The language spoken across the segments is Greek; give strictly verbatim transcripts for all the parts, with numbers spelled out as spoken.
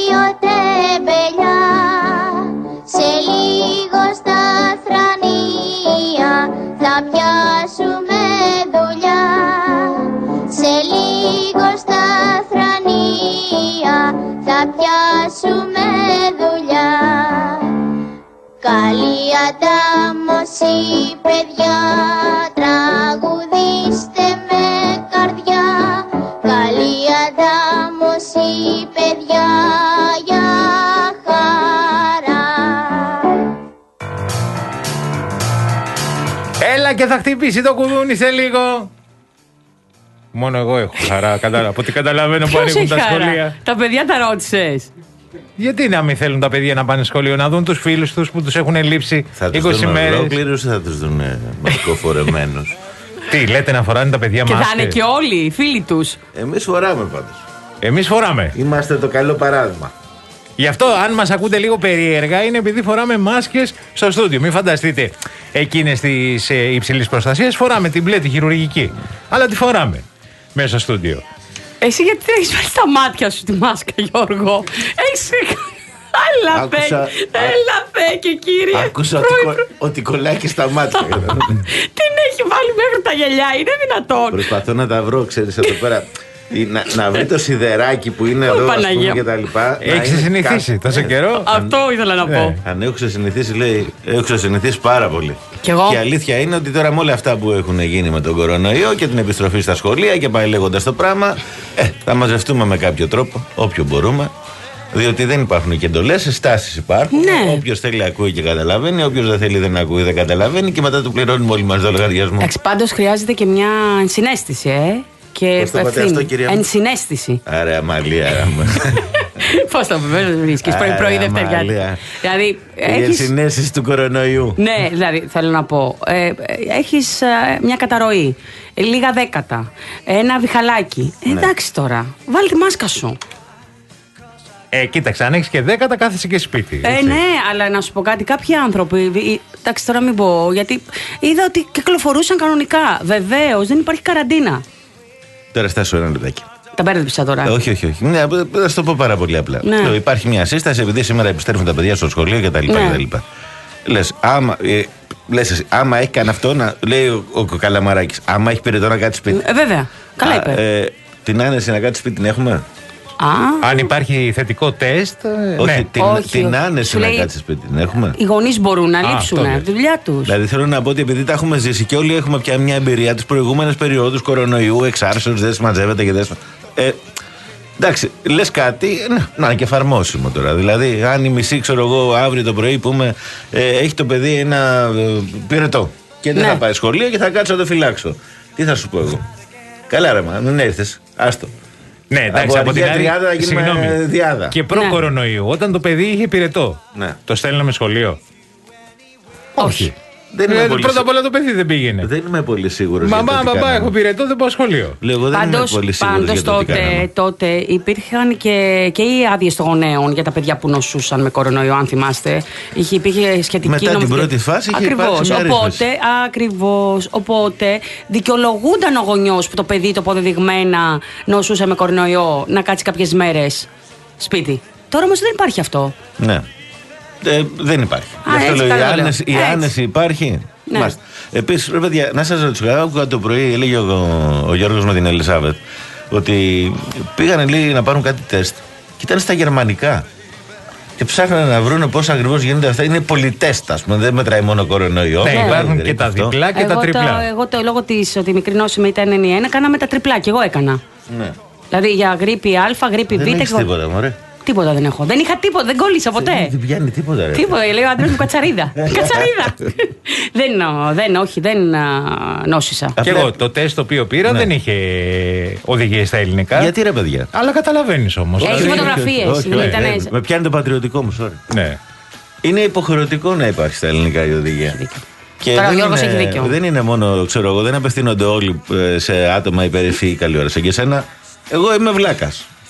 δύο τεμπελιά, σε λίγο στα θρανία θα πιάσουμε δουλειά. Σε λίγο στα θρανία θα πιάσουμε δουλειά. Καλή αντάμωση παιδιά, τραγουδίστε με καρδιά. Καλή αντάμωση παιδιά, για χαρά. Έλα και θα χτυπήσει το κουδούνι σε λίγο. Μόνο εγώ έχω χαρά, κατα... από ό,τι καταλαβαίνω που ανοίγουν τα σχολεία. Τα παιδιά τα ρώτησες? Γιατί να μην θέλουν τα παιδιά να πάνε σχολείο, να δουν τους φίλους τους που τους έχουν λείψει είκοσι μέρες? Ολόκληρους ή θα τους δουν μαρκοφορεμένους? Τι λέτε, να φοράνε τα παιδιά μάσκες? Και θα είναι και όλοι οι φίλοι τους. Εμείς φοράμε πάντως. Εμείς φοράμε. Είμαστε το καλό παράδειγμα. Γι' αυτό, αν μας ακούτε λίγο περίεργα, είναι επειδή φοράμε μάσκες στο στούντιο. Μην φανταστείτε εκείνες της ε, υψηλής προστασίας. Φοράμε την μπλε, τη χειρουργική. Αλλά τη φοράμε μέσα στο στούντιο. Εσύ γιατί δεν έχεις βάλει στα μάτια σου τη μάσκα, Γιώργο? Έχεις... Έλα πέ, έλα πέ και κύριε. Άκουσα ότι, κο... ότι κολλάει και στα μάτια. Την έχει βάλει μέχρι τα γυαλιά, είναι δυνατόν? Προσπαθώ να τα βρω, ξέρεις, εδώ πέρα. Να, να βρει το σιδεράκι που είναι εδώ, ας πούμε, και τα λοιπά. Έχεις συνηθίσει τόσο καιρό? Αυτό ήθελα να πω. Αν έχω ξεσυνηθίσει, λέει, έχω ξεσυνηθίσει πάρα πολύ. Και εγώ. Και η αλήθεια είναι ότι τώρα με όλα αυτά που έχουν γίνει με τον κορονοϊό και την επιστροφή στα σχολεία και πάει λέγοντας το πράγμα, ε, θα μαζευτούμε με κάποιο τρόπο, όποιο μπορούμε. Διότι δεν υπάρχουν και εντολές, στάσεις υπάρχουν. Ναι. Όποιος θέλει ακούει και καταλαβαίνει, όποιος δεν θέλει δεν ακούει, δεν καταλαβαίνει και μετά του πληρώνουμε όλοι μας το λογαριασμό. Εντάξει, πάντως χρειάζεται και μια ενσυναίσθηση, ε. Και ευθύνη. Ενσυναίσθηση. Άρα, Αμαλία. Πώς το βρίσκεις πρωί-πρωί Δευτέρια? Δηλαδή, η ενσυναίσθηση του κορονοϊού. Ναι, δηλαδή θέλω να πω. Ε, έχεις ε, μια καταρροή, λίγα δέκατα, ένα βιχαλάκι. Ναι. Εντάξει τώρα, βάλει τη μάσκα σου. Ε, κοίταξε, αν έχεις και δέκατα, κάθεσαι και σπίτι. Ε, ναι, αλλά να σου πω κάτι. Κάποιοι άνθρωποι. Εντάξει, τώρα μην πω, γιατί είδα ότι κυκλοφορούσαν κανονικά. Βεβαίως, δεν υπάρχει καραντίνα. Τώρα στάσου ένα λεπτάκι. Τα μπέρδεψα τώρα. Ε, όχι, όχι, όχι. Ναι, θα σου το πω πάρα πολύ απλά. Ναι. Λέω, υπάρχει μια σύσταση, επειδή σήμερα επιστρέφουν τα παιδιά στο σχολείο κτλ. Ναι. Λες, άμα, ε, λες εσύ, άμα έχει κάνει αυτό, να, λέει ο, ο, ο Καλαμαράκης, άμα έχει πυρετό να κάτσει σπίτι. Ε, βέβαια. Καλά είπε. Ε, την άνεση να κάτσει σπίτι την έχουμε. Α. Αν υπάρχει θετικό τεστ. Όχι, ναι. την, όχι, την άνεση να κάτσει σπίτι την έχουμε. Οι γονείς μπορούν να λείψουν τη δουλειά τους. Δηλαδή θέλω να πω ότι επειδή τα έχουμε ζήσει και όλοι έχουμε πια μια εμπειρία τις προηγούμενες περιόδους κορονοϊού, εξάρσεως, δεν συμμαζεύεται και δεν. Ε, εντάξει, λες κάτι, να, να είναι και εφαρμόσιμο τώρα. Δηλαδή, αν η μισή, ξέρω εγώ, αύριο το πρωί πούμε, ε, έχει το παιδί ένα ε, πυρετό και δεν ναι. θα πάει σχολείο και θα κάτσω να το φυλάξω. Τι θα σου πω εγώ? Καλά, ρε, μα, δεν έρθες, άστο. Ναι, εντάξει, από την άλλη, συγγνώμη, διάδα. Και προ-κορονοϊού, όταν το παιδί είχε πυρετό, ναι. το στέλναμε σχολείο? Όχι. Δεν είμαι ε, πολύ πρώτα απ' όλα το παιδί δεν πήγαινε. Δεν είμαι πολύ σίγουρος. Μαμά, μπαμπά, έχω πυρετό, δεν πάω σχολείο. Λέω, δεν πάντως, είμαι πολύ σίγουρος πάντως για το τότε, τότε υπήρχαν και, και οι άδειες των γονέων για τα παιδιά που νοσούσαν με κορονοϊό, αν θυμάστε. Είχε, υπήρχε σχετική μετά νομοθετική. Την πρώτη φάση είχε ακριβώς, υπάρξει μια οπότε, ακριβώς, οπότε δικαιολογούνταν ο γονιός που το παιδί το αποδεδειγμένα νοσούσε με κορονοϊό να κάτσει κάποιες μέρες σπίτι. Τώρα όμως δεν υπάρχει αυτό. Ναι. Ε, δεν υπάρχει. Α, αυτό έτσι, λέω, η άνεση, η άνεση υπάρχει. Ναι. Επίσης, ρε παιδιά, να σας ρωτήσω, άκουγα το πρωί, έλεγε ο, ο Γιώργος με την Ελισάβετ, ότι πήγανε λέει να πάρουν κάτι τεστ και ήταν στα γερμανικά. Και ψάχνανε να βρουν πώς ακριβώς γίνονται αυτά. Είναι πολυτεστ, ας πούμε, δεν μετράει μόνο κορονοϊό. Ναι, ναι, υπάρχουν και τα διπλά και εγώ τα τριπλά. Το, εγώ το λόγω της ότι η μικρή νόσημη ήταν εν ένα, κάναμε τα τριπλά και εγώ έκανα. Ναι. Δηλαδή για γρήπη Α, γρήπη Β. Δεν έχεις τίποτα, μωρέ. Τίποτα δεν έχω. Δεν είχα τίποτα, δεν κόλλησα ποτέ. Δεν πιάνει τίποτα, ρε. Τίποτα, λέει ο άντρας μου κατσαρίδα. Κατσαρίδα. δεν, δεν, όχι, δεν νόσησα. Και εγώ το τεστ το οποίο πήρα ναι. δεν είχε οδηγίες στα ελληνικά. Γιατί ρε παιδιά? Αλλά καταλαβαίνεις όμως. Έχει φωτογραφίες. Με πιάνει το πατριωτικό μου, sorry. Ναι. Είναι υποχρεωτικό να υπάρχει στα ελληνικά η οδηγία. Και τώρα δεν, ο Γιώργος είναι, έχει δίκιο. Δεν είναι μόνο, ξέρω εγώ, δεν απευθύνονται όλοι σε άτομα υπερηφή. Καλή ώρα σε και εσένα. Εγώ είμαι βλάκας.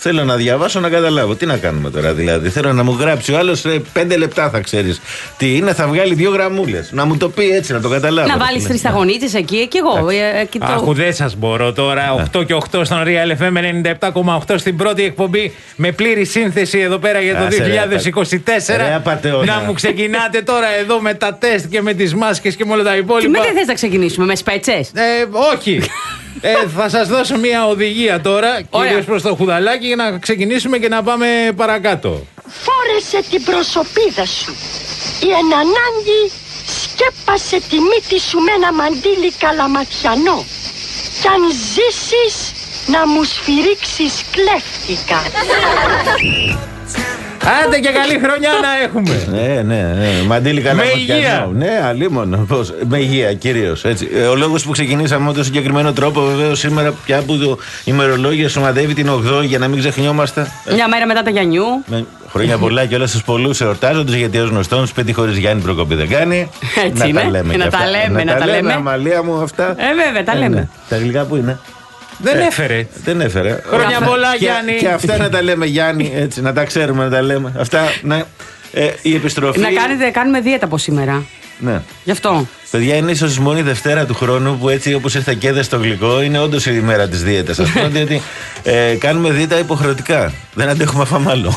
Θέλω να διαβάσω να καταλάβω. Τι να κάνουμε τώρα, δηλαδή. Θέλω να μου γράψει ο άλλος πέντε λεπτά, θα ξέρεις τι είναι, θα βγάλει δύο γραμμούλες. Να μου το πει έτσι, να το καταλάβω. Να βάλεις τρεις σταγονίτσες εκεί και εγώ. Εκεί το... Αχ, δεν σας μπορώ τώρα. οκτώ και οκτώ στον Real εφ εμ ενενήντα επτά κόμμα οκτώ στην πρώτη εκπομπή με πλήρη σύνθεση εδώ πέρα για το Άσε, δύο χιλιάδες είκοσι τέσσερα. Ρε, απατεώνα. Να μου ξεκινάτε τώρα εδώ με τα τεστ και με τις μάσκες και με όλα τα υπόλοιπα. Και με δεν θες να ξεκινήσουμε, με σπέτσες. Ε, όχι. ε, θα σας δώσω μια οδηγία τώρα, κυρίως προς το Χουδαλάκι, για να ξεκινήσουμε και να πάμε παρακάτω. Φόρεσε την προσωπίδα σου. Η εν ανάγκη σκέπασε τη μύτη σου με ένα μαντίλι καλαματιανό. Κι αν ζήσεις να μου σφυρίξεις κλέφτικα. Άντε και καλή χρονιά να έχουμε. Ναι, ναι, ναι. Μαντίλι καλά. Με υγεία. Ναι, αλίμονο. Πώς. Με υγεία, κυρίως. Ο λόγος που ξεκινήσαμε με τον συγκεκριμένο τρόπο, βεβαίως σήμερα πια που το ημερολόγιο σωματεύει την ογδόη για να μην ξεχνιόμαστε. Μια μέρα μετά τα Γιαννιού. Με χρόνια πολλά και όλα στους πολλούς εορτάζοντες, γιατί ως γνωστόν σπίτι χωρίς Γιάννη προκοπή δεν κάνει. Έτσι να είναι. Τα λέμε να, και τα αυτά. λέμε, να, να τα τα λέμε. λέμε. Αμαλία μου αυτά. Ε, βέβαια, τα Ε, λέμε. ναι. Τα γλυκά που είναι. Δεν Ε, έφερε. Δεν έφερε. Χρόνια Αυτά- πολλά, και- Γιάννη. Και αυτά να τα λέμε, Γιάννη, έτσι, να τα ξέρουμε να τα λέμε. Αυτά, ναι. Ε, η επιστροφή. Να κάνετε, κάνουμε δίαιτα από σήμερα. Ναι. Γι' αυτό. Παιδιά, είναι ίσως μόνη Δευτέρα του χρόνου που έτσι όπως ήρθε και έδε στο γλυκό είναι όντως η μέρα της δίαιτας. Ας πούμε, διότι ε, κάνουμε δίαιτα υποχρεωτικά. Δεν αντέχουμε φάμε άλλο.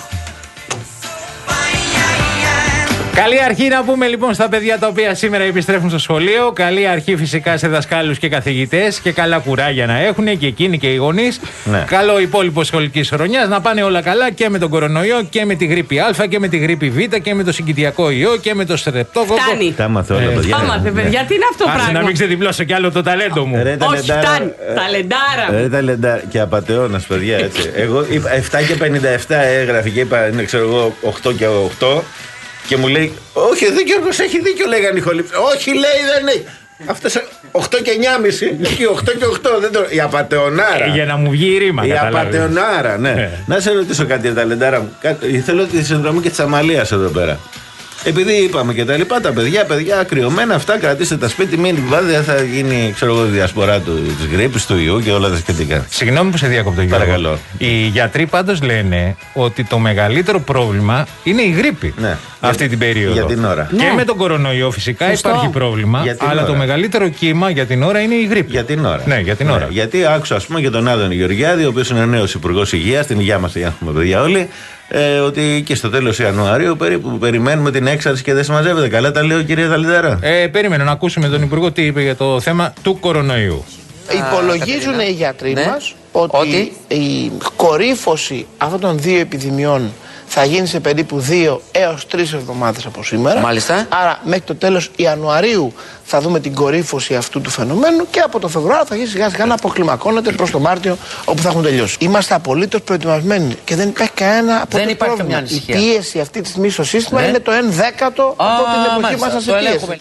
Καλή αρχή να πούμε λοιπόν στα παιδιά τα οποία σήμερα επιστρέφουν στο σχολείο. Καλή αρχή φυσικά σε δασκάλους και καθηγητές και καλά κουράγια να έχουν και εκείνοι και οι γονείς. Ναι. Καλό υπόλοιπο σχολικής χρονιάς να πάνε όλα καλά και με τον κορονοϊό και με τη γρήπη Α και με τη γρήπη Β και με το συγκητιακό ιό και με το στρεπτόκοκο. Φτάνει. Τα μάθε όλα, Ε, παιδιά. Τα μάθε, Ναι. παιδιά, τι είναι αυτό το Άσε πράγμα. να μην ξεδιπλώσω κι άλλο το ταλέντο μου. Ρε, Όχι, ταλεντάρα, φτάνει. ε, Ταλεντάρα. Ρε ταλεντάρα και απατεώνας, παιδιά, έτσι. Εγώ είπα επτά και πενήντα επτά έγραφε και είπα, είναι, ξέρω εγώ, οκτώ και οκτώ. Και μου λέει, όχι, εδώ Γιώργος έχει δίκιο, λέγανε οι χολήψοι. Όχι, λέει, δεν έχει. Αυτές οκτώ και εννιάμιση. Εκεί οκτώ και οκτώ. Δεν το... Η απατεωνάρα. Για να μου βγει η ρήμα. Η καταλάβεις. απατεωνάρα, ναι. Ναι. Να σε ρωτήσω κάτι, ταλεντάρα μου. Κάτι- Θέλω τη συνδρομή και τη Αμαλίας εδώ πέρα. Επειδή είπαμε και τα λοιπά, τα παιδιά, παιδιά, κρυωμένα αυτά, κρατήστε τα σπίτι, μην βάλετε, δεν θα γίνει, ξέρω εγώ, διασπορά τη γρήπη, του ιού και όλα τα σχετικά. Συγγνώμη που σε διακόπτω, Γιώργο. Παρακαλώ. Οι γιατροί πάντως λένε ότι το μεγαλύτερο πρόβλημα είναι η γρήπη Ναι. αυτή Για- την περίοδο. για την ώρα. Και Ναι. με τον κορονοϊό φυσικά Σωστό. υπάρχει πρόβλημα, Για την αλλά ώρα. το μεγαλύτερο κύμα για την ώρα είναι η γρήπη. Για την ώρα. Ναι, για την ώρα. Γιατί άκουσα, α πούμε, για τον Άδωνη Γεωργιάδη, ο οποίο είναι νέο υπουργό υγεία, στην υγεία μα έχουμε παιδιά όλοι, ε, ότι και στο τέλο Ιανουαρίου περίπου περιμένουμε την έξαρση και δεν συμμαζεύεται. Καλά τα λέω, κυρία Ταλεντάρα. Ε, περίμενα να ακούσουμε τον Υπουργό τι είπε για το θέμα του κορονοϊού. Υπολογίζουν οι γιατροί Ναι. μας ότι, Ότι? η κορύφωση αυτών των δύο επιδημιών θα γίνει σε περίπου δύο έως τρεις εβδομάδες από σήμερα. Μάλιστα. Άρα μέχρι το τέλος Ιανουαρίου θα δούμε την κορύφωση αυτού του φαινομένου και από το Φεβρουάριο θα γίνει σιγά σιγά να αποκλιμακώνεται προς το Μάρτιο όπου θα έχουν τελειώσει. Είμαστε απολύτως προετοιμασμένοι και δεν υπάρχει κανένα από Δεν το υπάρχει πρόβλημα. καμιά Η ανησυχία. πίεση αυτή τη στιγμή στο σύστημα Ναι. είναι το ένα δέκατο από την εποχή μάλιστα, μας το σε πίεση. ελέγχουμε.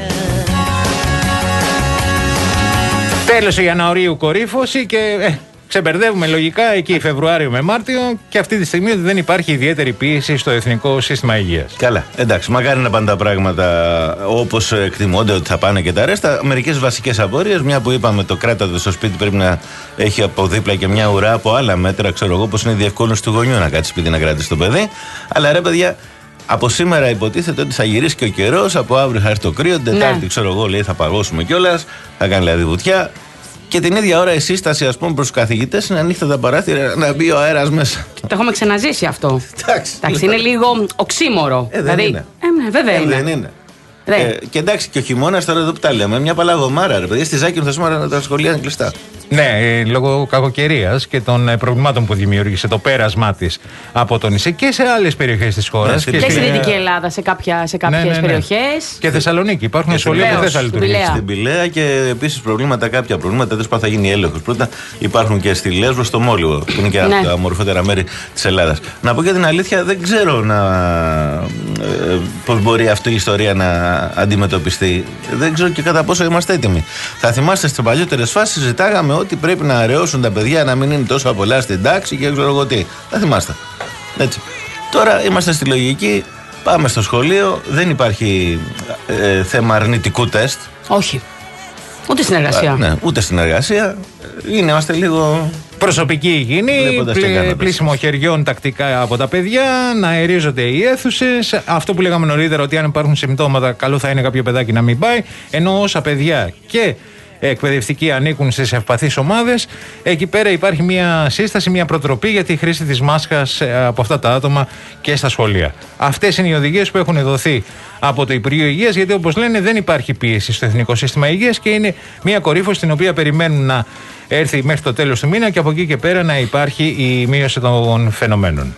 Τέλος Ιανουαρίου κορύφωση και ε, ξεμπερδεύουμε λογικά εκεί Φεβρουάριο με Μάρτιο και αυτή τη στιγμή ότι δεν υπάρχει ιδιαίτερη πίεση στο Εθνικό Σύστημα Υγείας. Καλά, εντάξει, μακάρι να πάνε τα πράγματα όπως εκτιμώνται ότι θα πάνε και τα ρέστα. Μερικές βασικές απορίες, μια που είπαμε το κράτατο στο σπίτι πρέπει να έχει από δίπλα και μια ουρά από άλλα μέτρα, ξέρω εγώ, όπως είναι η διευκόλυνση του γονιού να κάτσει σπίτι να κρατήσει το παιδί. Αλλά ρε παιδιά, από σήμερα υποτίθεται ότι θα γυρίσει και ο καιρός, από αύριο θα έρθει το κρύο, την Τετάρτη, ξέρω εγώ, λέει θα παγώσουμε κιόλας, θα κάνει δηλαδή βουτιά. Και την ίδια ώρα η σύσταση, ας πούμε, προς τους καθηγητές είναι ανοιχτά τα παράθυρα να μπει ο αέρας μέσα. Το έχουμε ξαναζήσει αυτό. Εντάξει. Εντάξει, είναι λίγο οξύμορο. Ε, δεν δηλαδή, είναι. Ε, ναι, βέβαια Ε, είναι. δεν είναι. Ναι. Ε, και εντάξει, και ο χειμώνα τώρα εδώ που τα λέμε, μια παλαγωμάρα, ρε παιδιά. Στη Ζάκη θα σήμερα τα σχολεία είναι κλειστά. Ναι, ε, λόγω κακοκαιρίας και των ε, προβλημάτων που δημιούργησε το πέρασμά της από το νησί και σε άλλες περιοχές της χώρας. Ναι, στην Και στη στη- Δυτική Ελλάδα, σε, κάποια, σε κάποιες Ναι, ναι, ναι. περιοχές. Και Θεσσαλονίκη. Υπάρχουν Και σχολεία που δεν βεβαίως, θα στην λειτουργήσουν. Πηλαία. Στην Πηλαία και επίση προβλήματα, κάποια προβλήματα. Δεν θα γίνει έλεγχο. Πρώτα υπάρχουν και στη Λέσβο, στο Μόλιβο, που είναι και Ναι. από τα ομορφότερα μέρη τη Ελλάδα. Να πω και την αλήθεια, δεν ξέρω να, ε, πώς μπορεί αυτή η ιστορία να αντιμετωπιστεί. Δεν ξέρω και κατά πόσο είμαστε έτοιμοι. Θα θυμάστε στι παλιότερε φάσει ζητάγαμε ότι πρέπει να αραιώσουν τα παιδιά, να μην είναι τόσο πολλά στην τάξη και ξέρω εγώ τι. Θα θυμάστε. Έτσι. Τώρα είμαστε στη λογική. Πάμε στο σχολείο, δεν υπάρχει ε, θέμα αρνητικού τεστ. Όχι. Ούτε συνεργασία. Ναι, ούτε στην εργασία. Είναι, είμαστε λίγο Προσωπική υγιεινή, πλη, πλήσιμο χεριών τακτικά από τα παιδιά, να αερίζονται οι αίθουσες. Αυτό που λέγαμε νωρίτερα, ότι αν υπάρχουν συμπτώματα, καλό θα είναι κάποιο παιδάκι να μην πάει. Ενώ όσα παιδιά και εκπαιδευτικοί ανήκουν στις ευπαθείς ομάδες, εκεί πέρα υπάρχει μια σύσταση, μια προτροπή για τη χρήση της μάσκας από αυτά τα άτομα και στα σχολεία. Αυτές είναι οι οδηγίες που έχουν δοθεί από το Υπουργείο Υγείας, γιατί όπως λένε δεν υπάρχει πίεση στο Εθνικό Σύστημα Υγείας και είναι μια κορύφωση την οποία περιμένουν να έρθει μέχρι το τέλος του μήνα και από εκεί και πέρα να υπάρχει η μείωση των φαινομένων.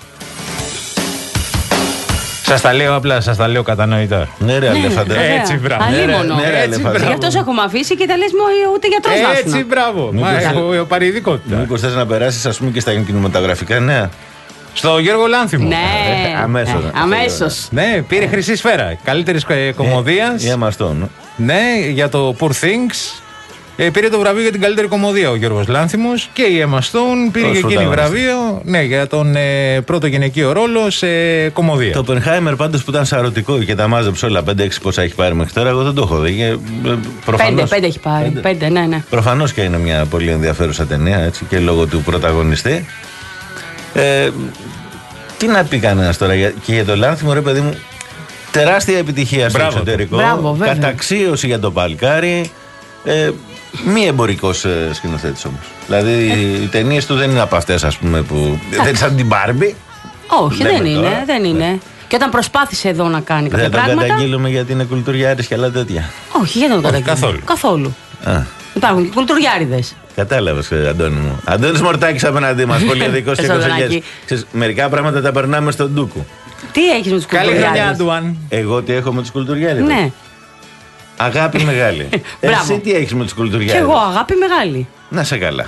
Σας τα λέω απλά, σας τα λέω κατανοητά. Ναι, ρε αλέφαντα. Έτσι, μπράβο. Αλίμονο. Ναι, ρε, Έτσι, αλέφαντα. Γι' αυτό σε έχουμε αφήσει και τα λες μου ούτε γιατρός να Έτσι, ήσουν. μπράβο. Μα Μήπως- έχω παρειδικότητα. Μήπως θες να περάσεις, ας πούμε, και στα κινηματογραφικά νέα. Στο Γιώργο Λάνθιμο. Ναι, Ε, αμέσως. ε, αμέσως. Ναι, πήρε χρυσή σφαίρα. Καλύτερη κομμωδία. Ή αμαστόν. Ναι, για το Poor Things. Ε, πήρε το βραβείο για την καλύτερη κομμωδία ο Γιώργος Λάνθιμος και η Emma Stone πήρε Ως και εκείνη πρωταγωνιστή. βραβείο, ναι, για τον ε, πρώτο γυναικείο ρόλο σε κομμωδία. Το Oppenheimer πάντως που ήταν σαρωτικό και τα μάζεψε όλα πέντε έξι πόσα έχει πάρει μέχρι τώρα, εγώ δεν το έχω δει. Ε, ε, προφανώς- Πέντε, πέντε έχει πάρει. Πέντε. Πέντε, ναι, ναι. Προφανώς και είναι μια πολύ ενδιαφέρουσα ταινία, έτσι, και λόγω του πρωταγωνιστή. Ε, τι να πει κανένας τώρα για, και για το Λάνθιμο, ρε παιδί μου, τεράστια επιτυχία στο Μπράβο. εξωτερικό. Μπράβο, βέβαια. Καταξίωση για το παλικάρι. Ε, μη εμπορικός ε, σκηνοθέτης όμως. Δηλαδή οι ταινίες του δεν είναι από αυτές, ας πούμε, που. Δεν είναι σαν την Μπάρμπι. Όχι, Λέμε δεν είναι, τώρα. δεν είναι. Και όταν προσπάθησε εδώ να κάνει κάποια Δεν τον πράγματα. καταγγείλουμε γιατί είναι κουλτουριάρης και άλλα τέτοια. Όχι, γιατί δεν τον καταγγείλουμε. καθόλου. Καθόλου. Α, Υπάρχουν κουλτουριάριδες. κατάλαβες, ε, Αντώνη μου. Αντώνης Μορτάκης απέναντί μας, πολυεδρικός και Πες, κοσογιάς. Αντωνάκη. Ξέρεις, μερικά πράγματα τα περνάμε στον ντούκου. Τι έχεις με τους Καλή χρονιά, κουλτουριάριδες? Ντουάν. Εγώ τι έχω με τους κουλτουριάριδες. Ναι. Αγάπη μεγάλη. Μπράβο. Εσύ τι έχεις με τους Και κουλτουριάριδες. εγώ αγάπη μεγάλη. Να σε καλά.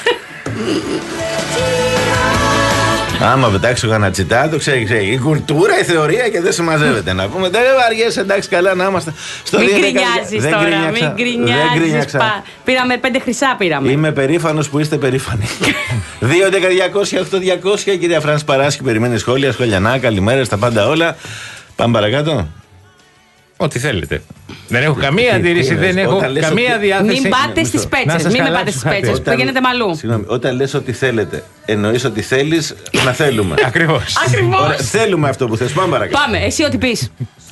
Άμα πετάξει ο Γανατσιτάτο, ξέρει, ξέρει, η κουλτούρα, η θεωρία και δεν συμμαζεύεται. Να πούμε, δεν βαριέσαι, εντάξει, καλά να είμαστε. Στο Μην δύο δεκαετία. γκρινιάζεις Δεν τώρα, γκρινιάξα. μην Δεν γκρινιάζεις. γκρινιάξα. πα- Πήραμε πέντε χρυσά πήραμε. Είμαι περήφανος που είστε περήφανοι. δύο δέκα διακόσια οκτώ διακόσια, η κυρία Φράνς Παράσχη περιμένει σχόλια, σχολιανά, καλημέρες, τα πάντα όλα. Πάμε παρακάτω. Ό,τι θέλετε. Δεν έχω καμία τι αντίρρηση, λες, δεν έχω όταν λες καμία ότι- διάθεση. Μην πάτε στις Να πέτσες. σας Μην με πάτε χαλάσω στις κάτι. πέτσες. Που πηγαίνετε μαλλού. Συγγνώμη, όταν λες ότι θέλετε, εννοείς ότι θέλεις να θέλουμε. Ακριβώς. Ακριβώς. Ωραία, θέλουμε αυτό που θες. Πάμε παρακάτω. Πάμε, εσύ ό,τι πεις.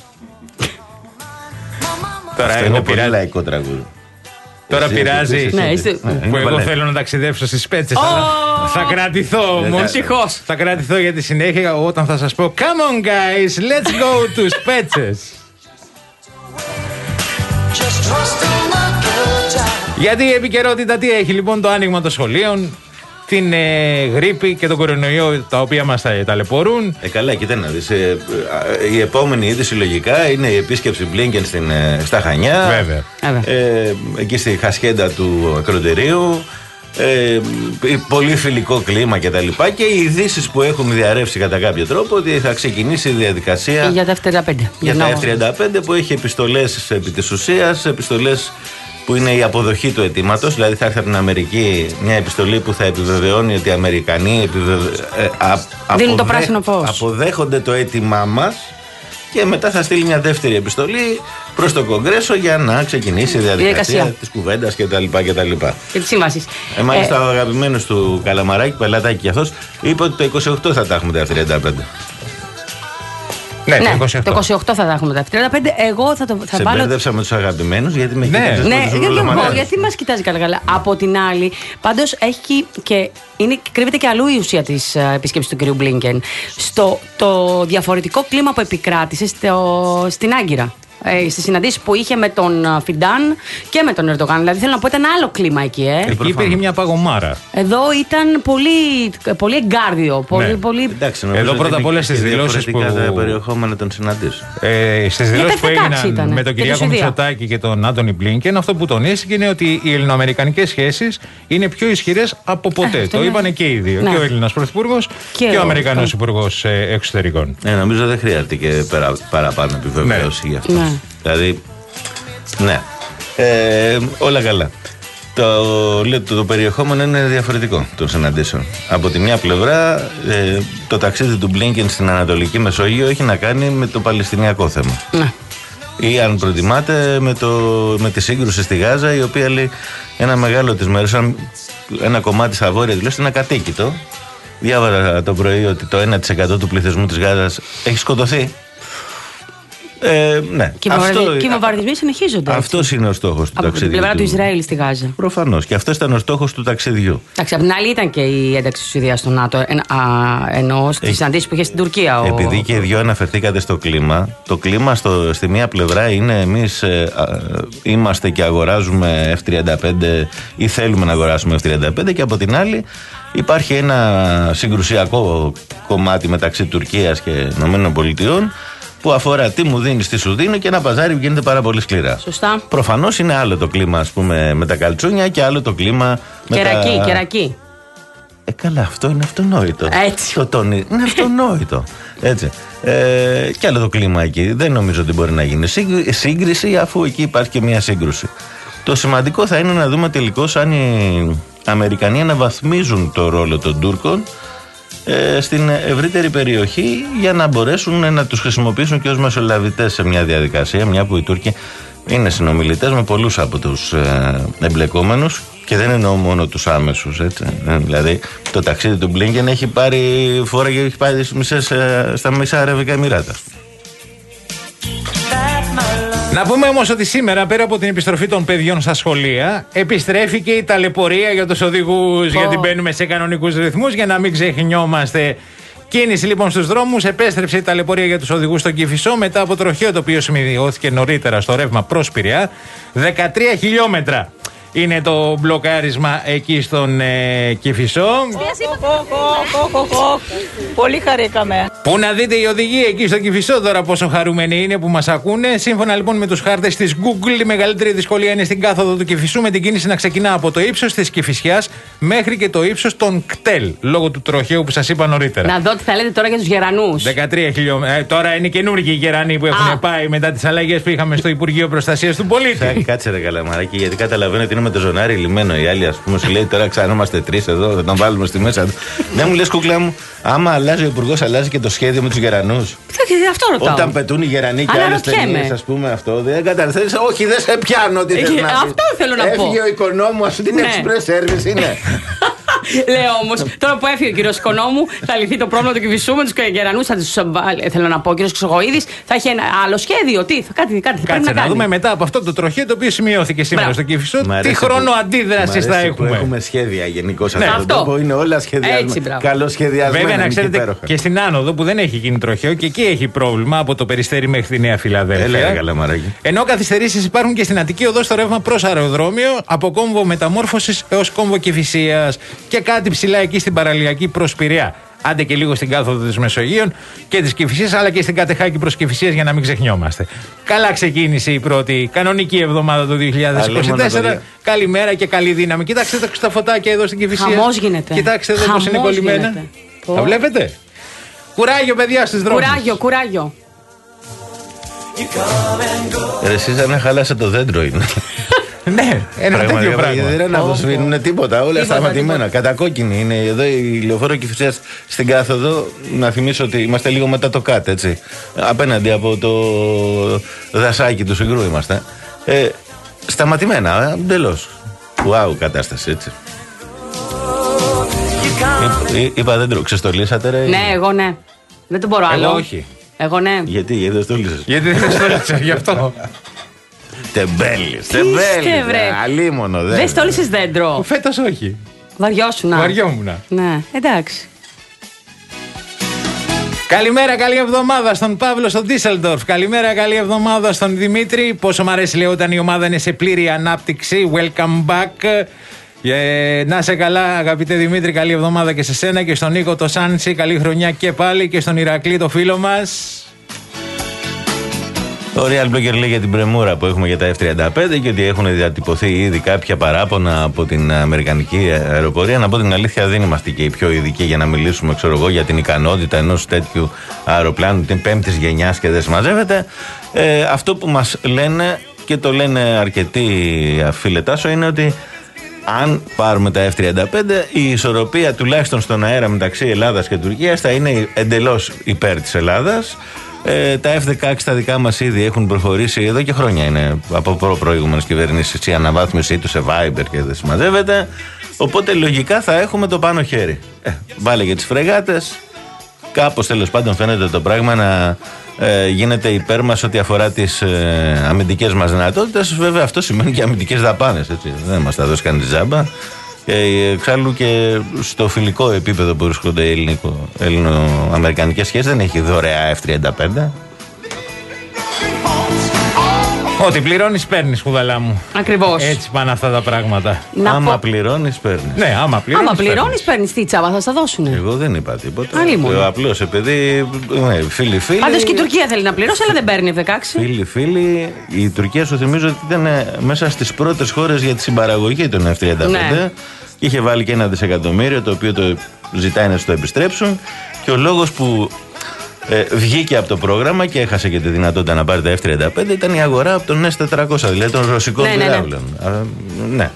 Τώρα Αυτό εγώ είναι πολύ πειράζει. λαϊκό τραγούδι. Τώρα Εσύ, πειράζει. εσύ, Ναι, εσύ. είστε- Ναι, Που είναι εγώ παλέ. θέλω να ταξιδέψω στις πέτσες. Ω! αλλά θα κρατηθώ όμως. Ευτυχώς. Θα κρατηθώ για τη συνέχεια όταν θα σας πω come on guys, let's go to πέτσες. Γιατί η επικαιρότητα τι έχει, λοιπόν, το άνοιγμα των σχολείων, την ε, γρίπη και τον κορονοϊό, τα οποία μας τα, ταλαιπωρούν. Ε, καλά, κοίτα να δεις. Ε, ε, η επόμενη είδηση λογικά είναι η επίσκεψη Μπλίνκεν στην, ε, στα Χανιά. Βέβαια. Βέβαια. Ε, εκεί στη χασχέντα του ακροτερίου. Ε, πολύ φιλικό κλίμα κτλ. Και, και οι ειδήσει που έχουν διαρρεύσει κατά κάποιο τρόπο ότι θα ξεκινήσει η διαδικασία Για τα εφ τριάντα πέντε. για τα να- εφ τριάντα πέντε που έχει επιστολές επί της ουσίας, επιστολές που είναι η αποδοχή του αιτήματος. Δηλαδή θα έρθει από την Αμερική μια επιστολή που θα επιβεβαιώνει ότι οι Αμερικανοί επιβεβαι... ε, α, Δίνουν το πράσινο φως. αποδέχονται το αίτημά μας και μετά θα στείλει μια δεύτερη επιστολή προς το Κογκρέσο για να ξεκινήσει η διαδικασία, Διαδικασία. της κουβέντας κτλ. κτλ. Και τη σύμβαση. Ε, μάλιστα ο αγαπημένος του Καλαμαράκη, Πελατάκη και αυτός, είπε ότι το είκοσι οκτώ θα τα έχουμε τα εφ τριάντα πέντε. Ναι, Ναι, το είκοσι οκτώ. το είκοσι οκτώ θα τα έχουμε τα εφ τριάντα πέντε. Εγώ θα, το, θα Σε βάλω. μπέρδεψα με τους αγαπημένους γιατί με Ναι. κοίταξες Ναι, με τους γιατί, ουρλομανέρους. γιατί μας κοιτάζει καλά καλά. Από την άλλη, πάντως έχει και είναι, κρύβεται και αλλού η ουσία της ε, επίσκεψης του κ. Μπλίνκεν. Στο το διαφορετικό κλίμα που επικράτησε στο, στην Άγκυρα. Ε, στις συναντήσεις που είχε με τον ε, Φιντάν και με τον Ερντογάν. Δηλαδή θέλω να πω ήταν άλλο κλίμα εκεί, ε. Εκεί υπήρχε μια παγωμάρα. Εδώ ήταν πολύ, πολύ εγκάρδιο. Πολύ, Ναι. πολύ... Εντάξει, νομίζω Εδώ ότι πρώτα είναι απ' όλα και στις δηλώσεις διαφορετικά που- τα περιεχόμενα των συναντήσεων. Ε, Στι δηλώσει που εφ δεκαέξι έγιναν ήτανε. με τον Και τη Κυριάκο Σουηδία. Μητσοτάκη και τον Άντονι Μπλίνκεν, αυτό που τονίστηκε είναι ότι οι ελληνοαμερικανικές σχέσεις είναι πιο ισχυρές από ποτέ. αυτό Το είναι. είπανε και οι δύο. Ναι. Και ο Έλληνας Πρωθυπουργός και, Και ο ο- Αμερικανός Υπουργός ε, Εξωτερικών. Ε, νομίζω δεν χρειάζεται και περα, παραπάνω επιβεβαίωση γι' αυτό. Ναι. Δηλαδή, ναι. Ε, όλα καλά. Το, λέω, το, το περιεχόμενο είναι διαφορετικό των συναντήσεων. Από τη μια πλευρά, ε, το ταξίδι του Μπλίνκεν στην Ανατολική Μεσόγειο έχει να κάνει με το Παλαιστινιακό θέμα. Ναι. Ή αν προτιμάτε με, το, με τη σύγκρουση στη Γάζα, η οποία λέει ένα μεγάλο της μέρος, αν ένα κομμάτι στα βόρεια του είναι ακατοίκητο. Διάβασα το πρωί ότι το ένα τοις εκατό του πληθυσμού της Γάζας έχει σκοτωθεί. Ε, ναι. Και οι βομβαρδισμοί συνεχίζονται. Αυτό είναι ο στόχος του από ταξιδιού. Από την πλευρά του Ισραήλ στη Γάζα. Προφανώς. Και αυτό ήταν ο στόχος του ταξιδιού. Εντάξει, απ' την άλλη ήταν και η ένταξη της Σουηδίας στο ΝΑΤΟ. Εν, α, ενώ στις συναντήσεις που είχε στην Τουρκία. Ο... Επειδή και οι δυο αναφερθήκατε στο κλίμα, το κλίμα στο, στη μία πλευρά είναι εμείς ε, α, είμαστε και αγοράζουμε εφ τριάντα πέντε ή θέλουμε να αγοράσουμε εφ τριάντα πέντε, και από την άλλη υπάρχει ένα συγκρουσιακό κομμάτι μεταξύ Τουρκίας και ΗΠΑ που αφορά τι μου δίνει, τι σου δίνω, και ένα παζάρι που γίνεται πάρα πολύ σκληρά. Σωστά. Προφανώς είναι άλλο το κλίμα, ας πούμε, με τα καλτσούνια και άλλο το κλίμα με κερακί, τα... κερακί. Ε, καλά, αυτό είναι αυτονόητο. Έτσι. Το τόνι... Είναι αυτονόητο. Έτσι. Ε, και άλλο το κλίμα εκεί. Δεν νομίζω ότι μπορεί να γίνει σύγκριση, αφού εκεί υπάρχει και μια σύγκρουση. Το σημαντικό θα είναι να δούμε τελικώς αν οι Αμερικανοί αναβαθμίζουν το ρόλο των Τούρκων ε, στην ευρύτερη περιοχή, για να μπορέσουν να τους χρησιμοποιήσουν και ως μεσολαβητές σε μια διαδικασία, μια που οι Τούρκοι είναι συνομιλητές με πολλούς από τους ε, εμπλεκόμενους, και δεν εννοώ μόνο τους άμεσους, έτσι. Ε, δηλαδή το ταξίδι του Μπλίνκεν έχει πάρει φόρα και έχει πάει στις μισές, ε, στα μισά Αραβικά Εμιράτα. Να πούμε όμως ότι σήμερα, πέρα από την επιστροφή των παιδιών στα σχολεία, επιστρέφει και η ταλαιπωρία για τους οδηγούς, oh. γιατί μπαίνουμε σε κανονικούς ρυθμούς για να μην ξεχνιόμαστε. Κίνηση λοιπόν στους δρόμους, επέστρεψε η ταλαιπωρία για τους οδηγούς στον Κηφισό μετά από τροχαίο το οποίο σημειώθηκε νωρίτερα στο ρεύμα προς Πειραιά. δεκατρία χιλιόμετρα είναι το μπλοκάρισμα εκεί στον ε, Κηφισό. Πολύ χαρήκαμε. Πού να δείτε οι οδηγοί εκεί στον Κηφισό τώρα πόσο χαρούμενοι είναι που μας ακούνε. Σύμφωνα λοιπόν με τους χάρτες της Google, η μεγαλύτερη δυσκολία είναι στην κάθοδο του Κηφισού, με την κίνηση να ξεκινά από το ύψος της Κηφισιάς μέχρι και το ύψος των κτέλ, λόγω του τροχαίου που σας είπα νωρίτερα. Να δω τι θα λέτε τώρα για τους γερανούς. δεκατρία χιλιόμετρα. Ε, τώρα είναι καινούργιοι οι γερανοί που έχουν Α. πάει μετά τις αλλαγές που είχαμε στο Υπουργείο Προστασίας του Πολίτη. Κάτσε ρε Καλαμαράκι, γιατί καταλαβαίνω ότι είναι με το ζωνάρι λιμένο. Οι άλλοι, ας πούμε, σου λέει τώρα ξανά είμαστε τρεις εδώ, θα τον βάλουμε στη μέσα. Δεν μου λες, κούκλα μου, άμα αλλάζει ο υπουργός, αλλάζει και το σχέδιο με τους γερανούς. Αυτό ρωτάω. Όταν πετούν οι γερανοί και άλλες ταινίες, ας πούμε, αυτό δεν καταλαβαίνεις. Όχι, δεν σε πιάνω τι θες να πεις. Αυτό θέλω να πω. Έφυγε ο οικονόμου, ας την express service είναι. Λέω όμως, τώρα που έφυγε ο κύριος Οικονόμου, θα λυθεί το πρόβλημα του Κηφισού με τους γερανούς. Θα τους βάλει. Θέλω να πω, ο κύριος Χρυσοχοΐδης θα έχει ένα άλλο σχέδιο. Τι, θα κάτι, κάτι θα Κάτσε να, να δούμε μετά από αυτό το τροχαίο το οποίο σημειώθηκε σήμερα στο Κηφισό, τι χρόνο αντίδραση θα έχουμε. Έχουμε σχέδια γενικώς σε ναι, αυτό το τόπο. Είναι όλα σχεδιασμένα. Καλό σχεδιασμένο. Βέβαια, να ξέρετε υπέροχα. Και στην άνοδο που δεν έχει γίνει τροχαίο, και εκεί έχει πρόβλημα από το Περιστέρι μέχρι τη Νέα Φιλαδέλφια. Ενώ καθυστερήσεις υπάρχουν και στην Αττική Οδό στο ρεύμα προς αεροδρόμιο, από κόμβο Μεταμόρφωσης έως κόμβο Κηφισίας, και κάτι ψηλά εκεί στην παραλιακή προς Πειραιά. Άντε και λίγο στην κάθοδο της Μεσογείων και της Κηφισίας, αλλά και στην Κατεχάκη προς Κηφισίας, για να μην ξεχνιόμαστε. Καλά ξεκίνησε η πρώτη κανονική εβδομάδα του δύο χιλιάδες είκοσι τέσσερα. Καλημέρα και καλή δύναμη. Κοιτάξτε τα φωτάκια εδώ στην Κηφισία. Χαμός γίνεται. Κοιτάξτε εδώ πώς είναι κολλημένα. Τα βλέπετε. Κουράγιο, παιδιά, στους δρόμους. Κουράγιο, κουράγιο. Εσείς αν χαλάσε το δέντρο είναι. Ναι, ένα τέτοιο πράγμα. Δεν αποσβήνουν τίποτα, όλα σταματημένα. Κατακόκκινη είναι εδώ η λεωφόρο Κηφισίας στην κάθοδο. Να θυμίσω ότι είμαστε λίγο μετά το ΚΑΤ, έτσι. Απέναντι από το δασάκι του Συγκρού είμαστε. Ε, σταματημένα, εντελώς. Wow, κατάσταση, έτσι. Εί, είπα δεν τρώω, ξεστολίσατε ρε. Ναι, εγώ ναι. Δεν το μπορώ άλλο. Εγώ όχι. Εγώ ναι. Γιατί, γιατί δεν στολίσες. Γιατί δεν στολίσες, γι' αυτό. Τεμπέλης, τεμπέλης, αλίμονο. Δεν στόλισες δέντρο. Φέτος όχι. Βαριώσουνα. Βαριόμουνα. Ναι, εντάξει. Καλημέρα, καλή εβδομάδα στον Παύλο στον Ντίσελντορφ. Καλημέρα, καλή εβδομάδα στον Δημήτρη. Πόσο μ' αρέσει, λέω, όταν η ομάδα είναι σε πλήρη ανάπτυξη. Welcome back. Ε, να σε καλά, αγαπητέ Δημήτρη, καλή εβδομάδα και σε σένα, και στον Νίκο το Σάντσι, καλή χρονιά και πάλι, και στον Ηρακλή το φίλο μας. Ο Real Blogger λέει για την πρεμούρα που έχουμε για τα εφ τριάντα πέντε και ότι έχουν διατυπωθεί ήδη κάποια παράπονα από την Αμερικανική αεροπορία. Να πω την αλήθεια, δεν είμαστε και οι πιο ειδικοί για να μιλήσουμε, ξέρω εγώ, για την ικανότητα ενός τέτοιου αεροπλάνου την πέμπτης γενιάς και δεν συμμαζεύεται. Ε, αυτό που μας λένε, και το λένε αρκετοί φίλε Τάσο, είναι ότι αν πάρουμε τα εφ τριάντα πέντε, η ισορροπία τουλάχιστον στον αέρα μεταξύ Ελλάδας και Τουρκίας θα είναι εντελώς υπέρ της Ελλάδας. Ε, τα εφ δεκαέξι τα δικά μας ήδη έχουν προχωρήσει εδώ και χρόνια. Είναι από προ προηγούμενες κυβερνήσεις η αναβάθμιση του σε Viber και δεν συμμαζεύεται. Οπότε λογικά θα έχουμε το πάνω χέρι. Ε, βάλε για τις φρεγάτες. Κάπως τέλος πάντων φαίνεται το πράγμα να ε, γίνεται υπέρ μας ό,τι αφορά τις ε, αμυντικές μας δυνατότητες. Βέβαια αυτό σημαίνει και αμυντικές δαπάνες. Έτσι. Δεν μας τα δώσει κανείς τζάμπα. Ε, εξάλλου και στο φιλικό επίπεδο που βρίσκονται οι ελληνο-αμερικανικές σχέσεις δεν έχει δωρεά εφ τριάντα πέντε. Ό,τι πληρώνεις παίρνεις, κουδαλά μου. Ακριβώς. Έτσι πάνε αυτά τα πράγματα. Να άμα πω... πληρώνεις παίρνεις. Ναι, άμα πληρώνεις. Άμα πληρώνεις παίρνεις, τι τσάβα θα στα δώσουνε. Εγώ δεν είπα τίποτα. Αλλήμον. Απλώς επειδή. Ναι, φίλοι, φίλοι. Πάντως και η Τουρκία θέλει να πληρώσει, αλλά δεν παίρνει εφ δεκαέξι. Φίλοι, φίλοι. Η Τουρκία σου θυμίζω ότι ήταν μέσα στις πρώτες χώρες για τη συμπαραγωγή των εφ τριάντα πέντε. Ναι. Και είχε βάλει και ένα δισεκατομμύριο το οποίο το ζητάει να σου το επιστρέψουν. Και ο λόγος που ε, βγήκε από το πρόγραμμα και έχασε και τη δυνατότητα να πάρει τα εφ τριάντα πέντε ήταν η αγορά από τον ες τετρακόσια, δηλαδή των ρωσικών Ναι, ναι, ναι. πυράβλων. Α, ναι.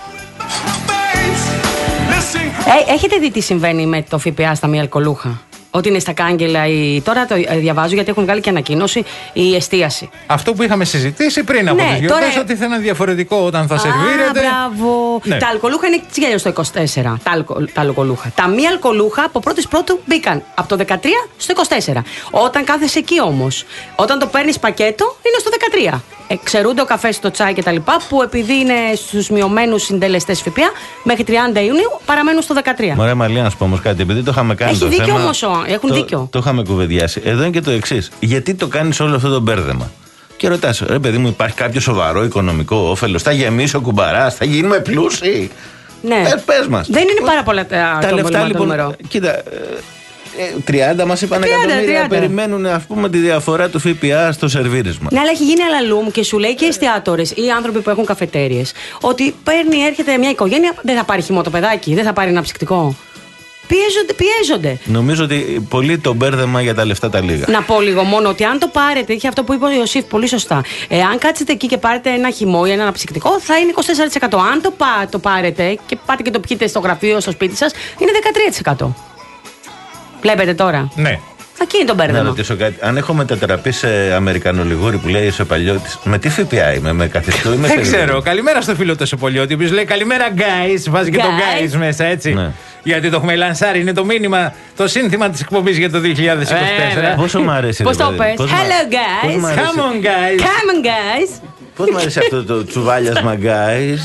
Ε, έχετε δει τι συμβαίνει με το ΦΠΑ στα μη αλκοολούχα? Ότι είναι στα κάγκελα η... Τώρα το ε, διαβάζω γιατί έχουν βγάλει και ανακοίνωση η εστίαση. Αυτό που είχαμε συζητήσει πριν από Ναι, τις γιορτές, τώρα- ότι θα είναι διαφορετικό όταν θα σερβίρεται. Α, μπράβο. Ναι. Τα αλκοολούχα είναι τσιγέλιο στο είκοσι τέσσερα. Τα, αλκο, τα αλκοολούχα. Τα μη αλκοολούχα από πρώτης πρώτου μπήκαν από το δεκατρία στο είκοσι τέσσερα. Όταν κάθεσαι εκεί όμως, όταν το παίρνεις πακέτο, είναι στο δεκατρία. Εξαιρούνται ο καφές, το τσάι κτλ. Που επειδή είναι στους μειωμένους συντελεστές ΦΠΑ, μέχρι τριάντα Ιουνίου παραμένουν στο δεκατρία. Μωρέ Μαλία, να σου πω όμως κάτι, επειδή το είχαμε κάνει Έχει το δίκιο θέμα, όμως, ο- έχουν το, δίκιο. Το είχαμε κουβεντιάσει. Εδώ είναι και το εξής. Γιατί το κάνεις όλο αυτό το μπέρδεμα? Και ρωτάς, ρε παιδί μου, υπάρχει κάποιο σοβαρό οικονομικό όφελος? Θα γεμίσει ο κουμπαράς? Θα γίνουμε πλούσιοι? Ναι. Ε, πες μας. Δεν είναι πάρα πολλά τα, Τα το λεφτά το λοιπόν. νούμερο. Κοίτα, ε, ε, τριάντα μας είπαν τριάντα, εκατομμύρια. τριάντα. Περιμένουν ας πούμε τη διαφορά του ΦΠΑ στο σερβίρισμα. Ναι, αλλά έχει γίνει αλαλούμ και σου λέει και οι εστιατόρες ή οι άνθρωποι που έχουν καφετέριες ότι παίρνει, έρχεται μια οικογένεια, δεν θα πάρει χυμό το παιδάκι, δεν θα πάρει ένα ψυκτικό. Πιέζονται, πιέζονται. Νομίζω ότι πολύ το μπέρδεμα για τα λεφτά τα λίγα. Να πω λίγο μόνο ότι αν το πάρετε, είχε αυτό που είπε ο Ιωσήφ πολύ σωστά. Ε, αν κάτσετε εκεί και πάρετε ένα χυμό ή ένα αναψυκτικό, θα είναι είκοσι τέσσερα τοις εκατό. Αν το, πά, το πάρετε και πάτε και το πιείτε στο γραφείο, στο σπίτι σας, είναι δεκατρία τοις εκατό. Βλέπετε τώρα. Ναι. Εκεί είναι το Να μπέρδεμα. ρωτήσω κάτι. Αν έχω μετατραπεί σε Αμερικανολιγούρι που λέει σε παλιώτης, με τι ΦΠΑ είμαι, με καθιστό ή με Δεν σερβίρισμα? ξέρω. Καλημέρα στο φίλο το Σεπολιώτη, ο οποίος λέει καλημέρα, guys. Βάζει και το Guys. guys μέσα, έτσι. Ναι. Γιατί το έχουμε λανσάρει. Είναι το μήνυμα, το σύνθημα της εκπομπής για το δύο χιλιάδες είκοσι τέσσερα. Βέβαια. Πόσο μου αρέσει. Πώς ρε το παιδί, πες? πώς μ' Hello, αρέσει- guys. πώς μ' αρέσει- Come on, guys. Come on, guys. Πώς μου αρέσει αυτό το τσουβάλιασμα, guys.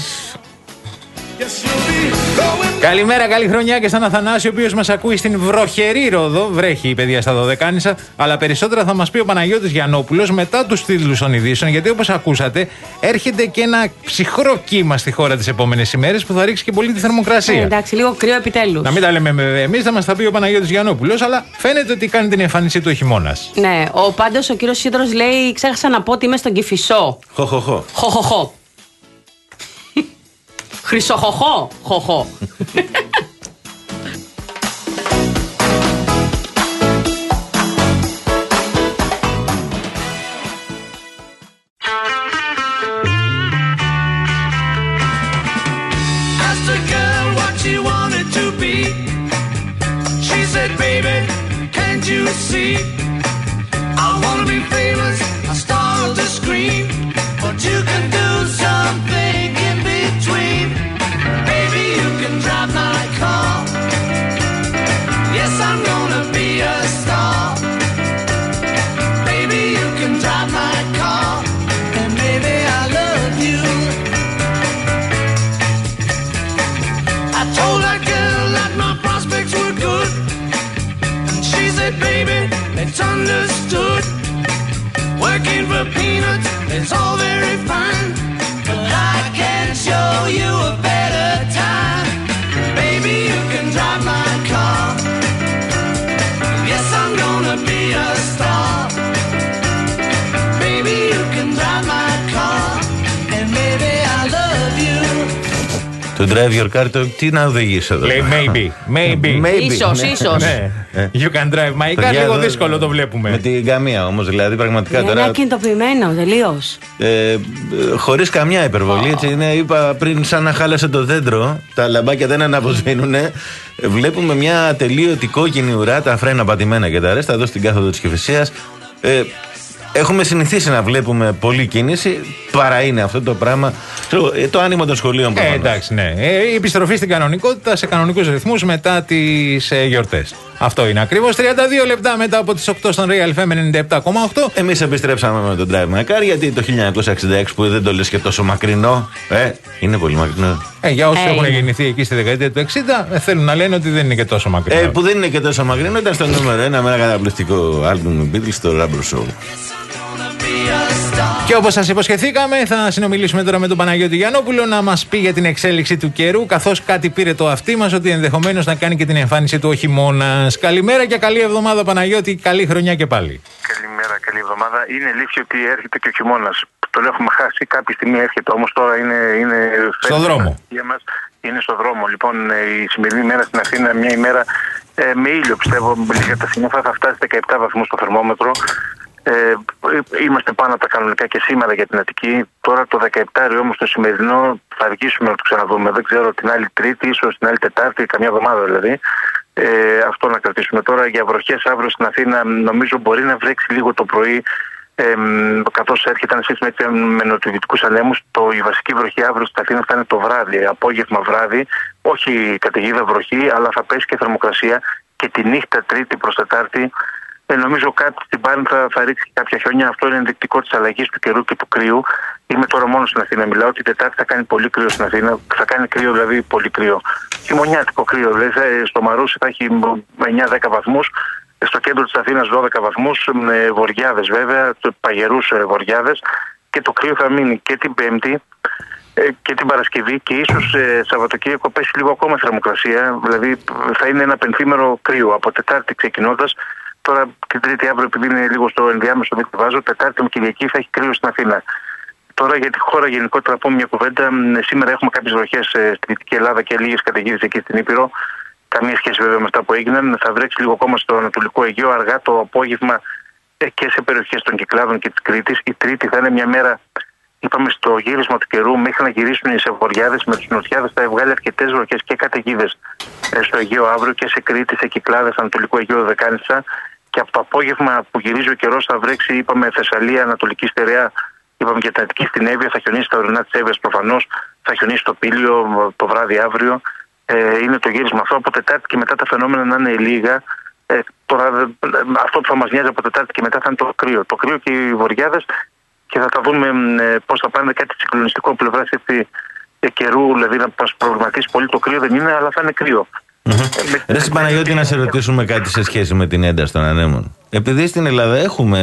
Καλημέρα, καλή χρονιά και στον Αθανάση, ο οποίος μας ακούει στην βροχερή Ρόδο. Βρέχει η παιδεία στα Δωδεκάνησα, αλλά περισσότερα θα μας πει ο Παναγιώτης Γιαννόπουλος μετά τους τίτλους των ειδήσεων. Γιατί όπως ακούσατε, έρχεται και ένα ψυχρό κύμα στη χώρα τις επόμενες ημέρες που θα ρίξει και πολύ τη θερμοκρασία. Ε, εντάξει, λίγο κρύο επιτέλους. Να μην τα λέμε εμείς, θα μας τα πει ο Παναγιώτης Γιαννόπουλος, αλλά φαίνεται ότι κάνει την εμφάνισή του ο χειμώνας. Ναι, ο πάντως ο κύριος Σίδρος λέει: ξέχασα να πω ότι είμαι στον Κηφισό. Χοχοχο. Χοχοχο. Χρυσοχοχό. Χοχό. Asked a girl what she wanted to be. She said, baby, can't you see? I wanna be famous, a star of the screen. But you can do something in between. Baby, you can drive my car. Yes, I'm gonna be a star. Baby, you can drive my car. And baby, I love you. I told that girl that my prospects were good. And she said, baby, it's understood. Working for peanuts is all very fine. But I can show you a better time. Baby, you can drive my car. Yes, I'm gonna be a star. Baby, you can drive my car. And maybe I love you. Το drive your car, το, τι να οδηγείς εδώ? Λέει maybe, maybe. Maybe, Ίσως, ναι. ίσως. Ναι. You can drive my car, Παιδιά, λίγο εδώ- δύσκολο το βλέπουμε. Με την καμία όμως, δηλαδή πραγματικά Είναι τώρα. ακινητοποιημένο τελείως. Ε, χωρίς καμιά υπερβολή, έτσι είναι. Είπα πριν, σαν να χάλασε το δέντρο, τα λαμπάκια δεν αναβοσβήνουν. Βλέπουμε μια ατελείωτη κόκκινη ουρά, τα φρένα πατημένα και τα ρέστα εδώ στην κάθοδο της Κηφισίας. Ε, έχουμε συνηθίσει να βλέπουμε πολλή κίνηση. παρά είναι αυτό το πράγμα. Το άνοιγμα των σχολείων. Ε, εντάξει, ναι. Ε, η επιστροφή στην κανονικότητα σε κανονικούς ρυθμούς μετά τις ε, γιορτές. Αυτό είναι ακριβώς. τριάντα δύο λεπτά μετά από τις οκτώ στον Real εφ εμ ενενήντα επτά κόμμα οκτώ. Εμείς επιστρέψαμε με τον Drive My Car, γιατί το χίλια εννιακόσια εξήντα έξι, που δεν το λες και τόσο μακρινό. Ε, είναι πολύ μακρινό. Ε, για όσους Ε, έχουν είναι. γεννηθεί εκεί στη δεκαετία του εξήντα, ε, θέλουν να λένε ότι δεν είναι και τόσο μακρινό. Ε, που δεν είναι και τόσο μακρινό, ήταν στο νούμερο ένα με ένα καταπληκτικό άλμπουμ Beatles, το Rubber Soul. Και όπως σας υποσχεθήκαμε, θα συνομιλήσουμε τώρα με τον Παναγιώτη Γιαννόπουλο να μας πει για την εξέλιξη του καιρού, καθώς κάτι πήρε το αυτί μας ότι ενδεχομένως να κάνει και την εμφάνιση του ο χειμώνας. Καλημέρα και καλή εβδομάδα, Παναγιώτη. Καλή χρονιά και πάλι. Καλημέρα, καλή εβδομάδα. Είναι αλήθεια ότι έρχεται και ο χειμώνας. Τον έχουμε χάσει, κάποια στιγμή έρχεται, όμως τώρα είναι. είναι Στο δρόμο. Για μας είναι στο δρόμο. Λοιπόν, η σημερινή μέρα στην Αθήνα, μια ημέρα ε, με ήλιο, πιστεύω. Για τα συνήθω θα φτάσει δεκαεπτά βαθμούς το θερμόμετρο. Ε, είμαστε πάνω από τα κανονικά και σήμερα για την Αττική. Τώρα το δεκαεπτάριο όμως το σημερινό θα αργήσουμε να το ξαναδούμε. Δεν ξέρω, την άλλη Τρίτη, ίσως την άλλη Τετάρτη, καμιά εβδομάδα δηλαδή. Ε, αυτό να κρατήσουμε τώρα. Για βροχές αύριο στην Αθήνα, νομίζω μπορεί να βρέξει λίγο το πρωί. Ε, καθώς έρχεται ένα σύστημα με νοτιοδυτικούς ανέμους, το, η βασική βροχή αύριο στην Αθήνα θα είναι το βράδυ, απόγευμα βράδυ. Όχι καταιγίδα βροχή, αλλά θα πέσει και θερμοκρασία. Και τη νύχτα Τρίτη προς Τετάρτη. Ε, νομίζω κάτι στην Πάνη θα, θα ρίξει κάποια χιόνια. Αυτό είναι ενδεικτικό της αλλαγής του καιρού και του κρύου. Είμαι τώρα μόνο στην Αθήνα. Μιλάω την Τετάρτη θα κάνει πολύ κρύο στην Αθήνα. Θα κάνει κρύο, δηλαδή πολύ κρύο. Χειμωνιάτικο κρύο. Δηλαδή στο Μαρούσι θα έχει εννιά δέκα βαθμούς. Στο κέντρο της Αθήνας δώδεκα βαθμούς. Με βοριάδες βέβαια, παγερούς βοριάδες. Και το κρύο θα μείνει και την Πέμπτη και την Παρασκευή και ίσως ε, Σαββατοκύριακο πέσει λίγο ακόμα θερμοκρασία. Δηλαδή θα είναι ένα πενθήμερο κρύο από Τετάρτη ξεκινώντας. Τώρα την Τρίτη αύριο, επειδή είναι λίγο στο ενδιάμεσο, δεν τη βάζω. Τετάρτη με Κυριακή θα έχει κρύο στην Αθήνα. Τώρα για τη χώρα γενικότερα, πω μια κουβέντα. Σήμερα έχουμε κάποιες βροχές στη Δυτική Ελλάδα και λίγες καταιγίδες εκεί στην Ήπειρο. Καμία σχέση βέβαια με αυτά που έγιναν. Θα βρέξει λίγο ακόμα στο Ανατολικό Αιγαίο αργά το απόγευμα και σε περιοχές των Κυκλάδων και της Κρήτης. Η Τρίτη θα είναι μια μέρα, είπαμε, στο γύρισμα του καιρού, μέχρι να γυρίσουν οι σεβοριάδες με τους νοτιάδες. Θα βγάλει αρκετές βροχές και καταιγίδες στο Αιγαίο αύριο και σε Κρήτη, σε Κυκλάδες, Ανατολικό Αιγαίο, Δεκάνησα. Και από το απόγευμα που γυρίζει ο καιρός θα βρέξει, είπαμε, Θεσσαλία, Ανατολική Στερεά, είπαμε και τα Αττική στην Εύβοια, θα χιονίσει τα ορεινά της Εύβοιας προφανώς, θα χιονίσει το Πήλιο το βράδυ αύριο. Ε, είναι το γύρισμα αυτό. Από Τετάρτη και μετά τα φαινόμενα να είναι λίγα. Ε, τώρα, αυτό που θα μας νοιάζει από Τετάρτη και μετά θα είναι το κρύο. Το κρύο και οι βοριάδες και θα τα δούμε ε, πώς θα πάνε, κάτι συγκλονιστικό από πλευράς καιρού, δηλαδή να μας προβληματίσει πολύ το κρύο δεν είναι, αλλά θα είναι κρύο. Mm-hmm. Ρε Παναγιώτη, να σε ρωτήσουμε κάτι σε σχέση με την ένταση των ανέμων. Επειδή στην Ελλάδα έχουμε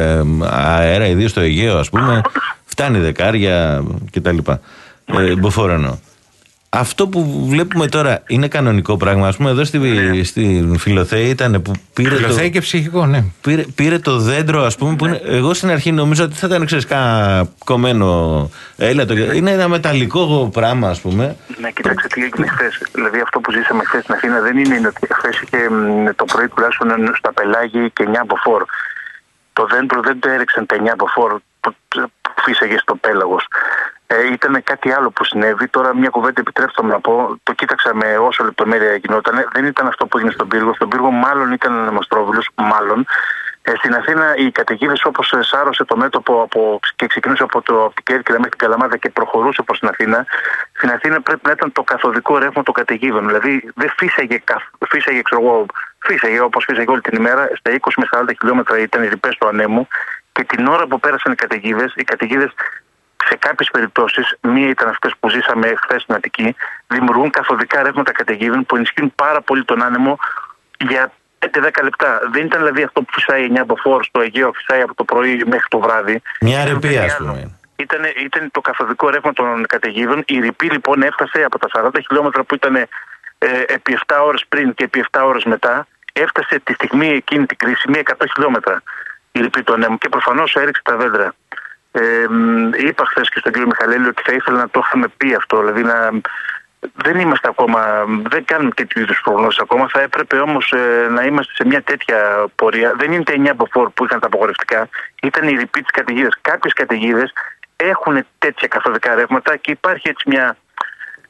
αέρα, ιδίως στο Αιγαίο, ας πούμε, φτάνει δεκάρια κτλ. Ε, Μποφόρανο. Αυτό που βλέπουμε τώρα είναι κανονικό πράγμα. Ας πούμε, εδώ στη, στη Φιλοθέη ήταν που πήρε. Φιλοθέη το, και ψυχικό, ναι. Πήρε, πήρε το δέντρο, ας πούμε, που είναι, εγώ στην αρχή νομίζω ότι θα ήταν, ξέρεις, κάνα κομμένο. Έλα, το, είναι ένα μεταλλικό πράγμα, ας πούμε. Ναι, κοιτάξτε τι έγινε χθες. Δηλαδή, αυτό που ζήσαμε χθες στην Αθήνα δεν είναι ότι χθες είχε το πρωί τουλάχιστον στα πελάγη και εννιά μποφόρ. Το δέντρο δεν το έριξαν τα εννιά μποφόρ που φύσαγε στο πέλαγος. Ε, ήταν κάτι άλλο που συνέβη. Τώρα, μια κουβέντα επιτρέψτε μου να πω. Το κοίταξα με όσο λεπτομέρεια γινόταν. Δεν ήταν αυτό που έγινε στον πύργο. Στον πύργο, μάλλον ήταν ανεμοστρόβιλος. Μάλλον. Ε, στην Αθήνα, οι καταιγίδες, όπως σάρωσε το μέτωπο από, και ξεκινούσε από, το, από την Κέρκυρα μέχρι την Καλαμάτα και προχωρούσε προς την Αθήνα, στην Αθήνα πρέπει να ήταν το καθοδικό ρεύμα των καταιγίδων. Δηλαδή, δεν φύσαγε, φύσαγε, ξέρω εγώ, φύσαγε όπως φύσαγε όλη την ημέρα. Στα είκοσι με σαράντα χιλιόμετρα ήταν οι ρηπές του ανέμου. Και την ώρα που πέρασαν οι καταιγίδες, οι καταιγίδες σε κάποιες περιπτώσεις, μία ήταν αυτές που ζήσαμε χθες στην Αττική, δημιουργούν καθοδικά ρεύματα καταιγίδων που ενισχύουν πάρα πολύ τον άνεμο για πέντε με δέκα λεπτά. Δεν ήταν δηλαδή αυτό που φυσάει εννιά μποφόρ στο Αιγαίο, φυσάει από το πρωί μέχρι το βράδυ. Μια ρηπή, ας πούμε. Ήταν, ήταν το καθοδικό ρεύμα των καταιγίδων. Η ρηπή λοιπόν έφτασε από τα σαράντα χιλιόμετρα που ήταν ε, επί επτά ώρες πριν και επί επτά ώρες μετά, έφτασε τη στιγμή εκείνη την κρίσιμη εκατό χιλιόμετρα η ρηπή του ανέμου και προφανώς έριξε τα δέντρα. Ε, είπα χθες και στον κύριο Μιχαλέλη ότι θα ήθελα να το είχαμε πει αυτό, δηλαδή να, δεν είμαστε ακόμα, δεν κάνουμε τέτοιου είδους προγνώσεις ακόμα, θα έπρεπε όμως ε, να είμαστε σε μια τέτοια πορεία. Δεν είναι τα εννιά μποφόρ που είχαν τα απογορευτικά, ήταν η ρηπή της καταιγίδας. Κάποιες καταιγίδες έχουν τέτοια καθοδικά ρεύματα και υπάρχει έτσι μια,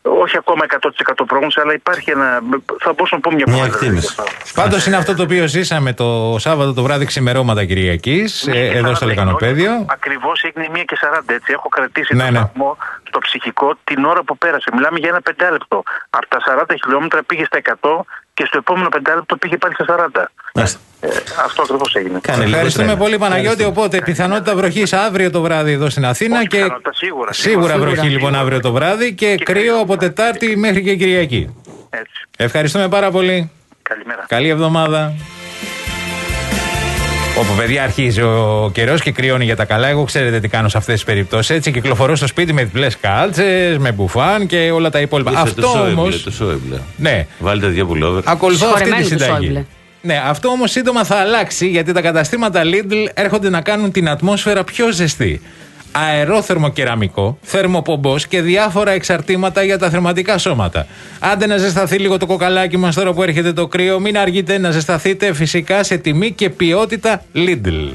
όχι ακόμα εκατό τοις εκατό πρόγνωση, αλλά υπάρχει ένα. Θα μπορούσα να πω μια κουβέντα. Πάντως είναι αυτό το οποίο ζήσαμε το Σάββατο το βράδυ ξημερώματα Κυριακής, ε, εδώ στο Λεκανοπέδιο. Ακριβώς έγινε μία και σαράντα, έτσι. Έχω κρατήσει ναι, το ναι. σταθμό στο ψυχικό την ώρα που πέρασε. Μιλάμε για ένα πεντάλεπτο. Από τα σαράντα χιλιόμετρα πήγε στα εκατό και στο επόμενο πεντάλεπτο πήγε πάλι στα σαράντα. Ε, αυτό ακριβώς έγινε. Ευχαριστούμε πολύ, Παναγιώτη. Οπότε πιθανότητα βροχής αύριο το βράδυ εδώ στην Αθήνα. Όχι, και σίγουρα, σίγουρα, σίγουρα βροχή σίγουρα. λοιπόν αύριο το βράδυ και, και κρύο από Τετάρτη μέχρι και Κυριακή. Έτσι. Ευχαριστούμε πάρα πολύ. Καλημέρα. Καλή εβδομάδα. Όπου παιδιά αρχίζει ο καιρός και κρυώνει για τα καλά. Εγώ ξέρετε τι κάνω σε αυτές τις περιπτώσεις. Έτσι κυκλοφορώ στο σπίτι με διπλές κάλτσες, με μπουφάν και όλα τα υπόλοιπα. Είσαι Αυτό το όμως. Το σόιμπλε. Ναι. Βάλτε δύο πουλόβερ. Ακολουθώ αυτή τη συνταγή. Ναι, αυτό όμως σύντομα θα αλλάξει γιατί τα καταστήματα Lidl έρχονται να κάνουν την ατμόσφαιρα πιο ζεστή. Αερόθερμο κεραμικό, θερμοπομπός και διάφορα εξαρτήματα για τα θερματικά σώματα. Άντε να ζεσταθεί λίγο το κοκαλάκι μας τώρα που έρχεται το κρύο. Μην αργείτε να ζεσταθείτε φυσικά σε τιμή και ποιότητα Lidl.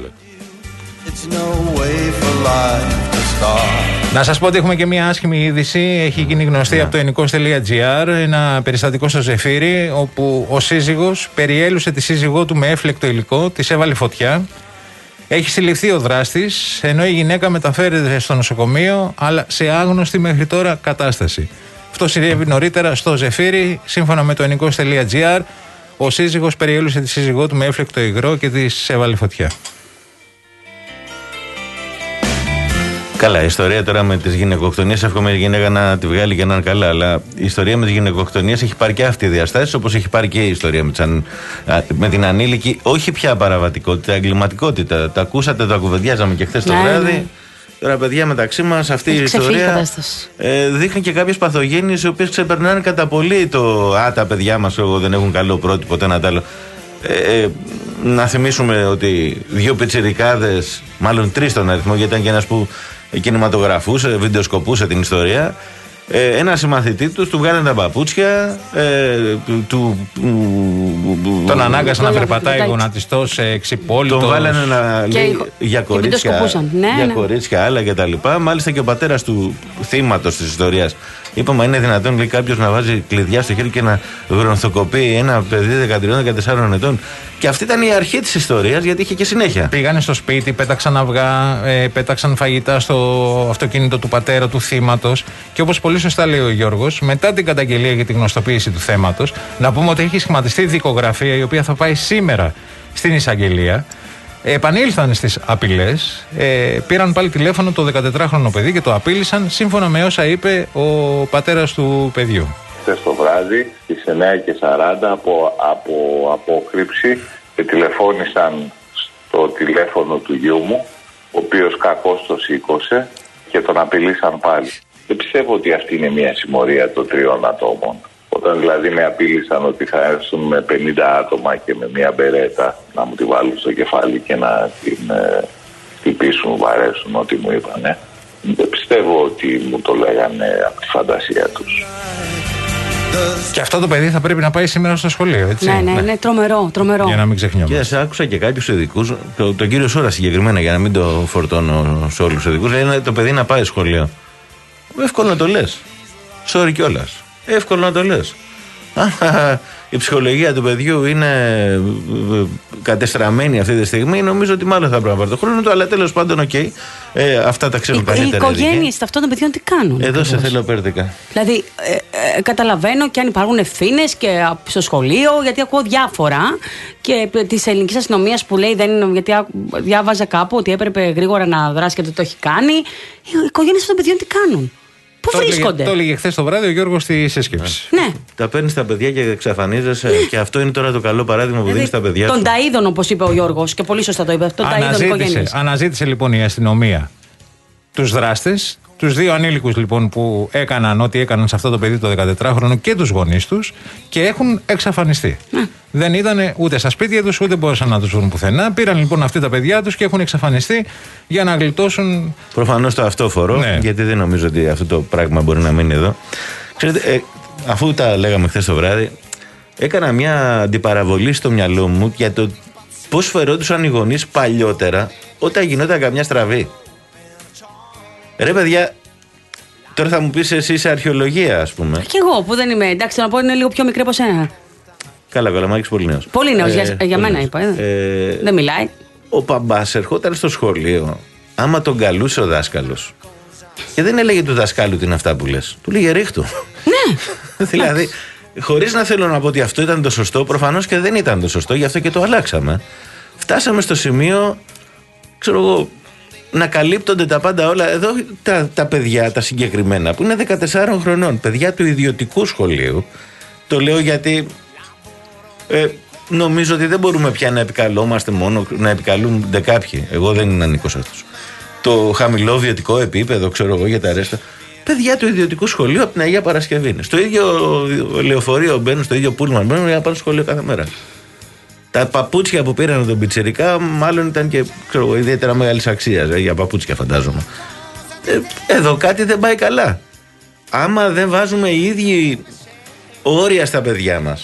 Να σας πω ότι έχουμε και μια άσχημη είδηση. Έχει γίνει γνωστή yeah. από το ενικός τελεία τζι άρ ένα περιστατικό στο Ζεφύρι όπου ο σύζυγος περιέλουσε τη σύζυγό του με έφλεκτο υλικό, της έβαλε φωτιά. Έχει συλληφθεί ο δράστης, ενώ η γυναίκα μεταφέρεται στο νοσοκομείο, αλλά σε άγνωστη μέχρι τώρα κατάσταση. Αυτό συνέβη νωρίτερα στο Ζεφύρι, σύμφωνα με το ενικός τελεία τζι άρ. Ο σύζυγος περιέλουσε τη σύζυγό του με έφλεκτο υγρό και της έβαλε φωτιά. Καλά, η ιστορία τώρα με τις γυναικοκτονίες, εύχομαι η γυναίκα να τη βγάλει και να είναι καλά. Αλλά η ιστορία με τις γυναικοκτονίες έχει πάρει και αυτή η διαστάση, όπως έχει πάρει και η ιστορία με, αν, με την ανήλικη. Όχι πια παραβατικότητα, εγκληματικότητα. Τα ακούσατε, το ακουβεντιάζαμε και χθες το ναι, βράδυ. Ναι. Τώρα, παιδιά, μεταξύ μας αυτή η ιστορία ε, δείχνει και κάποιες παθογένειες οι οποίες ξεπερνάνε κατά πολύ το «Α, τα παιδιά μας εγώ, δεν έχουν καλό πρότυπο, το ένα τ' άλλο». Ε, ε, να θυμίσουμε ότι δύο πιτσιρικάδες, μάλλον τρεις στον αριθμό, γιατί ήταν και ένας που κινηματογραφούσε, βιντεοσκοπούσε την ιστορία. Ε, ένα συμμαθητή του του βγάλανε τα παπούτσια, ε, του, του, τον ανάγκασαν να περπατάει γονατιστός, εξυπόλυτος. Τον βάλανε να λέει για κορίτσια, ναι, για ναι. κορίτσια άλλα και τα λοιπά. Μάλιστα και ο πατέρας του θύματος της ιστορίας. Είπαμε, είναι δυνατόν λέει, κάποιος να βάζει κλειδιά στο χέρι και να γρονθοκοπεί ένα παιδί δεκατρία δεκατεσσάρων ετών. Και αυτή ήταν η αρχή της ιστορίας, γιατί είχε και συνέχεια. Πήγανε στο σπίτι, πέταξαν αυγά, ε, πέταξαν φαγητά στο αυτοκίνητο του πατέρα του θύματος. Και όπως πολύ σωστά λέει ο Γιώργος, μετά την καταγγελία για την γνωστοποίηση του θέματος, να πούμε ότι έχει σχηματιστεί δικογραφία η οποία θα πάει σήμερα στην εισαγγελία. Επανήλθαν στις απειλές, ε, πήραν πάλι τηλέφωνο το δεκατετράχρονο παιδί και το απείλησαν σύμφωνα με όσα είπε ο πατέρας του παιδιού. Χθες το βράδυ στις εννιά και σαράντα από, από απόκρυψη και τηλεφώνησαν στο τηλέφωνο του γιού μου, ο οποίος κακώς το σήκωσε και τον απειλήσαν πάλι. Δεν πιστεύω ότι αυτή είναι μια συμμορία των τριών ατόμων. Όταν δηλαδή με απείλησαν ότι θα έρθουν με πενήντα άτομα και με μια μπερέτα να μου τη βάλουν στο κεφάλι και να την ε, χτυπήσουν, βαρέσουν, ό,τι μου είπανε. Δεν πιστεύω ότι μου το λέγανε από τη φαντασία τους. Και αυτό το παιδί θα πρέπει να πάει σήμερα στο σχολείο, έτσι. Ναι, ναι, ναι, τρομερό, τρομερό. Για να μην ξεχνιόμαστε. Και σε άκουσα και κάποιους ειδικούς, το, τον κύριο Σόρα συγκεκριμένα, για να μην το φορτώνω σε όλους τους ειδικούς, λένε το παιδί να πάει σχολείο. Εύκολο να το λες. Sorry κιόλας. Εύκολο να το λες. Η ψυχολογία του παιδιού είναι κατεστραμμένη αυτή τη στιγμή. Νομίζω ότι μάλλον θα πρέπει να πάρει το χρόνο του, αλλά τέλος πάντων, οκ. Okay. Ε, αυτά τα ξέρουν καλύτερα. Οι οικογένειες αυτών των παιδιών τι κάνουν. Εδώ σε θέλω πέρδικα. Δηλαδή, ε, ε, καταλαβαίνω και αν υπάρχουν ευθύνες και στο σχολείο, γιατί ακούω διάφορα. Και τη ελληνική αστυνομία που λέει, δεν, γιατί διάβαζα κάπου ότι έπρεπε γρήγορα να δράσει και δεν το έχει κάνει. Οι οικογένειες αυτών των παιδιών τι κάνουν. Πού το βρίσκονται. Το έλεγε χθες το βράδυ ο Γιώργος στη σύσκεψη. Ναι. Τα παίρνεις τα παιδιά και εξαφανίζεσαι. Ναι. Και αυτό είναι τώρα το καλό παράδειγμα που δηλαδή, δίνεις στα παιδιά. Τον ταΐδων, όπως είπε ο Γιώργος, και πολύ σωστά το είπε. Τον ταΐδων οικογένειες. Αναζήτησε λοιπόν η αστυνομία τους δράστες, τους δύο ανήλικους λοιπόν που έκαναν ό,τι έκαναν σε αυτό το παιδί το δεκατετράχρονο και τους γονείς τους και έχουν εξαφανιστεί. Ναι. Δεν ήταν ούτε στα σπίτια τους, ούτε μπορούσαν να τους βρουν πουθενά. Πήραν λοιπόν αυτοί τα παιδιά τους και έχουν εξαφανιστεί για να γλιτώσουν. Προφανώς το αυτόφορο, ναι. Γιατί δεν νομίζω ότι αυτό το πράγμα μπορεί να μείνει εδώ. Ξέρετε, ε, αφού τα λέγαμε χθες το βράδυ, έκανα μια αντιπαραβολή στο μυαλό μου για το πώς φερόντουσαν οι γονείς παλιότερα όταν γινόταν καμιά στραβή. Ρε παιδιά, Τώρα θα μου πεις εσύ σε αρχαιολογία, ας πούμε. Κι εγώ που δεν είμαι. Εντάξει, να πω είναι λίγο πιο μικρή από σένα. Καλά, καλά, Μάκης πολύ νέος. Πολύ νέος, Ε, για, για μένα νέος. είπα. Ε. Ε, Δεν μιλάει. Ο μπαμπάς ερχόταν στο σχολείο, άμα τον καλούσε ο δάσκαλος. Και δεν έλεγε του δασκάλου τι είναι αυτά που λες. Του λέγε ρίχτου. Ναι. Δηλαδή, χωρίς να θέλω να πω ότι αυτό ήταν το σωστό, προφανώς και δεν ήταν το σωστό, γι' αυτό και το αλλάξαμε. Φτάσαμε στο σημείο, ξέρω εγώ, να καλύπτονται τα πάντα όλα. Εδώ τα, τα παιδιά, τα συγκεκριμένα, που είναι δεκατεσσάρων χρονών, παιδιά του ιδιωτικού σχολείου. Το λέω γιατί ε, νομίζω ότι δεν μπορούμε πια να επικαλούμαστε μόνο, να επικαλούνται κάποιοι. Εγώ δεν ανήκω σε αυτούς. Το χαμηλό βιωτικό επίπεδο, ξέρω εγώ, για τα ρέστα. Παιδιά του ιδιωτικού σχολείου από την Αγία Παρασκευή είναι. Στο ίδιο λεωφορείο μπαίνουν, στο ίδιο πούλμαν μπαίνουν για να πάνε στο σχολείο κάθε μέρα. Τα παπούτσια που πήραν τον πιτσιρικά, μάλλον ήταν και ξέρω εγώ, ιδιαίτερα μεγάλης αξίας. Ε, για παπούτσια, φαντάζομαι. Ε, εδώ κάτι δεν πάει καλά. Άμα δεν βάζουμε οι ίδιοι όρια στα παιδιά μας,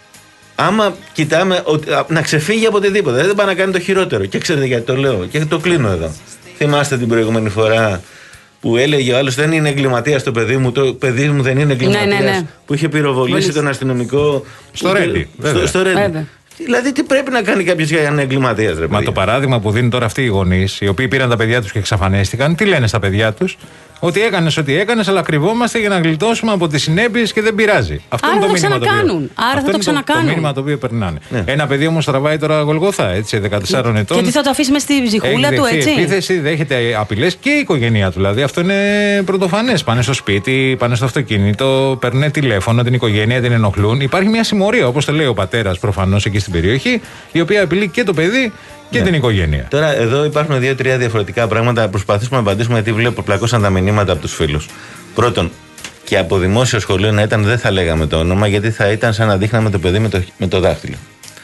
άμα κοιτάμε ότι, α, να ξεφύγει από οτιδήποτε, δεν πάει να κάνει το χειρότερο. Και ξέρετε γιατί το λέω, και το κλείνω εδώ. Θυμάστε την προηγούμενη φορά που έλεγε ο άλλος δεν είναι εγκληματίας το παιδί μου, το παιδί μου δεν είναι εγκληματίας, ναι, ναι, ναι. που είχε πυροβολήσει Μόλις. τον αστυνομικό Στο Ρέντι, στο, στο Ρέντι. Βέβαια. Δηλαδή τι πρέπει να κάνει κάποιος για να είναι εγκληματίας, ρε Μα παιδί. το παράδειγμα που δίνουν τώρα αυτοί οι γονείς, οι οποίοι πήραν τα παιδιά τους και εξαφανίστηκαν, τι λένε στα παιδιά τους? Ότι έκανες ό,τι έκανες, αλλά κρυβόμαστε για να γλιτώσουμε από τις συνέπειες και δεν πειράζει. Αυτό Άρα είναι το θα το μήνυμα το οποίο- ξανακάνουν. Άρα αυτό θα το είναι ξανακάνουν. Το μήνυμα το οποίο περνάνε. Ναι. Ένα παιδί όμως τραβάει τώρα Γολγοθά, έτσι, δεκατεσσάρων ετών. Και τι θα το αφήσει μες στη ψυχούλα Έχει του, δεχθεί έτσι. επίθεση, δέχεται απειλές και η οικογένειά του. Δηλαδή αυτό είναι πρωτοφανές. Πάνε στο σπίτι, πάνε στο αυτοκίνητο, παίρνουν τηλέφωνο, την οικογένεια την ενοχλούν. Υπάρχει μια συμμορία, όπως το λέει ο πατέρας προφανώς εκεί στην περιοχή, η οποία απειλεί και το παιδί και Ναι. την οικογένεια. Τώρα εδώ υπάρχουν δύο-τρία διαφορετικά πράγματα. Προσπαθήσουμε να απαντήσουμε γιατί βλέπω πλακώσαν τα μηνύματα από τους φίλους. Πρώτον, και από δημόσιο σχολείο να ήταν, δεν θα λέγαμε το όνομα, γιατί θα ήταν σαν να δείχναμε το παιδί με το, με το δάχτυλο.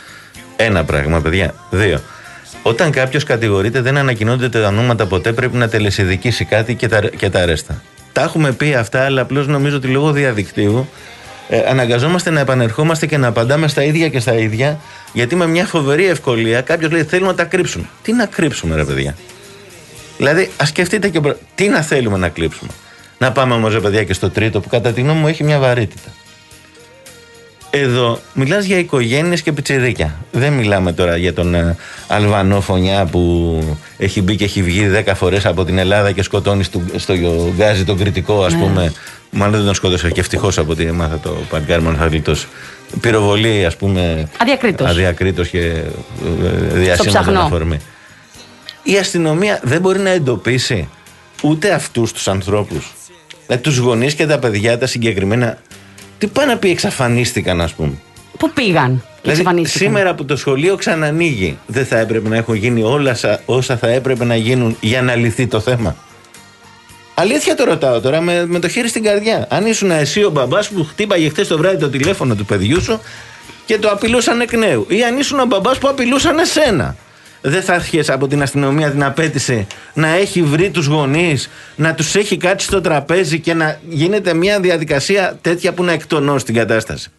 Ένα πράγμα, παιδιά. Δύο. Όταν κάποιος κατηγορείται, δεν ανακοινώνται τα ονόματα ποτέ, πρέπει να τελεσιδικήσει κάτι και τα, και τα ρέστα. Τα έχουμε πει αυτά, αλλά απλώς νομίζω ότι λόγω διαδικτύου ε, αναγκαζόμαστε να επανερχόμαστε και να απαντάμε στα ίδια και στα ίδια, γιατί με μια φοβερή ευκολία κάποιος λέει θέλουμε να τα κρύψουν. Τι να κρύψουμε, ρε παιδιά. Δηλαδή, ας σκεφτείτε και προ... τι να θέλουμε να κρύψουμε. Να πάμε όμως, ρε παιδιά, και στο τρίτο που κατά τη γνώμη μου έχει μια βαρύτητα. Εδώ μιλάς για οικογένειες και πιτσιρίκια. Δεν μιλάμε τώρα για τον ε, Αλβανό φωνιά που έχει μπει και έχει βγει δέκα φορές από την Ελλάδα και σκοτώνει στο, στο γκάζι τον κριτικό, ας πούμε. Μάλλον δεν τον σκότωσε και ευτυχώς από ό,τι έμαθα το παλικάρι μόνο θα γλιτώσει. Πυροβολή, ας πούμε. Αδιακρίτως. Αδιακρίτως και ε, ε, διασύμματο ψαχνό. αφορμή. Η αστυνομία δεν μπορεί να εντοπίσει ούτε αυτούς τους ανθρώπους. Δηλαδή τους γονείς και τα παιδιά τα συγκεκριμένα. Τι πάει να πει εξαφανίστηκαν, ας πούμε. Πού πήγαν, Δηλαδή, εξαφανίστηκαν. σήμερα που το σχολείο ξανανοίγει, δεν θα έπρεπε να έχουν γίνει όλα σα- όσα θα έπρεπε να γίνουν για να λυθεί το θέμα. Αλήθεια το ρωτάω τώρα με, με το χέρι στην καρδιά. Αν ήσουν εσύ ο μπαμπάς που χτύπαγε χθες το βράδυ το τηλέφωνο του παιδιού σου και το απειλούσαν εκ νέου, ή αν ήσουν ο μπαμπάς που απειλούσαν εσένα, δεν θα έρχεσαι από την αστυνομία την απέτηση να έχει βρει τους γονείς, να τους έχει κάτσει στο τραπέζι και να γίνεται μια διαδικασία τέτοια που να εκτονώσει την κατάσταση.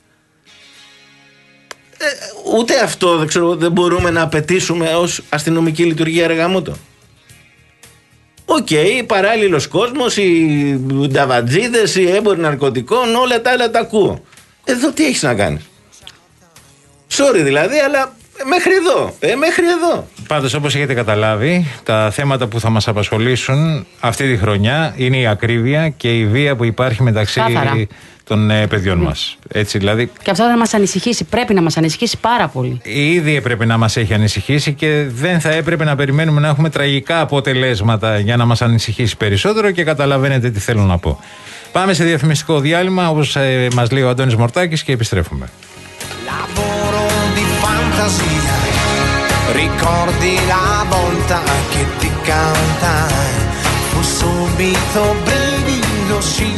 Ε, ούτε αυτό δεν, ξέρω, δεν μπορούμε να απαιτήσουμε ως αστυνομική λειτουργία, ρε γαμώτο. Οκ, okay, παράλληλος κόσμος, οι νταβατζίδες, οι έμποροι ναρκωτικών, όλα τα άλλα τα ακούω. Εδώ τι έχεις να κάνεις? Sorry δηλαδή, αλλά μέχρι εδώ, ε, μέχρι εδώ. Πάντως, όπως έχετε καταλάβει, τα θέματα που θα μας απασχολήσουν αυτή τη χρονιά είναι η ακρίβεια και η βία που υπάρχει μεταξύ Κάθαρα. των ε, παιδιών μας. Έτσι, δηλαδή, Και αυτό θα μας ανησυχήσει, πρέπει να μας ανησυχήσει πάρα πολύ. ήδη έπρεπε να μας έχει ανησυχήσει και δεν θα έπρεπε να περιμένουμε να έχουμε τραγικά αποτελέσματα για να μας ανησυχήσει περισσότερο, και καταλαβαίνετε τι θέλω να πω. Πάμε σε διαφημιστικό διάλειμμα, όπως ε, μας λέει ο Αντώνης Μορτάκης, και επιστρέφουμε. Lavoro di fantasia, ricordi la volta che ti cantai, fu subito brivido sì.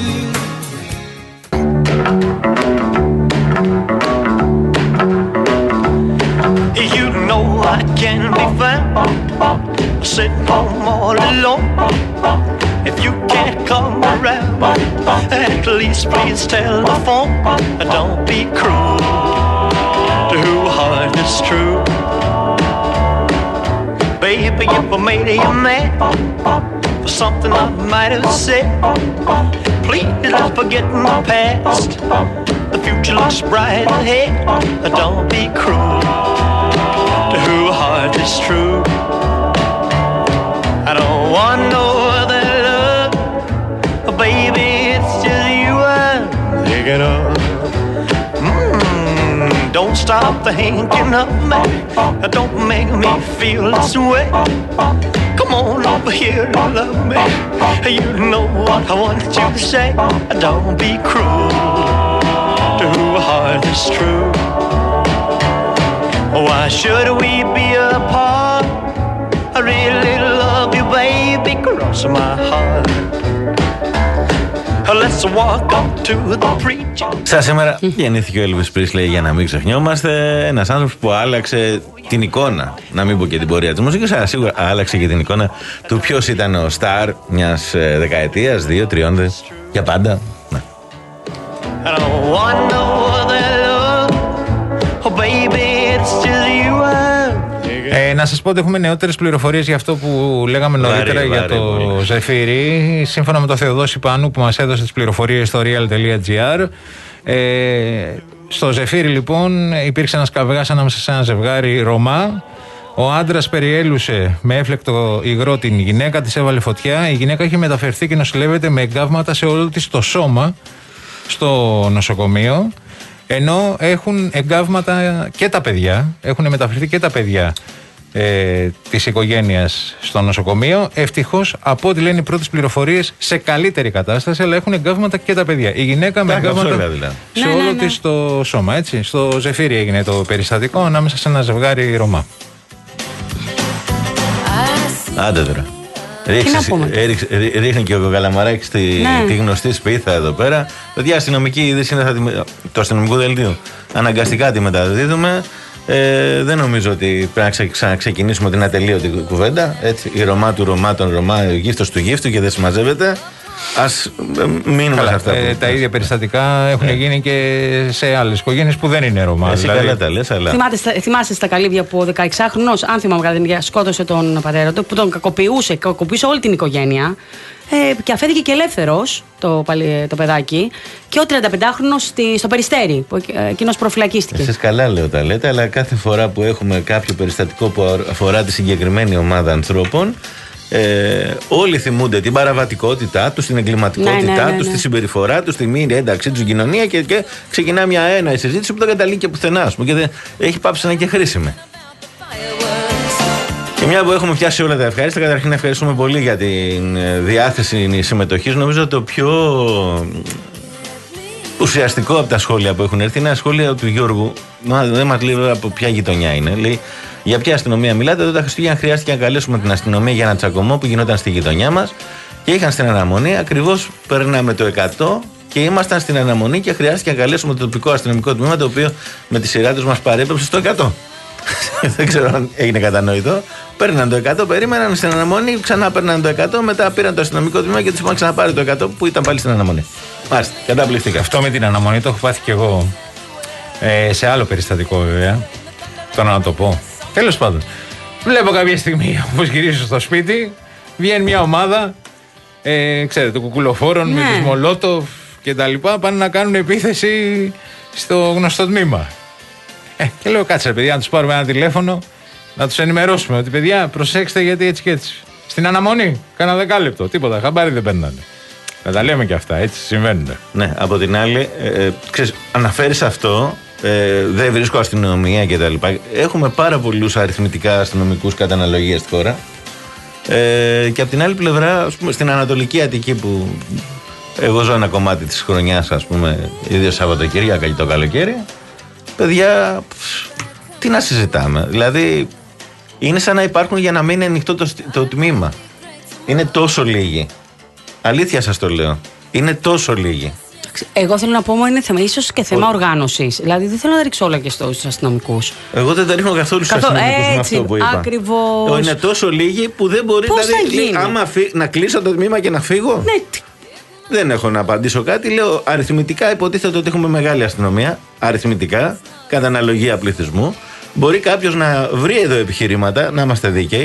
You know I can be found sitting home all alone. If you can't come around, at least please tell the phone. Don't be cruel to who heart is true. Baby, if I made you mad for something I might have said. Please don't forget my past. The future looks bright ahead. Don't be cruel to who heart is true. I don't want no other love, baby, it's just you I'm thinking of. Mm, don't stop thinking of me, don't make me feel this way. Come on over here and love me, you know what I want you to say. Don't be cruel to who heart is true. Why should we be apart? I really love you, baby, cross my heart. Let's walk up to the preacher. Σαν σήμερα γεννήθηκε ο Elvis Presley, για να μην ξεχνιόμαστε. Ένας άνθρωπος που άλλαξε την εικόνα, να μην πω και την πορεία της μουσικής, αλλά σίγουρα άλλαξε και την εικόνα του ποιος ήταν ο στάρ μιας δεκαετίας, δύο, τριών, δε, για πάντα. Ναι. I don't want no other love, oh baby, it's just you. Ε, να σας πω ότι έχουμε νεότερες πληροφορίες για αυτό που λέγαμε νωρίτερα βάρη, για βάρη, το πολύ. Ζεφύρι. Σύμφωνα με τον Θεοδόση Πάνου που μας έδωσε τις πληροφορίες στο real τελεία gr. Ε, στο Ζεφύρι λοιπόν υπήρξε ένας καυγάς ανάμεσα σε ένα ζευγάρι Ρωμά. Ο άντρας περιέλουσε με έφλεκτο υγρό την γυναίκα, της έβαλε φωτιά. Η γυναίκα έχει μεταφερθεί και νοσηλεύεται με εγκάβματα σε όλο της το σώμα στο νοσοκομείο. Ενώ έχουν εγκάβματα και τα παιδιά, έχουν μεταφερθεί και τα παιδιά ε, της οικογένειας στο νοσοκομείο. Ευτυχώς, από ό,τι λένε οι πρώτες πληροφορίες, σε καλύτερη κατάσταση, αλλά έχουν εγκάβματα και τα παιδιά. Η γυναίκα με εγκάβματα δηλαδή. σε ναι, όλο ναι, ναι. της το σώμα, έτσι. Στο Ζεφύρι έγινε το περιστατικό ανάμεσα σε ένα ζευγάρι Ρωμά. Άντε τώρα. Ρίχνει και ο Καλαμαράκης τη, ναι. τη γνωστή σπίθα εδώ πέρα. Παιδιά, αστυνομική είδηση είναι θα τη, το αστυνομικό δελτίο. Αναγκαστικά τη μεταδίδουμε. Ε, δεν νομίζω ότι πρέπει να ξαναξεκινήσουμε την ατελείωτη κουβέντα. Έτσι, η Ρωμά του Ρωμά, τον Ρωμά, ο γύφτος του γύφτου και δεν συμμαζεύεται. Ας μείνουμε καλά, σε αυτά. Ε, τα ίδια περιστατικά έχουν ε. γίνει και σε άλλες οικογένειες που δεν είναι Ρωμά. Εσύ δηλαδή. Καλά τα λες, αλλά... Θυμάστε, θυμάστε στα καλύβια που ο δεκαεξάχρονος, αν θυμάμαι καλά, σκότωσε τον πατέρα του, που τον κακοποιούσε, κακοποιούσε όλη την οικογένεια. Ε, και αφέθηκε και ελεύθερος το, το παιδάκι. Και ο τριανταπεντάχρονος στο Περιστέρι, που εκείνος προφυλακίστηκε. Εσείς καλά λέω τα λέτε, αλλά κάθε φορά που έχουμε κάποιο περιστατικό που αφορά τη συγκεκριμένη ομάδα ανθρώπων, Ε, όλοι θυμούνται την παραβατικότητά του, την εγκληματικότητά ναι, ναι, ναι, του, ναι. τη συμπεριφορά του, τη μη ένταξή του στην κοινωνία και, και ξεκινά μια ένα συζήτηση που δεν καταλήγει και πουθενά και δεν έχει πάψει να είναι και χρήσιμη. Και μια που έχουμε πιάσει όλα τα ευχάριστα, καταρχήν να ευχαριστούμε πολύ για την διάθεση συμμετοχής. Νομίζω το πιο ουσιαστικό από τα σχόλια που έχουν έρθει είναι ένα σχόλιο του Γιώργου. Δεν μας λέει από ποια γειτονιά είναι. Λέει: για ποια αστυνομία μιλάτε? Εδώ τα Χριστούγεννα χρειάστηκε να καλέσουμε την αστυνομία για ένα τσακωμό που γινόταν στη γειτονιά μας και είχαν στην αναμονή. Ακριβώς περνάμε το εκατό και ήμασταν στην αναμονή και χρειάστηκε να καλέσουμε το τοπικό αστυνομικό τμήμα, το οποίο με τη σειρά τους μας παρέπεψε στο εκατό. Δεν ξέρω αν έγινε κατανοητό. Παίρναν το εκατό, περίμεναν στην αναμονή, ξανά παίρναν το εκατό, μετά πήραν το αστυνομικό τμήμα και τους είπαν ξαναπάρει το εκατό που ήταν πάλι στην αναμονή. Μάλιστα, καταπληκτικά. Αυτό με την αναμονή το έχω πάθει κι εγώ. Ε, σε άλλο περιστατικό βέβαια. Τώρα να το πω. Τέλος πάντων, βλέπω κάποια στιγμή όπως γυρίζω στο σπίτι, βγαίνει μια ομάδα, ε, ξέρετε, κουκουλοφόρων ναι. με τους Μολότοφ και τα λοιπά, πάνε να κάνουν επίθεση στο γνωστό τμήμα. Ε, και λέω κάτσε ρε παιδιά, να τους πάρουμε ένα τηλέφωνο, να τους ενημερώσουμε ότι παιδιά προσέξτε γιατί έτσι και έτσι. Στην αναμονή, κάνα δεκάλεπτο, τίποτα, χαμπάρι δεν παίρνανε. Να τα λέμε και αυτά, έτσι συμβαίνουν. Ναι, από την άλλη, ε, ε, ξέρεις, αναφέρεις αυτό. Ε, δεν βρίσκω αστυνομία κτλ. Έχουμε πάρα πολλούς αριθμητικά αστυνομικούς κατά αναλογία στη χώρα. Ε, και από την άλλη πλευρά, ας πούμε, στην Ανατολική Αττική που εγώ ζω ένα κομμάτι της χρονιάς, ας πούμε, ίδιο Σαββατοκύριακα και το καλοκαίρι, παιδιά, τι να συζητάμε. Δηλαδή, είναι σαν να υπάρχουν για να μην είναι ανοιχτό το, το τμήμα. Είναι τόσο λίγοι. Αλήθεια σας το λέω. Είναι τόσο λίγοι. Εγώ θέλω να πω μόνο είναι θέμα, ίσως και θέμα οργάνωσης. Δηλαδή δεν θέλω να ρίξω όλα και στους αστυνομικούς. Εγώ δεν τα ρίχνω καθόλου στους Καθώ, αστυνομικούς έτσι, με αυτό που είπα. Ακριβώς. Είναι τόσο λίγοι που δεν μπορεί Πώς δηλαδή, θα άμα φύ, να κλείσω το τμήμα και να φύγω. Ναι. Δεν έχω να απαντήσω κάτι. Λέω αριθμητικά υποτίθεται ότι έχουμε μεγάλη αστυνομία. Αριθμητικά, κατά αναλογία πληθυσμού. Μπορεί κάποιος να βρει εδώ επιχειρήματα, να είμαστε δίκαιοι.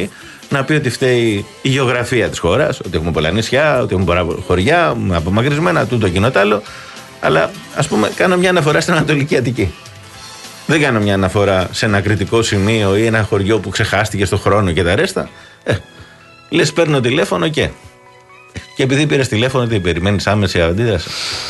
να πει ότι φταίει η γεωγραφία της χώρας, ότι έχουμε πολλά νησιά, ότι έχουμε πολλά χωριά, απομακρυσμένα, τούτο εκείνο τ' άλλο. Αλλά ας πούμε, κάνω μια αναφορά στην Ανατολική Αττική. Δεν κάνω μια αναφορά σε ένα κριτικό σημείο ή ένα χωριό που ξεχάστηκε στο χρόνο και τα ρέστα. Ε, λες, παίρνω τηλέφωνο και. Και επειδή πήρες τηλέφωνο, τι περιμένεις άμεση αντίδραση.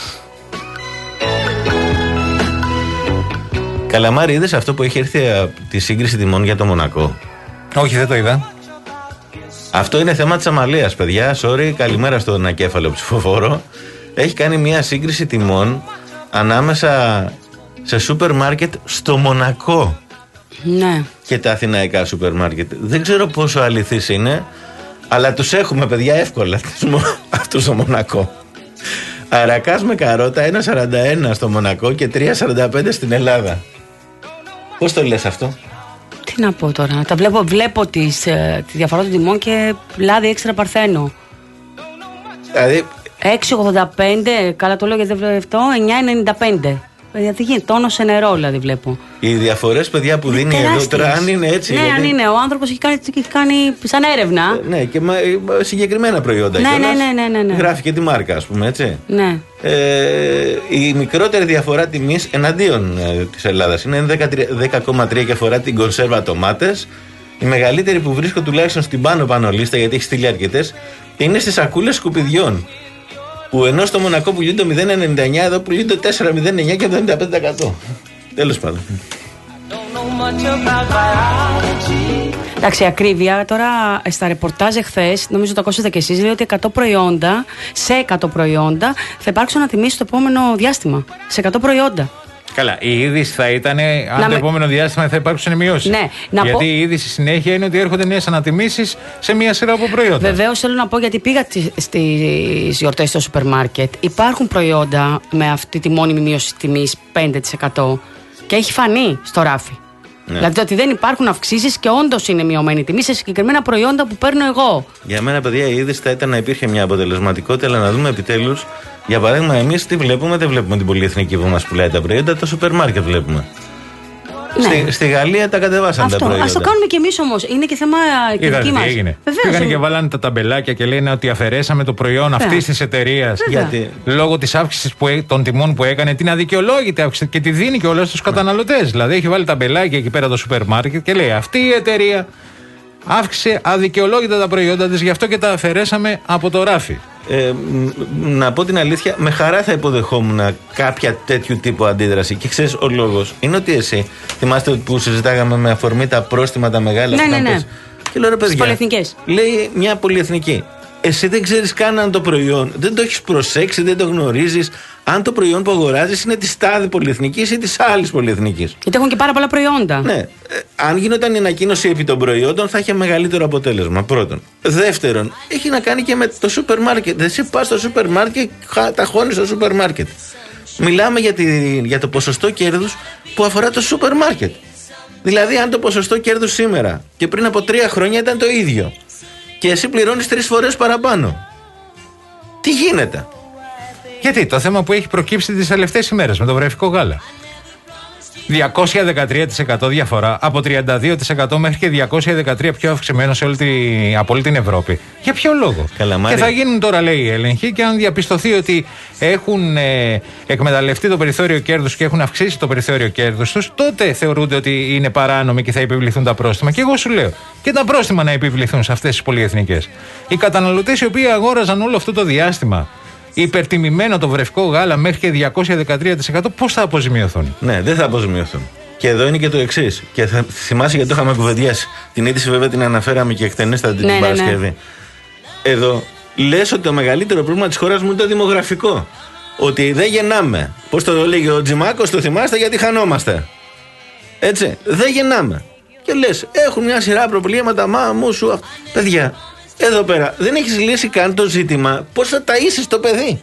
Καλαμάρη, είδες αυτό που έχει έρθει από τη σύγκριση τιμών για το Μονακό? Όχι, δεν το είδα. Αυτό είναι θέμα της αμαλίας, παιδιά. Sorry, καλημέρα στον ακέφαλο ψηφοφόρο. Έχει κάνει μια σύγκριση τιμών ανάμεσα σε σούπερ μάρκετ στο Μονακό. Ναι. Και τα αθηναϊκά σούπερ μάρκετ. Δεν ξέρω πόσο αληθής είναι, αλλά τους έχουμε, παιδιά, εύκολα αυτούς στο Μονακό. Αρακάς με καρότα ένα σαράντα ένα στο Μονακό και τρία σαράντα πέντε στην Ελλάδα. Πώς το λες αυτό? Τι να πω τώρα. Τα βλέπω, βλέπω τις, ε, τη διαφορά των τιμών και λάδι έξτρα παρθένο. Δηλαδή έξι ογδόντα πέντε, καλά το λέω γιατί δεν βλέπω αυτό, εννιά ενενήντα πέντε. Παιδιά, τι γίνεται, τόνο σε νερό δηλαδή βλέπω. Οι διαφορές, παιδιά, που δίνει εδώ τώρα, αν είναι έτσι. Ναι, γιατί... αν είναι. Ο άνθρωπος έχει κάνει, έχει κάνει σαν έρευνα. Ναι, και μα, συγκεκριμένα προϊόντα. Ναι, κιόλας. ναι, ναι, ναι, ναι, ναι. Γράφει και τη μάρκα, ας πούμε, έτσι. Ναι. Ε, η μικρότερη διαφορά τιμής εναντίον ε, της Ελλάδας είναι δέκα κόμμα τρία και αφορά την κονσέρβα ντομάτες. Η μεγαλύτερη που βρίσκω τουλάχιστον στην πάνω-πάνω λίστα, γιατί έχει στείλει αρκετές, είναι στις σακούλες σκουπιδιών. Που ενώ στο Μονακό πουλούν το μηδέν κόμμα ενενήντα εννιά, εδώ πουλούν το τέσσερα κόμμα μηδέν εννιά και εβδομήντα πέντε τοις εκατό. Τέλος πάντων. Εντάξει, ακρίβεια. Τώρα στα ρεπορτάζ εχθές, νομίζω το ακούσατε κι εσείς, λέει ότι εκατό προϊόντα, σε εκατό προϊόντα θα υπάρξουν ανατιμήσεις στο επόμενο διάστημα. Σε εκατό προϊόντα. Καλά, η είδηση θα ήταν αν να το με... επόμενο διάστημα θα υπάρξουν μειώσεις. Ναι, να γιατί πω... η είδηση συνέχεια είναι ότι έρχονται νέες ανατιμήσεις σε μια σειρά από προϊόντα. Βεβαίως θέλω να πω, γιατί πήγα στις γιορτές στο σούπερ μάρκετ. Υπάρχουν προϊόντα με αυτή τη μόνιμη μείωση τιμής πέντε τοις εκατό και έχει φανεί στο ράφι. Ναι. Δηλαδή ότι δεν υπάρχουν αυξήσεις και όντως είναι μειωμένη τιμή σε συγκεκριμένα προϊόντα που παίρνω εγώ. Για μένα, παιδιά, η είδηση θα ήταν να υπήρχε μια αποτελεσματικότητα, αλλά να δούμε επιτέλους. Για παράδειγμα, εμείς τι βλέπουμε? Δεν βλέπουμε την πολυεθνική που μας πουλάει τα προϊόντα, το σούπερ μάρκετ βλέπουμε. Ναι. Στη, στη Γαλλία τα κατεβάσαν αυτό, τα προϊόντα. Ας το κάνουμε κι εμείς όμως. Είναι και θέμα κοινωνική μας. Έγινε. Πήγαν και βάλανε τα ταμπελάκια και λένε ότι αφαιρέσαμε το προϊόν αυτής της εταιρείας. Γιατί? Λόγω της αύξησης των τιμών που έκανε, την αδικαιολόγητη αύξηση και τη δίνει και όλα στους καταναλωτές. Δηλαδή έχει βάλει ταμπελάκια εκεί πέρα το σούπερ μάρκετ και λέει αυτή η εταιρεία αύξησε αδικαιολόγητα τα προϊόντα της, γι' αυτό και τα αφαιρέσαμε από το ράφι. Ε, να πω την αλήθεια, με χαρά θα υποδεχόμουν κάποια τέτοιου τύπου αντίδραση. Και ξέρεις, ο λόγος είναι ότι εσύ, θυμάστε που συζητάγαμε με αφορμή τα πρόστιμα τα μεγάλα? Ναι, ναι, ναι. Και λέω, ρε παιδιά, πολυεθνικές. Λέει μια πολυεθνική, εσύ δεν ξέρεις καν αν το προϊόν, δεν το έχεις προσέξει, δεν το γνωρίζεις αν το προϊόν που αγοράζεις είναι της τάδε πολυεθνικής ή της άλλης πολυεθνικής. Γιατί έχουν και πάρα πολλά προϊόντα. Ναι. Ε, αν γινόταν η ανακοίνωση επί των προϊόντων, θα είχε μεγαλύτερο αποτέλεσμα. Πρώτον. Δεύτερον, έχει να κάνει και με το σούπερ μάρκετ. Εσύ πας στο σούπερ μάρκετ, τα χώνεις στο σούπερ μάρκετ. Μιλάμε για, τη, για το ποσοστό κέρδους που αφορά το σούπερ μάρκετ. Δηλαδή, αν το ποσοστό κέρδους σήμερα και πριν από τρία χρόνια ήταν το ίδιο, και εσύ πληρώνεις τρεις φορές παραπάνω, τι γίνεται? Γιατί το θέμα που έχει προκύψει τις τελευταίες ημέρες με το βρεφικό γάλα. διακόσια δεκατρία τοις εκατό διαφορά, από τριάντα δύο τοις εκατό μέχρι και διακόσια δεκατρία τοις εκατό πιο αυξημένο σε όλη τη, από όλη την Ευρώπη. Για ποιο λόγο? Καλαμάρι. Και θα γίνουν τώρα, λέει, οι έλεγχοι, και αν διαπιστωθεί ότι έχουν ε, εκμεταλλευτεί το περιθώριο κέρδους και έχουν αυξήσει το περιθώριο κέρδους τους, τότε θεωρούνται ότι είναι παράνομοι και θα επιβληθούν τα πρόστιμα. Και εγώ σου λέω, και τα πρόστιμα να επιβληθούν σε αυτές τις πολυεθνικές. Οι καταναλωτές οι οποίοι αγόραζαν όλο αυτό το διάστημα υπερτιμημένο το βρεφικό γάλα μέχρι και διακόσια δεκατρία τοις εκατό, πώς θα αποζημιωθούν? Ναι, δεν θα αποζημιωθούν. Και εδώ είναι και το εξής. Και θα θυμάσαι, γιατί το είχαμε κουβεντιάσει. Την είδηση βέβαια την αναφέραμε και εκτενέστατα την ναι, Παρασκευή. Ναι, ναι. Εδώ λες ότι το μεγαλύτερο πρόβλημα της χώρας μου είναι το δημογραφικό. Ότι δεν γεννάμε. Πώς το λέγει ο Τζιμάκος, το θυμάστε, γιατί χανόμαστε. Έτσι, δεν γεννάμε. Και λες, έχουν μια σειρά προβλήματα, μα μου σου. Παιδιά, εδώ πέρα δεν έχεις λύσει καν το ζήτημα πώς θα ταΐσεις το παιδί.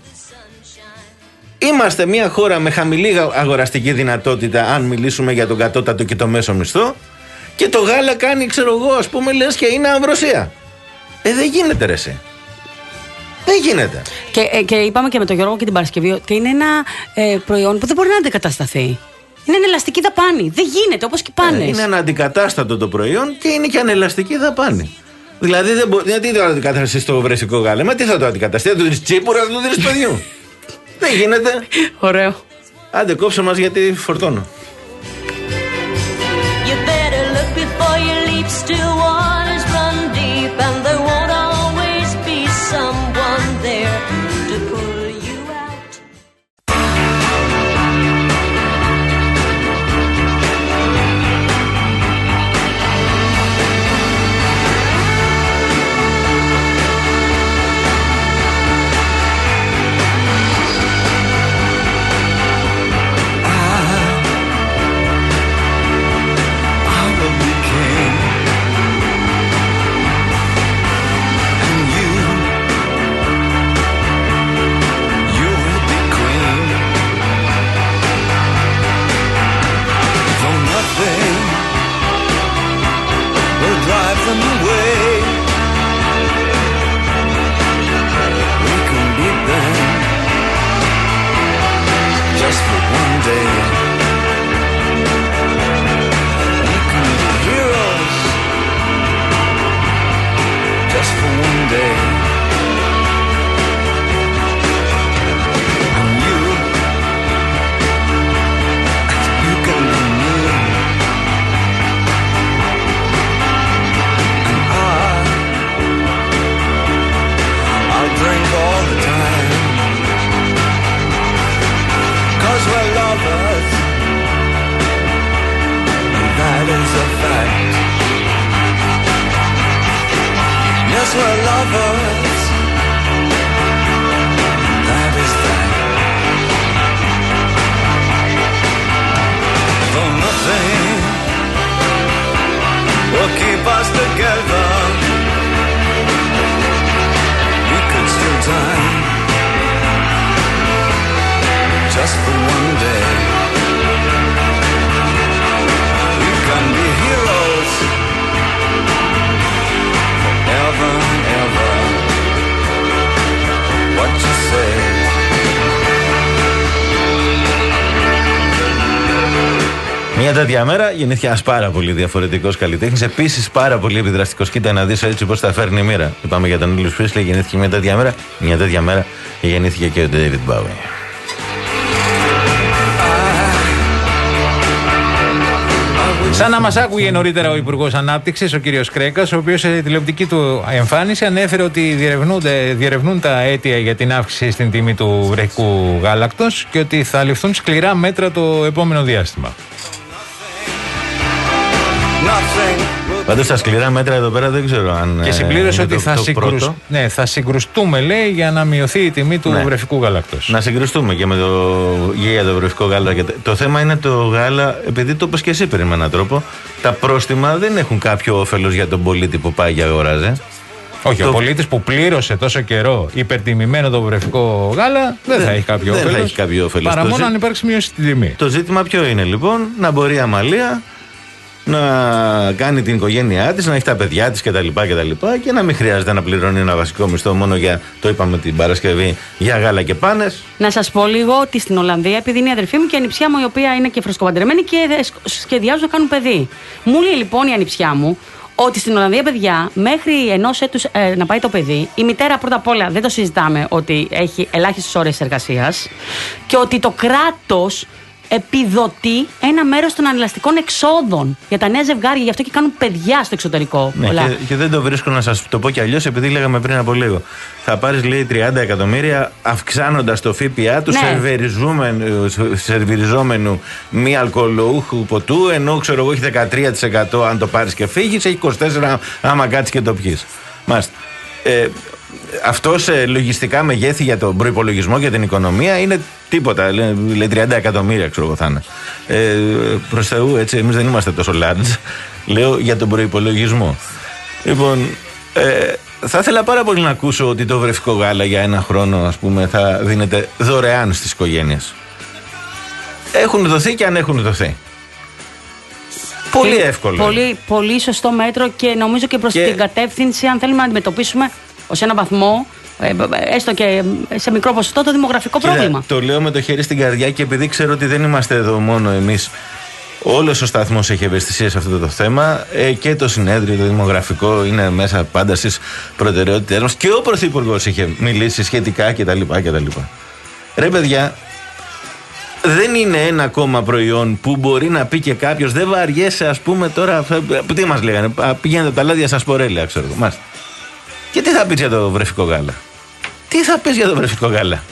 Είμαστε μια χώρα με χαμηλή αγοραστική δυνατότητα, αν μιλήσουμε για τον κατώτατο και το μέσο μισθό, και το γάλα κάνει, ξέρω εγώ, ας πούμε, λες και είναι αμβροσία. Ε, δεν γίνεται, ρε εσύ. Δεν γίνεται. Και, ε, και είπαμε και με τον Γιώργο και την Παρασκευή ότι είναι ένα ε, προϊόν που δεν μπορεί να αντικατασταθεί. Είναι ανελαστική δαπάνη. Δεν γίνεται, όπως και πάνε. Ε, είναι αναντικατάστατο το προϊόν και είναι και ανελαστική δαπάνη. Δηλαδή, δεν μπο... γιατί το αντικαταστεί στο βρεσικό γάλα. Μα τι θα το αντικαταστεί, θα το δει τσίπουρα, θα το δει παιδιού. Δεν γίνεται. Ωραίο. Άντε, κόψε μας γιατί φορτώνω. You better look before you leap, still waters run deep, and there won't always be someone there to pull you out. Μια τέτοια μέρα γεννήθηκε ένας πάρα πολύ διαφορετικός καλλιτέχνης, επίσης πάρα πολύ επιδραστικός. Κοίτα να δεις έτσι πώς θα φέρνει η μοίρα. Είπαμε για τον Elvis Presley, γεννήθηκε μια τέτοια μέρα. Μια τέτοια μέρα γεννήθηκε και ο David Bowie. Σαν να μας άκουγε νωρίτερα ο Υπουργός Ανάπτυξης, ο κύριος Κρέκας, ο οποίος σε τηλεοπτική του εμφάνιση ανέφερε ότι διερευνούν τα αίτια για την αύξηση στην τιμή του βρεχικού γάλακτος και ότι θα ληφθούν σκληρά μέτρα το επόμενο διάστημα. Πάντως τα σκληρά μέτρα εδώ πέρα δεν ξέρω αν. Και συμπλήρωσε ότι το, θα, το συγκρουσ... ναι, θα συγκρουστούμε, λέει, για να μειωθεί η τιμή του ναι. βρεφικού γάλακτος. Να συγκρουστούμε και με το... για το βρεφικό γάλα. Το... το θέμα είναι το γάλα, επειδή το είπες και εσύ πριν με έναν τρόπο, τα πρόστιμα δεν έχουν κάποιο όφελος για τον πολίτη που πάει και αγοράζει. Όχι, το... ο πολίτης που πλήρωσε τόσο καιρό υπερτιμημένο το βρεφικό γάλα δεν, δεν θα έχει κάποιο δεν όφελος. Θα έχει κάποιο όφελος. Παρά μόνο ζή... αν υπάρξει μείωση στην τιμή. Το ζήτημα ποιο είναι λοιπόν, να μπορεί η Αμαλία να κάνει την οικογένειά της, να έχει τα παιδιά της κτλ. Και, και να μην χρειάζεται να πληρώνει ένα βασικό μισθό μόνο για, το είπαμε την Παρασκευή, για γάλα και πάνες. Να σας πω λίγο ότι στην Ολλανδία, επειδή είναι η αδερφή μου και η ανιψιά μου, η οποία είναι και φρεσκοπαντρεμένη και σχεδιάζουν να κάνουν παιδί. Μου λέει λοιπόν η ανιψιά μου ότι στην Ολλανδία, παιδιά, μέχρι ενός έτους ε, να πάει το παιδί, η μητέρα πρώτα απ' όλα δεν το συζητάμε ότι έχει ελάχιστες ώρες εργασίας και ότι το κράτος επιδοτεί ένα μέρος των ανελαστικών εξόδων για τα νέα ζευγάρια, γι' αυτό και κάνουν παιδιά στο εξωτερικό. Ναι, και, και δεν το βρίσκω να σας το πω κι αλλιώς, επειδή λέγαμε πριν από λίγο. Θα πάρεις, λέει, τριάντα εκατομμύρια αυξάνοντας το ΦΠΑ του ναι. σερβιριζόμενου μη αλκοολούχου ποτού, ενώ ξέρω εγώ έχει δεκατρία τοις εκατό αν το πάρεις και φύγεις, έχει είκοσι τέσσερα τοις εκατό άμα κάτσεις και το πιείς. Μάλιστα. Ε, αυτό σε λογιστικά μεγέθη για τον προϋπολογισμό και την οικονομία είναι τίποτα. Λέει τριάντα εκατομμύρια, ξέρω εγώ θα είναι. Ε, προς Θεού, έτσι, εμείς δεν είμαστε τόσο large. Λέω για τον προϋπολογισμό. Λοιπόν, ε, θα ήθελα πάρα πολύ να ακούσω ότι το βρεφικό γάλα για ένα χρόνο, ας πούμε, θα δίνεται δωρεάν στις οικογένειες. Έχουν δοθεί και αν έχουν δοθεί. Πολύ εύκολο. Πολύ, πολύ σωστό μέτρο και νομίζω και προς και... την κατεύθυνση, αν θέλουμε να αντιμετωπίσουμε ως ένα βαθμό, έστω και σε μικρό ποσοστό, το δημογραφικό Κοίτα, πρόβλημα. Το λέω με το χέρι στην καρδιά και επειδή ξέρω ότι δεν είμαστε εδώ μόνο εμείς Όλος ο σταθμός έχει ευαισθησία σε αυτό το θέμα ε, και το συνέδριο, το δημογραφικό είναι μέσα πάντα στις προτεραιότητες μας και ο Πρωθυπουργός είχε μιλήσει σχετικά κτλ. κτλ. Ρε παιδιά, δεν είναι ένα ακόμα προϊόν που μπορεί να πει και κάποιος δεν βαριέσαι, ας πούμε τώρα. Τι μας λέγανε, πηγαίνετε τα λάδια σας πορέλαια, ξέρω εγώ. Μάλιστα. Και τι θα πεις για το βρεφικό γάλα? Τι θα πεις για το βρεφικό γάλα?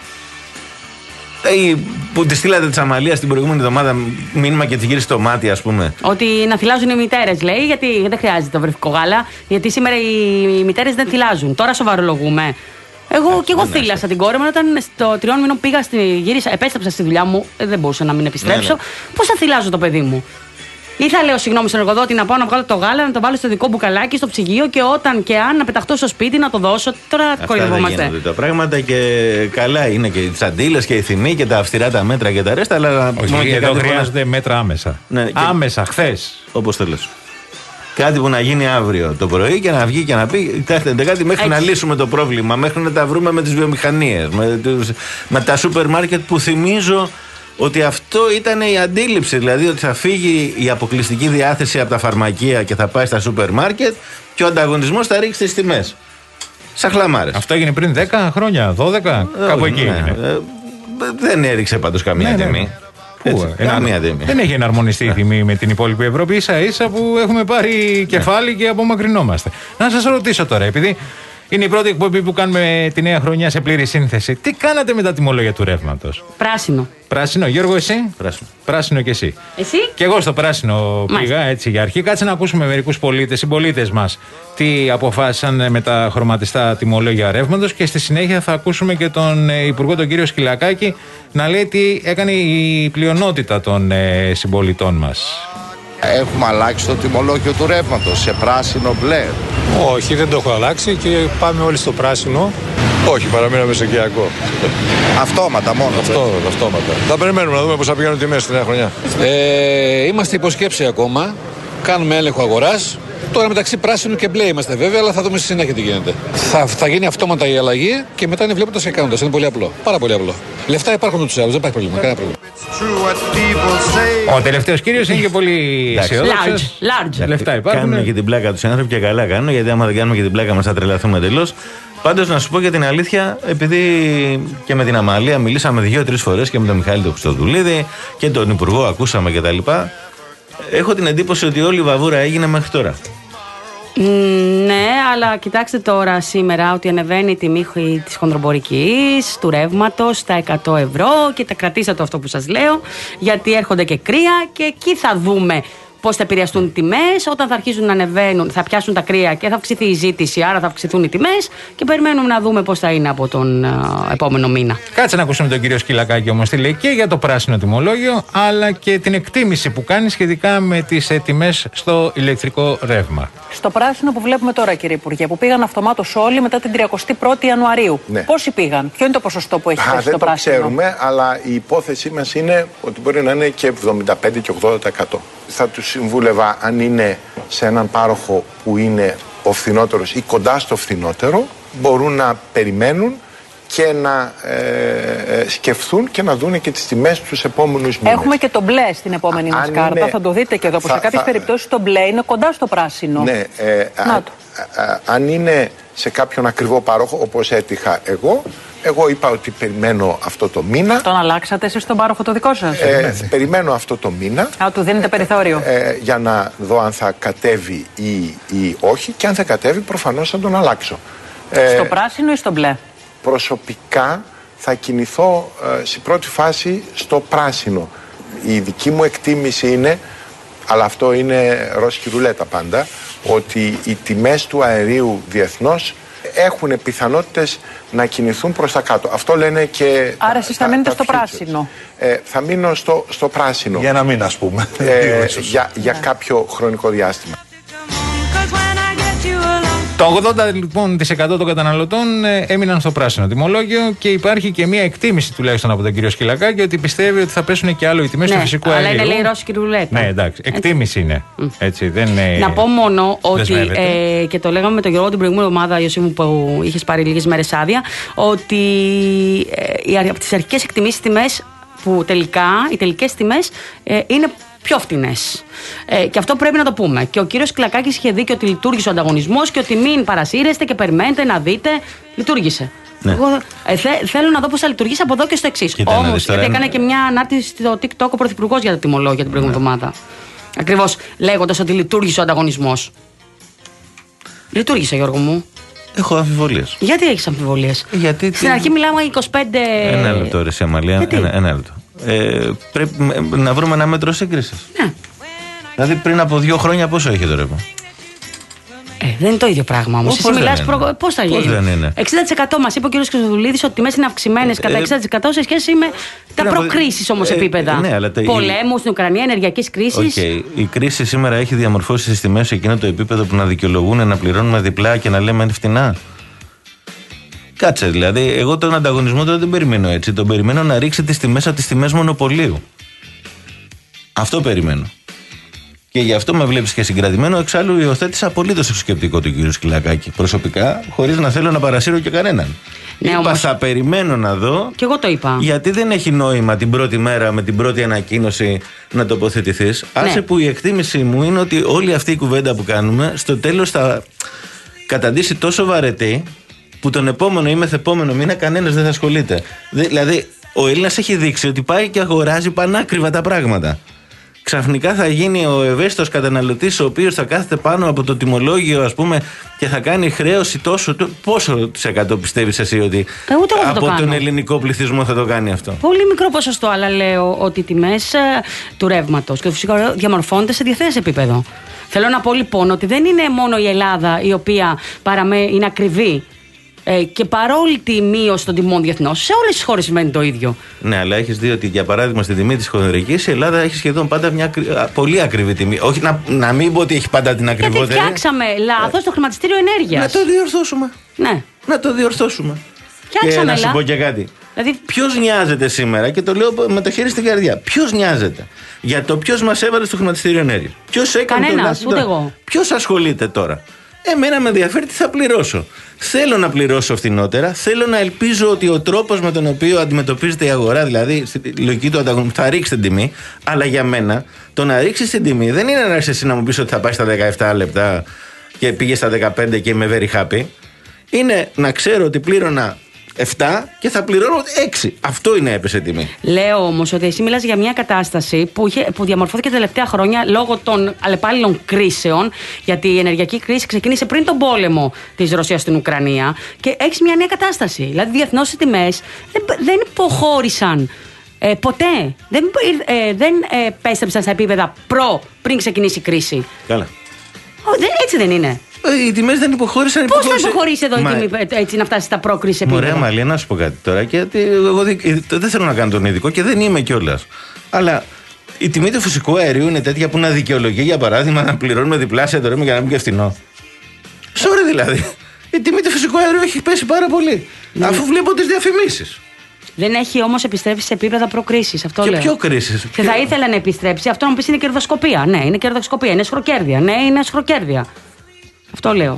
Ή που τη στείλατε τη Αμαλία την προηγούμενη εβδομάδα μήνυμα και τη γύρισε το μάτι, ας πούμε. Ότι να θυλάζουν οι μητέρες, λέει, γιατί δεν χρειάζεται το βρεφικό γάλα. Γιατί σήμερα οι μητέρες δεν θυλάζουν. Τώρα σοβαρολογούμε. Εγώ και εγώ θύλασα την κόρη μου όταν στο τριών μήνων πήγα στη, γύρισα, επέστρεψα στη δουλειά μου. Δεν μπορούσα να μην επιστρέψω. Ναι, ναι. Πώς θα θυλάζω το παιδί μου? Ή θα λέω συγγνώμη στον εργοδότη να πάω να βγάλω το γάλα, να το βάλω στο δικό μπουκαλάκι, στο ψυγείο και όταν και αν να πεταχτώ στο σπίτι να το δώσω. Τώρα κορυδευόμαστε. Δεν γίνονται τα πράγματα και καλά είναι και οι τσαντίλες και οι θυμοί και τα αυστηρά τα μέτρα και τα ρέστα. Αλλά όχι, εδώ χρειάζονται να... μέτρα άμεσα. Ναι, άμεσα, χθες. Όπως θέλεις. Κάτι που να γίνει αύριο το πρωί και να βγει και να πει: κοιτάξτε, κάτι μέχρι έτσι να λύσουμε το πρόβλημα, μέχρι να τα βρούμε με τις βιομηχανίες, με, με τα σούπερ μάρκετ που θυμίζω. Ότι αυτό ήταν η αντίληψη, δηλαδή ότι θα φύγει η αποκλειστική διάθεση από τα φαρμακεία και θα πάει στα σούπερ μάρκετ και ο ανταγωνισμός θα ρίξει τις τιμές. Σαν χλαμάρες. Αυτό έγινε πριν δέκα χρόνια, δώδεκα, ε, κάπου εκεί. Ναι. Ε, δεν έριξε πάντως καμία ναι, τιμή. Ναι. Πού, Έτσι, καμία τιμή. Δεν έχει εναρμονιστεί η τιμή με την υπόλοιπη Ευρώπη, ίσα ίσα που έχουμε πάρει κεφάλι ναι. και απομακρυνόμαστε. Να σας ρωτήσω τώρα, επειδή είναι η πρώτη εκπομπή που κάνουμε τη νέα χρονιά σε πλήρη σύνθεση. Τι κάνατε με τα τιμολόγια του ρεύματος? Πράσινο. Πράσινο. Γιώργο, εσύ? Πράσινο. Πράσινο και εσύ. Εσύ? Και εγώ στο πράσινο πήγα, έτσι για αρχή. Κάτσε να ακούσουμε μερικούς πολίτες, συμπολίτες μας, τι αποφάσισαν με τα χρωματιστά τιμολόγια ρεύματος και στη συνέχεια θα ακούσουμε και τον Υπουργό, τον κύριο Σκυλακάκη, να λέει τι έκανε η πλειονότητα των ε, συμπολιτών μας. Έχουμε αλλάξει το τιμολόγιο του ρεύματος σε πράσινο μπλε? Όχι, δεν το έχω αλλάξει και πάμε όλοι στο πράσινο. Όχι, παραμείναμε σε οικιακό. Αυτόματα μόνο. Αυτό, αυτόματα. Θα περιμένουμε να δούμε πώς θα πηγαίνουν τιμές στη νέα χρονιά. Ε, είμαστε υποσκέψη ακόμα. Κάνουμε έλεγχο αγοράς. Τώρα μεταξύ πράσινου και μπλε είμαστε βέβαια, αλλά θα δούμε στη συνέχεια τι γίνεται. Θα, θα γίνει αυτόματα η αλλαγή και μετά είναι βλέποντας και κάνοντας. Είναι πολύ απλό. Πάρα πολύ απλό. Λεφτά υπάρχουν ούτως ή άλλως, δεν υπάρχει πρόβλημα. Κανένα πρόβλημα. Ο τελευταίος κύριος είναι και πολύ αισιόδοξος. Large, large. Λεφτά υπάρχουν. Κάνουμε και την πλάκα τους άνθρωποι και καλά κάνουν, γιατί άμα δεν κάνουμε και την πλάκα μας θα τρελαθούμε εντελώς. Πάντως να σου πω για την αλήθεια, επειδή και με την Αμαλία μιλήσαμε δύο-τρεις φορές και με τον Μιχάλη τον Χριστοδουλίδη και τον Υπουργό ακούσαμε κτλ. Έχω την εντύπωση ότι όλη η βαβούρα έγινε μέχρι τώρα. Mm, ναι, αλλά κοιτάξτε τώρα σήμερα ότι ανεβαίνει η τιμή της χονδρομπορικής, του ρεύματος στα εκατό ευρώ και τα κρατήστε το αυτό που σας λέω, γιατί έρχονται και κρύα και εκεί θα δούμε πώς θα επηρεαστούν οι τιμές. Όταν θα αρχίσουν να ανεβαίνουν, θα πιάσουν τα κρύα και θα αυξηθεί η ζήτηση, άρα θα αυξηθούν οι τιμές και περιμένουμε να δούμε πώς θα είναι από τον uh, επόμενο μήνα. Κάτσε να ακούσουμε τον κύριο Σκυλακάκη όμως τι λέει και για το πράσινο τιμολόγιο, αλλά και την εκτίμηση που κάνει σχετικά με τις ε, τιμές στο ηλεκτρικό ρεύμα. Στο πράσινο που βλέπουμε τώρα, κύριε Υπουργέ, που πήγαν αυτομάτως όλοι μετά την τριαντή πρώτη Ιανουαρίου. Ναι. Πόσοι πήγαν, ποιο είναι το ποσοστό που έχει θέσει στο πράσινο? Δεν το ξέρουμε, αλλά η υπόθεσή μας είναι ότι μπορεί να είναι και εβδομήντα πέντε και ογδόντα τοις εκατό. Θα τους συμβούλευα, αν είναι σε έναν πάροχο που είναι ο φθηνότερος ή κοντά στο φθηνότερο, μπορούν να περιμένουν και να ε, ε, σκεφτούν και να δουν και τις τιμές τους επόμενους μήνες. Έχουμε και το μπλε στην επόμενη μας κάρτα. Είναι, θα το δείτε και εδώ, πως σε κάποιες θα, περιπτώσεις το μπλε είναι κοντά στο πράσινο. Ναι, ε, α, α, α, αν είναι σε κάποιον ακριβό πάροχο, όπως έτυχα εγώ, εγώ είπα ότι περιμένω αυτό το μήνα. Τον αλλάξατε εσείς τον πάροχο το δικό σας? Ε, περιμένω αυτό το μήνα. Α, του δίνετε περιθώριο. Ε, για να δω αν θα κατέβει ή, ή όχι, και αν θα κατέβει προφανώς θα τον αλλάξω. Στο ε, πράσινο ή στο μπλε? Προσωπικά θα κινηθώ ε, σε πρώτη φάση στο πράσινο. Η δική μου εκτίμηση είναι, αλλά αυτό είναι ρώσικη ρουλέτα πάντα, ότι οι τιμές του αερίου διεθνώς έχουν πιθανότητες να κινηθούν προς τα κάτω. Αυτό λένε και. Άρα εσείς θα μείνετε στο πράσινο? Ε, θα μείνω στο, στο πράσινο. Για ένα μήνα, ας πούμε. Ε, για για yeah. κάποιο χρονικό διάστημα. Το ογδόντα τοις εκατό λοιπόν, της εκατό των καταναλωτών ε, έμειναν στο πράσινο τιμολόγιο και υπάρχει και μια εκτίμηση τουλάχιστον από τον κύριο Σκυλακάκη ότι πιστεύει ότι θα πέσουν και άλλο οι τιμές ναι, του φυσικού αερίου. Αλλά είναι λέει ρώσικη ρουλέτα. Ναι, εντάξει. Εκτίμηση είναι. Mm. Έτσι, δεν είναι. Να πω μόνο ότι. Ε, και το λέγαμε με τον Γιώργο την προηγούμενη εβδομάδα, Ιωσήμου, που είχε πάρει λίγες μέρες άδεια, ότι ε, από τις αρχικές εκτιμήσεις τιμές που τελικά, οι τελικές τιμές ε, είναι πιο φτηνές. Ε, και αυτό πρέπει να το πούμε. Και ο κύριος Κυλακάκης είχε δίκιο ότι λειτουργήσε ο ανταγωνισμός και ότι μην παρασύρεστε και περιμένετε να δείτε. Λειτουργήσε. Ναι. Εγώ ε, θε, θέλω να δω πώς θα λειτουργήσει από εδώ και στο εξής. Όμως, γιατί έκανε και μια ανάρτηση στο TikTok ο Πρωθυπουργός για τα τιμολόγια την προηγούμενη εβδομάδα. Ακριβώς λέγοντας ότι λειτουργήσε ο ανταγωνισμός. Λειτουργήσε, Γιώργο μου. Έχω αμφιβολίες. Γιατί έχεις αμφιβολίες? Γιατί στην αρχή μιλάμε για είκοσι πέντε. Ένα λεπτό, ρε Αμαλία. Ένα, ένα λεπτό. Ε, πρέπει να βρούμε ένα μέτρο σύγκρισης. Ναι. Δηλαδή πριν από δύο χρόνια πόσο έχει το ρεύμα? Ε, δεν είναι το ίδιο πράγμα όμως. Εσύ μιλάς προ... πώς θα γίνει? Πώς δεν είναι? εξήντα τοις εκατό μας είπε ο κ. Χρυστοδουλίδης ότι οι τιμές είναι αυξημένες ε, κατά εξήντα τοις εκατό σε σχέση με τα προκρίσεις όμως ε, επίπεδα. Ε, ναι, τα... Πολέμου στην Ουκρανία, ενεργειακής κρίσης. Okay. Η κρίση σήμερα έχει διαμορφώσει τις τιμές σε εκείνο το επίπεδο που να δικαιολογούν να πληρώνουμε διπλά και να λέμε είναι φτηνά. Κάτσε δηλαδή. Εγώ τον ανταγωνισμό τώρα δεν περιμένω έτσι. Τον περιμένω να ρίξει τις τιμές από τις τιμές μονοπωλίου. Αυτό περιμένω. Και γι' αυτό με βλέπεις και συγκρατημένο. Εξάλλου υιοθέτησα απολύτως εξωσκεπτικό του κ. Σκυλακάκη. Προσωπικά, χωρίς να θέλω να παρασύρω και κανέναν. Ναι, είπα όμως... θα περιμένω να δω. Και εγώ το είπα. Γιατί δεν έχει νόημα την πρώτη μέρα με την πρώτη ανακοίνωση να τοποθετηθείς. Ναι. Άσε που η εκτίμηση μου είναι ότι όλη αυτή η κουβέντα που κάνουμε στο τέλος θα καταντήσει τόσο βαρετή που τον επόμενο ή μεθεπόμενο μήνα κανένας δεν θα ασχολείται. Δηλαδή, ο Έλληνας έχει δείξει ότι πάει και αγοράζει πανάκριβα τα πράγματα. Ξαφνικά θα γίνει ο ευαίσθητος καταναλωτής, ο οποίος θα κάθεται πάνω από το τιμολόγιο, ας πούμε, και θα κάνει χρέωση τόσο. Πόσο της εκατό πιστεύεις εσύ ότι ε, από το τον ελληνικό πληθυσμό θα το κάνει αυτό? Πολύ μικρό ποσοστό, αλλά λέω ότι οι τιμές ε, του ρεύματος και του φυσικού αερίου διαμορφώνονται σε διεθνές επίπεδο. Θέλω να πω λοιπόν ότι δεν είναι μόνο η Ελλάδα η οποία παραμέ... είναι ακριβή. Ε, και παρόλη τη μείωση των τιμών διεθνώς, σε όλες τις χώρες σημαίνει το ίδιο. Ναι, αλλά έχεις δει ότι για παράδειγμα στη τιμή της χονδρικής η Ελλάδα έχει σχεδόν πάντα μια πολύ ακριβή τιμή. Όχι να, να μην πω ότι έχει πάντα την ακριβότερη. Γιατί φτιάξαμε λάθος το χρηματιστήριο ενέργειας. Να το διορθώσουμε. Ναι. Να το διορθώσουμε. Φτιάξαμε και να σου πω και κάτι. Δηλαδή... Ποιος νοιάζεται σήμερα, και το λέω με το χέρι στην καρδιά, ποιος νοιάζεται για το ποιος μας έβαλε στο χρηματιστήριο ενέργειας? Ποιος έκανε το λάθος? Ούτε εγώ. Ποιος ασχολείται τώρα? Εμένα με ενδιαφέρει τι θα πληρώσω. Θέλω να πληρώσω φθηνότερα. Θέλω να ελπίζω ότι ο τρόπος με τον οποίο αντιμετωπίζεται η αγορά, δηλαδή στη λογική του ανταγωνισμού, θα ρίξει την τιμή. Αλλά για μένα, το να ρίξει την τιμή δεν είναι να έρθει εσύ να μου πεις ότι θα πάει στα δεκαεπτά λεπτά και πήγε στα δεκαπέντε και είμαι very happy. Είναι να ξέρω ότι πλήρωνα επτά και θα πληρώνω έξι. Αυτό είναι έπεσε τιμή. Λέω όμως ότι εσύ μιλάς για μια κατάσταση που, είχε, που διαμορφώθηκε τα τελευταία χρόνια λόγω των αλλεπάλληλων κρίσεων. Γιατί η ενεργειακή κρίση ξεκίνησε πριν τον πόλεμο της Ρωσίας στην Ουκρανία και έχεις μια νέα κατάσταση. Δηλαδή, διεθνώς οι τιμές δεν, δεν υποχώρησαν ε, ποτέ. Δεν, ε, δεν ε, πέστρεψαν στα επίπεδα προ πριν ξεκινήσει η κρίση. Καλά. Ο, δεν, έτσι δεν είναι. Οι τιμές δεν υποχώρησαν. Πώς θα υποχωρήσει εδώ Μα... η τιμή έτσι να φτάσει στα πρόκριση επίπεδα? Ωραία, Μαλία, να σου πω κάτι τώρα. Γιατί εγώ δεν θέλω να κάνω τον ειδικό και δεν είμαι κιόλας. Αλλά η τιμή του φυσικού αερίου είναι τέτοια που να δικαιολογεί, για παράδειγμα, να πληρώνουμε διπλάσια το ρεύμα για να μην και φθηνό. Sorry δηλαδή. Η τιμή του φυσικού αερίου έχει πέσει πάρα πολύ. Ναι. Αφού βλέπω τις διαφημίσεις. Δεν έχει όμως επιστρέψει σε επίπεδα προκρίσης. Αυτό και λέω. ποιο κρίσεις? Και ποιο... θα ήθελα να επιστρέψει. Αυτό να μου πεις είναι κερδοσκοπία. Ναι, είναι κερδοσκοπία. Είναι σχροκέρδια. Ναι, είναι σχροκέρδια. Αυτό λέω.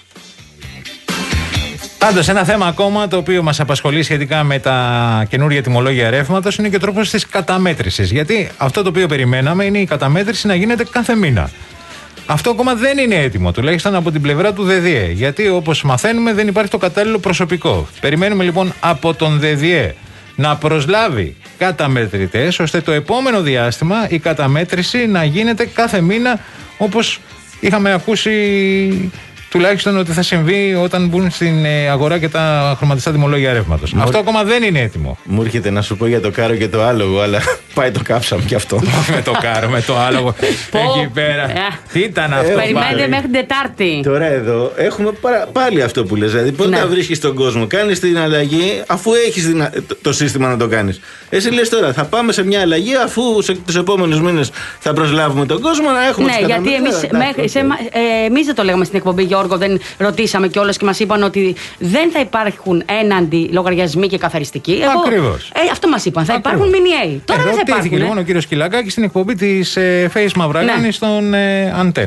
Πάντως, ένα θέμα ακόμα το οποίο μας απασχολεί σχετικά με τα καινούργια τιμολόγια ρεύματος είναι και ο τρόπος της καταμέτρησης. Γιατί αυτό το οποίο περιμέναμε είναι η καταμέτρηση να γίνεται κάθε μήνα. Αυτό ακόμα δεν είναι έτοιμο, τουλάχιστον από την πλευρά του ΔΔΕ. Γιατί όπως μαθαίνουμε δεν υπάρχει το κατάλληλο προσωπικό. Περιμένουμε λοιπόν από τον ΔΔΕ να προσλάβει καταμετρητές, ώστε το επόμενο διάστημα η καταμέτρηση να γίνεται κάθε μήνα, όπως είχαμε ακούσει τουλάχιστον ότι θα συμβεί όταν μπουν στην αγορά και τα χρωματιστά τιμολόγια ρεύματος. Αυτό Μου... ακόμα δεν είναι έτοιμο. Μου έρχεται να σου πω για το κάρο και το άλογο, αλλά πάει το κάψαμε κι αυτό. Με το κάρο, με το άλογο. Εκεί πέρα. Τι ήταν αυτό? Περιμένετε μέχρι την Τετάρτη. Τώρα εδώ έχουμε παρα... πάλι αυτό που λες. Δηλαδή, πότε ναι. τα βρίσκεις στον κόσμο, κάνεις την αλλαγή αφού έχεις δυνα... το, το σύστημα να το κάνεις. Εσύ λες τώρα, θα πάμε σε μια αλλαγή αφού σε τους επόμενους μήνες θα προσλάβουμε τον κόσμο να έχουμε. Ναι, γιατί εμείς δεν το λέγαμε στην εκπομπή, Γιώργο, δεν ρωτήσαμε κιόλας και μας είπαν ότι δεν θα υπάρχουν έναντι λογαριασμοί και καθαριστικοί. Ακριβώς. Ε, αυτό μας είπαν. Θα Ακριβώς. υπάρχουν μηνιαίοι. Τώρα ε, δεν θα υπάρχουν. Ρωτήθηκε λοιπόν ο κύριος Κυλακάκης στην εκπομπή της ε, Face Μαυραγάνη ναι. στον ε, Αντένα.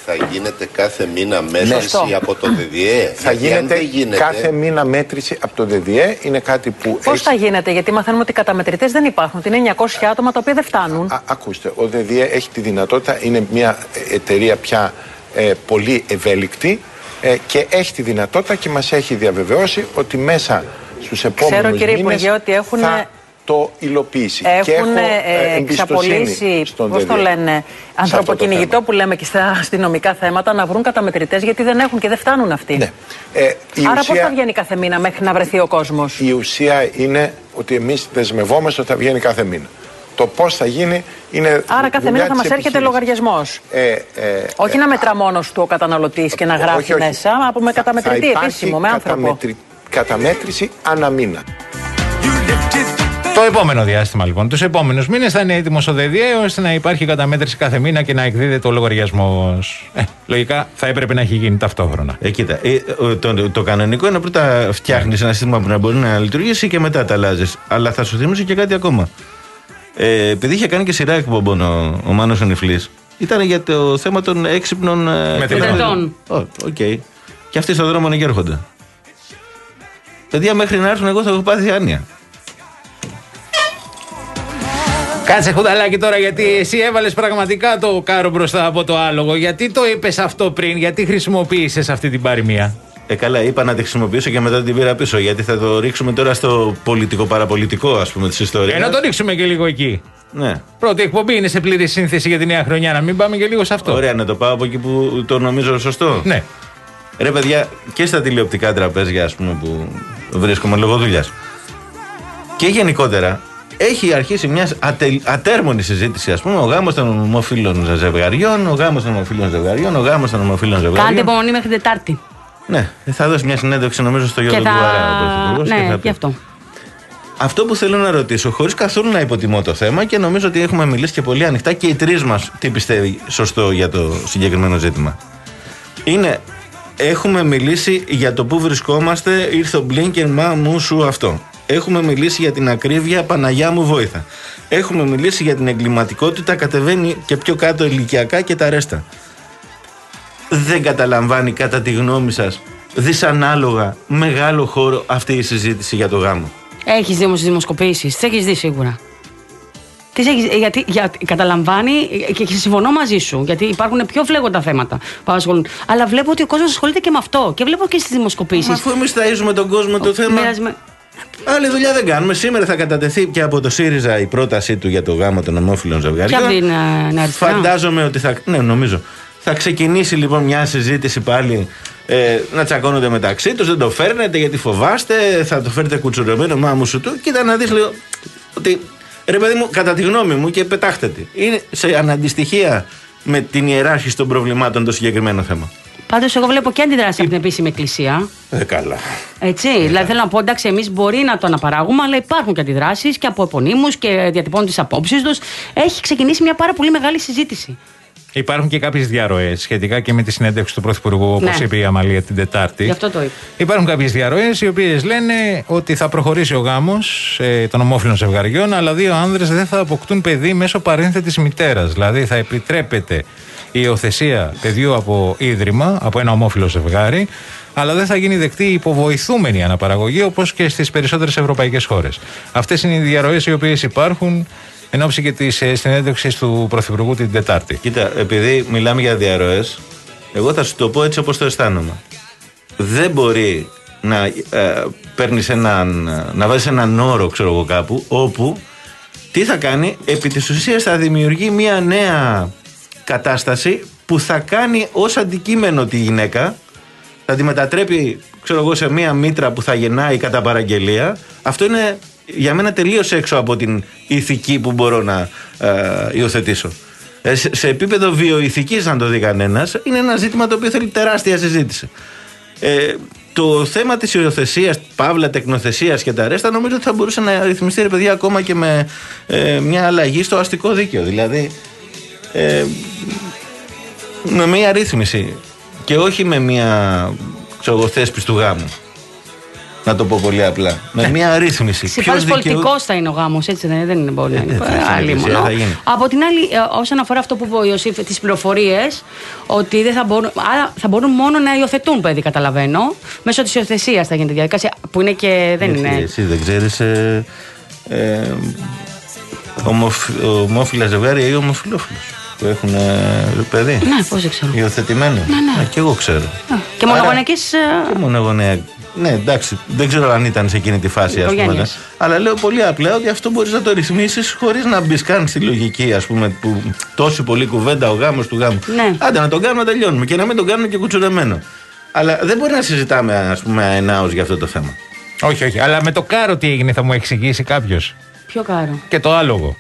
θα γίνεται κάθε μήνα μέτρηση ναι. από το ΔΔΕ. Θα γίνεται, γίνεται κάθε μήνα μέτρηση από το ΔΔΕ. Είναι κάτι που. Πώς έχει... θα γίνεται, γιατί μαθαίνουμε ότι οι καταμετρητές δεν υπάρχουν. Είναι εννιακόσια άτομα τα οποία δεν φτάνουν. Α, ακούστε, ο ΔΔΕ έχει τη δυνατότητα, είναι μια εταιρεία πια ε, πολύ ευέλικτη ε, και έχει τη δυνατότητα και μας έχει διαβεβαιώσει ότι μέσα στους επόμενους Ξέρω, κύριε μήνες Υπουργέ, ότι έχουν... θα το υλοποιήσει. Έχουν και έχω, ε, εξαπολύσει, πώς το λένε, ανθρωποκυνηγητό που λέμε και στα αστυνομικά θέματα, να βρουν καταμετρητές, γιατί δεν έχουν και δεν φτάνουν αυτοί. Ναι. Ε, Άρα ουσία, πώς θα βγαίνει κάθε μήνα μέχρι να βρεθεί ο κόσμος? Η ουσία είναι ότι εμείς δεσμευόμαστε ότι θα βγαίνει κάθε μήνα. Το πώς θα γίνει είναι. Άρα κάθε μήνα θα μας έρχεται λογαριασμός. Ε, ε, όχι ε, να μετρά μόνος του ο καταναλωτής και να γράφει όχι, όχι. μέσα, από με καταμετρητή επίσημο, με άνθρωπο. Καταμετρη, καταμέτρηση ανά μήνα. Το επόμενο διάστημα λοιπόν, τους επόμενους μήνες θα είναι έτοιμος ο ΔΔΕ ώστε να υπάρχει καταμέτρηση κάθε μήνα και να εκδίδεται ο λογαριασμός. Ε, λογικά θα έπρεπε να έχει γίνει ταυτόχρονα. Ε, κοίτα, ε, το, το, το κανονικό είναι πρώτα φτιάχνεις ένα σύστημα που να μπορεί να λειτουργήσει και μετά τα αλλάζεις. Αλλά θα σου θυμίσω και κάτι ακόμα. Ε, επειδή είχε κάνει και σειρά εκπομπών ο, ο Μάνος ο Νιφλής, ήταν για το θέμα των έξυπνων μετρητών. Οκ. Okay. Και αυτοί στον δρόμο είναι και έρχονται. Παιδιά, μέχρι να έρθουν, εγώ θα έχω πάθει άνοια. Κάτσε χουδαλάκι τώρα, γιατί εσύ έβαλες πραγματικά το κάρο μπροστά από το άλογο. Γιατί το είπες αυτό πριν, γιατί χρησιμοποίησες αυτή την παροιμία? Ε, καλά, είπα να τη χρησιμοποιήσω και μετά την πήρα πίσω. Γιατί θα το ρίξουμε τώρα στο πολιτικό-παραπολιτικό, ας πούμε, της ιστορίας. Ε, να το ρίξουμε και λίγο εκεί. Ναι. Πρώτη εκπομπή είναι σε πλήρη σύνθεση για τη νέα χρονιά. Να μην πάμε και λίγο σε αυτό. Ωραία, να το πάω από εκεί που το νομίζω σωστό. Ναι. Ρε, παιδιά, και στα τηλεοπτικά τραπέζια, ας πούμε, που βρίσκομαι λόγω δουλειάς. Και γενικότερα. Έχει αρχίσει μια ατε, ατέρμονη συζήτηση, ας πούμε, ο γάμος των ομοφύλων ζευγαριών, ο γάμος των ομοφύλων ζευγαριών, ο γάμος των ομοφύλων ζευγαριών. Κάντε υπομονή μέχρι Τετάρτη. Ναι, θα δώσει μια συνέντευξη νομίζω στο Γιώργο θα... Ντουβαρά. Ναι, γι' αυτό. Αυτό που θέλω να ρωτήσω, χωρίς καθόλου να υποτιμώ το θέμα και νομίζω ότι έχουμε μιλήσει και πολύ ανοιχτά και οι τρεις μας τι πιστεύει σωστό για το συγκεκριμένο ζήτημα. Είναι, έχουμε μιλήσει για το πού βρισκόμαστε, ήρθε ο Μπλίνκεν, μα μου σου αυτό. Έχουμε μιλήσει για την ακρίβεια, Παναγιά μου βόηθα. Έχουμε μιλήσει για την εγκληματικότητα, κατεβαίνει και πιο κάτω ηλικιακά και τα ρέστα. Δεν καταλαμβάνει κατά τη γνώμη σας δυσανάλογα μεγάλο χώρο αυτή η συζήτηση για το γάμο? Έχεις δει όμως τις δημοσκοπήσεις, τις έχεις δει σίγουρα. Τις έχεις, γιατί, γιατί καταλαμβάνει και συμφωνώ μαζί σου, γιατί υπάρχουν πιο φλέγοντα θέματα που ασχολούν. Αλλά βλέπω ότι ο κόσμος ασχολείται και με αυτό και βλέπω και στις δημοσκοπήσεις. Μα αφού εμείς ταΐζουμε τον κόσμο το θέμα. Μοιρασμε... Άλλη δουλειά δεν κάνουμε. Σήμερα θα κατατεθεί και από το ΣΥΡΙΖΑ η πρότασή του για το γάμο των ομόφυλων ζευγαριών. Και από την αριστερά. Φαντάζομαι ότι θα. Ναι, νομίζω. Θα ξεκινήσει λοιπόν μια συζήτηση πάλι ε, να τσακώνονται μεταξύ τους. Δεν το φέρνετε γιατί φοβάστε. Θα το φέρετε κουτσουρεμένο, μάμου σου του. Κοίτα να δεις λίγο ότι ρε παιδί μου, κατά τη γνώμη μου και πετάχτε τη. Είναι σε αναντιστοιχεία με την ιεράρχηση των προβλημάτων το συγκεκριμένο θέμα. Πάντως, εγώ βλέπω και αντιδράσει από την επίσημη εκκλησία. Ε, καλά. Έτσι. Ε, δηλαδή, θέλω να πω, εντάξει, εμείς μπορεί να το αναπαράγουμε, αλλά υπάρχουν και αντιδράσεις και από επωνύμους και διατυπώνουν τις απόψεις τους. Έχει ξεκινήσει μια πάρα πολύ μεγάλη συζήτηση. Υπάρχουν και κάποιες διαρροές σχετικά και με τη συνέντευξη του Πρωθυπουργού, όπως ναι. είπε η Αμαλία την Τετάρτη. Γι' αυτό το είπε. Υπάρχουν κάποιες διαρροές οι οποίες λένε ότι θα προχωρήσει ο γάμος ε, των ομόφυλων ζευγαριών, αλλά δύο άνδρες δεν θα αποκτούν παιδί μέσω παρένθετης μητέρας. Δηλαδή, θα επιτρέπεται η υιοθεσία παιδιού από ίδρυμα, από ένα ομόφυλο ζευγάρι, αλλά δεν θα γίνει δεκτή η υποβοηθούμενη αναπαραγωγή όπως και στις περισσότερες ευρωπαϊκές χώρες. Αυτές είναι οι διαρροές οι οποίες υπάρχουν εν ώψη και της συνέντευξης του Πρωθυπουργού την Τετάρτη. Κοίτα, επειδή μιλάμε για διαρροές, εγώ θα σου το πω έτσι όπως το αισθάνομαι. Δεν μπορεί να ε, παίρνεις έναν, να βάζεις έναν όρο, ξέρω εγώ, κάπου, όπου τι θα κάνει, επί της ουσίας θα δημιουργεί μια νέα κατάσταση που θα κάνει ως αντικείμενο τη γυναίκα, θα τη μετατρέπει, ξέρω εγώ, σε μια μήτρα που θα γεννάει κατά παραγγελία. Αυτό είναι για μένα τελείως έξω από την ηθική που μπορώ να ε, υιοθετήσω. Ε, σε, σε επίπεδο βιοηθικής, αν το δει κανένας, είναι ένα ζήτημα το οποίο θέλει τεράστια συζήτηση. Ε, το θέμα της υιοθεσίας, παύλα τεκνοθεσίας και τα ρέστα, νομίζω ότι θα μπορούσε να ρυθμιστεί, ρε παιδιά, ακόμα και με ε, μια αλλαγή στο αστικό δίκαιο. Δηλαδή, ε, με μια ρύθμιση και όχι με μια, ξέρω, θέσπιση του γάμου. Να το πω πολύ απλά. Με μια αρρύθμιση. Ξυπάλος πολιτικός θα είναι ο γάμος, έτσι δεν είναι, δεν είναι μπορεί να είναι. Άλλη μόνο. Από την άλλη, όσον αφορά αυτό που είπε ο Ιωσήφ, τις πληροφορίες, ότι δεν θα μπορούν, άρα θα μπορούν μόνο να υιοθετούν παιδί, καταλαβαίνω. Μέσω της υιοθεσίας θα γίνεται η διαδικασία, που είναι και δεν Γιατί είναι. Εσύ δεν ξέρεις ε, ε, ομόφυλα ζευγάρια ή ομοφυλόφιλους που έχουν ε, παιδί. Ναι, πώς δεν ξέρω. Υιοθετημένο. Ναι, ναι. Α, και εγώ ξέρω. Α, και μονογονεϊκές. Και μονογονεϊκές. Ναι, εντάξει, δεν ξέρω αν ήταν σε εκείνη τη φάση, ας πούμε. Αλλά λέω πολύ απλά ότι αυτό μπορείς να το ρυθμίσεις χωρίς να μπεις καν στη λογική, ας πούμε, που τόση πολλή κουβέντα ο γάμος του γάμου. Ναι. Άντε να τον κάνουμε, να τελειώνουμε και να μην τον κάνουμε και κουτσουρεμένο. Αλλά δεν μπορεί να συζητάμε, ας πούμε, αενάως για αυτό το θέμα. Όχι, όχι. Αλλά με το κάρο τι έγινε, θα μου εξηγήσει κάποιος. Ποιο κάρο? Και το άλογο.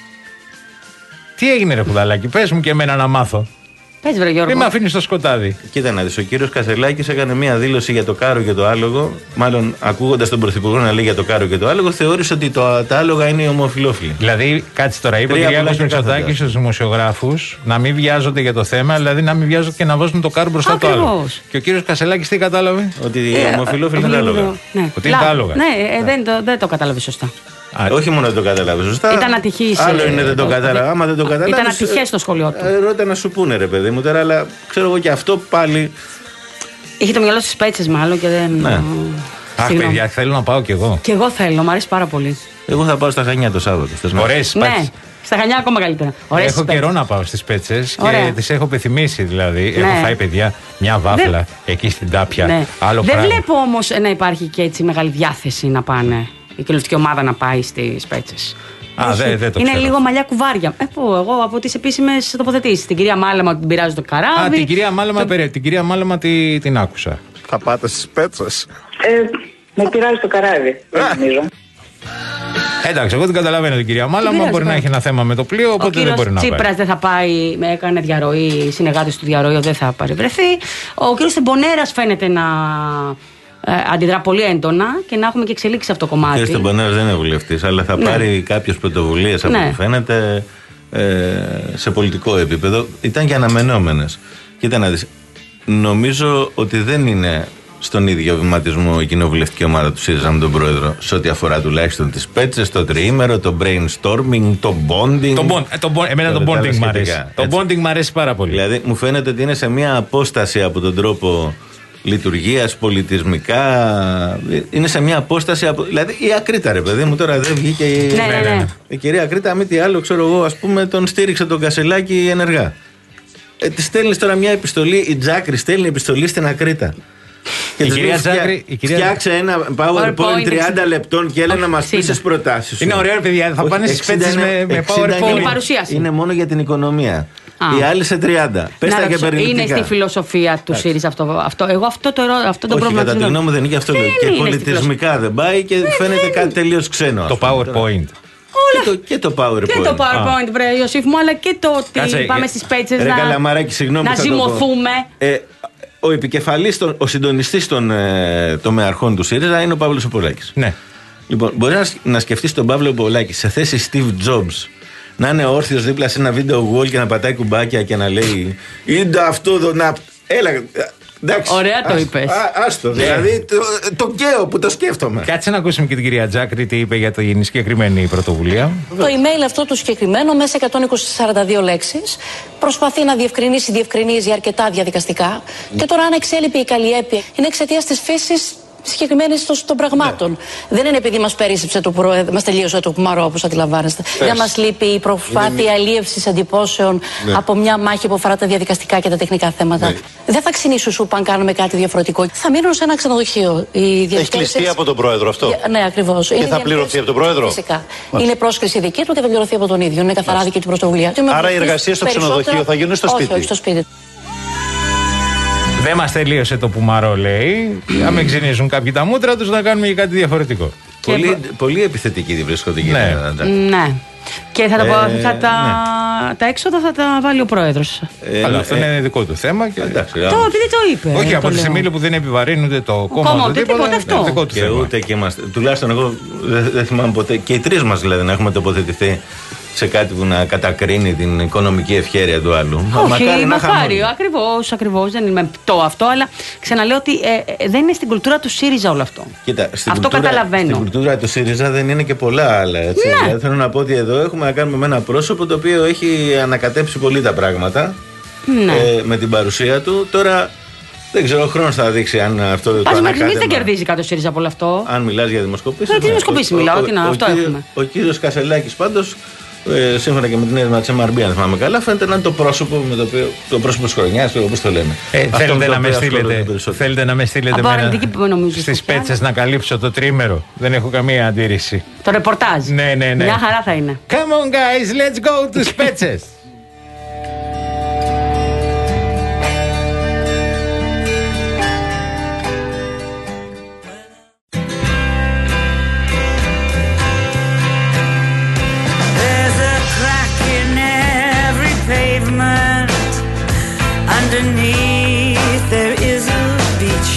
Τι έγινε, ρε Κουδαλάκη, πες μου και εμένα να μάθω. Πες, βρε Γιώργο. Μην με αφήνεις στο σκοτάδι. Κοίτα να δεις, ο κύριος Κασελάκης έκανε μία δήλωση για το κάρο και το άλογο. Μάλλον ακούγοντας τον Πρωθυπουργό να λέει για το κάρο και το άλογο, θεώρησε ότι το, τα άλογα είναι οι ομοφυλόφιλοι. Δηλαδή, κάτσε τώρα, είπε ο Κυριάκος Μητσοτάκης στους δημοσιογράφους να μην βιάζονται για το θέμα, δηλαδή να μην βιάζονται και να βάζουν το κάρο μπροστά το άλογο. Και ο κύριος Κασελάκης τι κατάλαβε? Ότι οι ε, ομοφυλόφιλοι είναι τα άλογα. Ναι. Ότι είναι τα άλογα. Ναι, ε, δεν, το, δεν το κατάλαβε σωστά. Α, όχι μόνο δεν το κατάλαβε σωστά. Ήταν ατυχής. Άλλο είναι δεν το κατάλαβε. Άμα δεν το κατάλαβε. Ήταν ατυχές το σχολείο του. Ε, ρώτα να σου πούνε, ρε παιδί μου τώρα, αλλά ξέρω εγώ και αυτό πάλι. Είχε το μυαλό στις πέτσες μάλλον και δεν. Ναι. Αχ, παιδιά, θέλω να πάω κι εγώ. Κι εγώ θέλω, μου αρέσει πάρα πολύ. Εγώ θα πάω στα Χανιά το Σάββατο. Ωραίες ναι, στα Χανιά ακόμα καλύτερα. Ωραίες έχω πέτσες. καιρό να πάω στις πέτσες και Ωραία. τις έχω πεθυμίσει δηλαδή. Ναι. Έχω φάει, παιδιά, μια βάφλα Δεν... εκεί στην Τάπια. Ναι. Άλλο δεν πράγμα. βλέπω όμως να υπάρχει και έτσι μεγάλη διάθεση να πάνε η κοινωνιστική ομάδα να πάει στις πέτσες. Α, δεν δε το είναι ξέρω. λίγο μαλλιά κουβάρια. Ε, που εγώ από τις επίσημες τοποθετήσεις. Την κυρία Μάλαμα την πειράζει το καράβι. Α, την κυρία Μάλαμα, το... περί, την κυρία Μάλαμα τη, την άκουσα. Θα πάτε στις πέτσες. Ε, με πειράζει το καράβι, νομίζω. Εντάξει, εγώ την καταλαβαίνω την κυρία Μάλαμα. Μπορεί να έχει ένα θέμα με το πλοίο, οπότε δεν μπορεί να πάει. Ο κύριος Τσίπρας δεν θα πάει, με έκανε διαρροή, οι συνεργάτες του διαρροή δεν θα παρευρεθεί. Ο κύριος Τεμπονέρας φαίνεται να ε, αντιδρά πολύ έντονα και να έχουμε και εξελίξει αυτό το κομμάτι. Ο κύριος Τεμπονέρας δεν είναι βουλευτής, αλλά θα ναι. πάρει κάποιες πρωτοβουλίες από ναι. ό,τι φαίνεται ε, σε πολιτικό επίπεδο. Ήταν και αναμενόμενες. Κοίτα να δεις, νομίζω ότι δεν είναι στον ίδιο βηματισμό η κοινοβουλευτική ομάδα του ΣΥΡΙΖΑ με τον πρόεδρο, σε ό,τι αφορά τουλάχιστον τις πέτσες, το τριήμερο, το brainstorming, το bonding. Το bond, το bond, εμένα το bonding μου αρέσει. Το bonding μου αρέσει πάρα πολύ. Δηλαδή μου φαίνεται ότι είναι σε μια απόσταση από τον τρόπο λειτουργίας, πολιτισμικά. Είναι σε μια απόσταση από. Δηλαδή η Ακρίτα, ρε παιδί μου, τώρα δεν βγήκε η, ναι, ναι, ναι. η κυρία Ακρίτα, μη τι άλλο, ξέρω εγώ, ας πούμε, τον στήριξε τον Κασελάκη ενεργά. Ε, τη στέλνει τώρα μια επιστολή, η Τζάκρη στέλνει επιστολή στην Ακρίτα. Και η κυρία Τζάκρη, η κυρία... φτιάξε ένα PowerPoint τριάντα λεπτών και έλα να μας πεις τις προτάσεις σου. Είναι ωραίο, παιδιά. Θα πάνε στις πέτσες με, με PowerPoint. Είναι παρουσίαση. Είναι μόνο για την οικονομία. Οι άλλοι σε τριάντα. Πες τα και περιληπτικά. Είναι στη φιλοσοφία του ΣΥΡΙΖΑ αυτό, αυτό. Εγώ αυτό το, αυτό το Όχι, πρόβλημα. Κατά τη γνώμη μου δεν είναι και αυτό. Και πολιτισμικά δεν πάει και φαίνεται κάτι τελείως ξένο. Το PowerPoint. Και το, και το PowerPoint. Και το PowerPoint, βρε Ιωσήφ μου, αλλά και το ότι Κάτσε, πάμε στις πέτσες ρε, να, καλαμαράκι, συγγνώμη, να ζυμωθούμε. Ε, ο επικεφαλής, ο συντονιστής των ε, τομεαρχών του ΣΥΡΙΖΑ είναι ο Παύλος Οπολάκης. Ναι. Λοιπόν, μπορεί να, να σκεφτείς τον Παύλο Οπολάκη σε θέση Steve Jobs, να είναι όρθιος δίπλα σε ένα βίντεο wall και να πατάει κουμπάκια και να λέει «Είναι αυτό το να...» Έλα, εντάξει, ωραία το είπες. Άστο, δηλαδή το, το καίω που το σκέφτομαι. Κάτσε να ακούσουμε και την κυρία Τζάκρη τι είπε για την συγκεκριμένη πρωτοβουλία. Το email αυτό το συγκεκριμένο μέσα εκατόν είκοσι σαράντα δύο λέξεις προσπαθεί να διευκρινίσει, διευκρινίζει αρκετά διαδικαστικά και τώρα αν εξέλιπε η καλλιέπεια είναι εξαιτίας της φύσης συγκεκριμένη των πραγμάτων. Ναι. Δεν είναι επειδή μας περίσσεψε το πρόεδρο, μας τελείωσε το κουμαρό, όπως αντιλαμβάνεστε. Πες. Δεν μας λείπει η προσπάθεια αλίευσης εντυπώσεων ναι. από μια μάχη που αφορά τα διαδικαστικά και τα τεχνικά θέματα. Ναι. Δεν θα ξυνήσουν σου αν κάνουμε κάτι διαφορετικό. Θα μείνουν σε ένα ξενοδοχείο. Έχει κλειστεί από τον πρόεδρο αυτό. Για, ναι, ακριβώς. Και είναι θα πληρωθεί από τον πρόεδρο. Φυσικά. Μάλιστα. Είναι πρόσκληση δική του και θα πληρωθεί από τον ίδιο. Είναι καθαρά δική του πρωτοβουλία. Άρα οι εργασίες στο ξενοδοχείο θα γίνουν στο σπίτι. Όχι, όχι στο σπίτι. Δεν μας τελείωσε το πουμαρό, λέει. Αν με ξυνίζουν κάποιοι τα μούτρα τους, να κάνουμε και κάτι διαφορετικό. Πολύ, προ... πολύ επιθετική τη βρίσκω την κυρία. Ναι. ναι. Και θα, τα, ε, θα τα, ναι. τα έξοδα θα τα βάλει ο πρόεδρος. Ε, Αλλά αυτό ε, είναι δικό του θέμα. Και... Εντάξει, το επειδή το είπε. Όχι, το από τη στιγμή που δεν επιβαρύνουν ούτε το κόμμα ούτε ούτε τίποτα. τίποτα αυτό. Δικό του και θέμα. ούτε και είμαστε. Τουλάχιστον εγώ δεν δε θυμάμαι ποτέ. Και οι τρεις μας δηλαδή να έχουμε τοποθετηθεί σε κάτι που να κατακρίνει την οικονομική ευχέρεια του άλλου. Όχι, μακάρι, μακάρι. Ακριβώς, ακριβώς. Δεν είναι το αυτό, αλλά ξαναλέω ότι ε, ε, δεν είναι στην κουλτούρα του ΣΥΡΙΖΑ όλο αυτό. Κοίτα, στην αυτό κουλτούρα, καταλαβαίνω. Στην κουλτούρα του ΣΥΡΙΖΑ δεν είναι και πολλά άλλα. Έτσι. Ναι. Δηλαδή, θέλω να πω ότι εδώ έχουμε να κάνουμε με ένα πρόσωπο το οποίο έχει ανακατέψει πολύ τα πράγματα ναι. ε, με την παρουσία του. Τώρα δεν ξέρω, ο χρόνος θα δείξει αν αυτό το ανακάτεμα. Μέχρι ανακάτεμα... δεν κερδίζει κάτι ο ΣΥΡΙΖΑ από όλο αυτό. Αν μιλάς για δημοσκοπήσεις. Για δημοσκοπήσεις μιλάω, τι να, ο, αυτό ο, έχουμε. Ο, ο κύριος Κασελάκης πάντως, ε, σύμφωνα και με την έρευνα της εμ αρ μπι, αν θυμάμαι καλά, φαίνεται να είναι το πρόσωπο, με το, οποίο, το πρόσωπο της χρονιάς, όπως το λέμε. Ε, θέλετε, να με στείλετε, θέλετε να με στείλετε στις πέτσες να καλύψω το τρίμερο. Δεν έχω καμία αντίρρηση. Το ρεπορτάζ. Ναι, ναι, ναι. Μια χαρά θα είναι. Come on guys, let's go to πέτσες. Underneath there is a beach.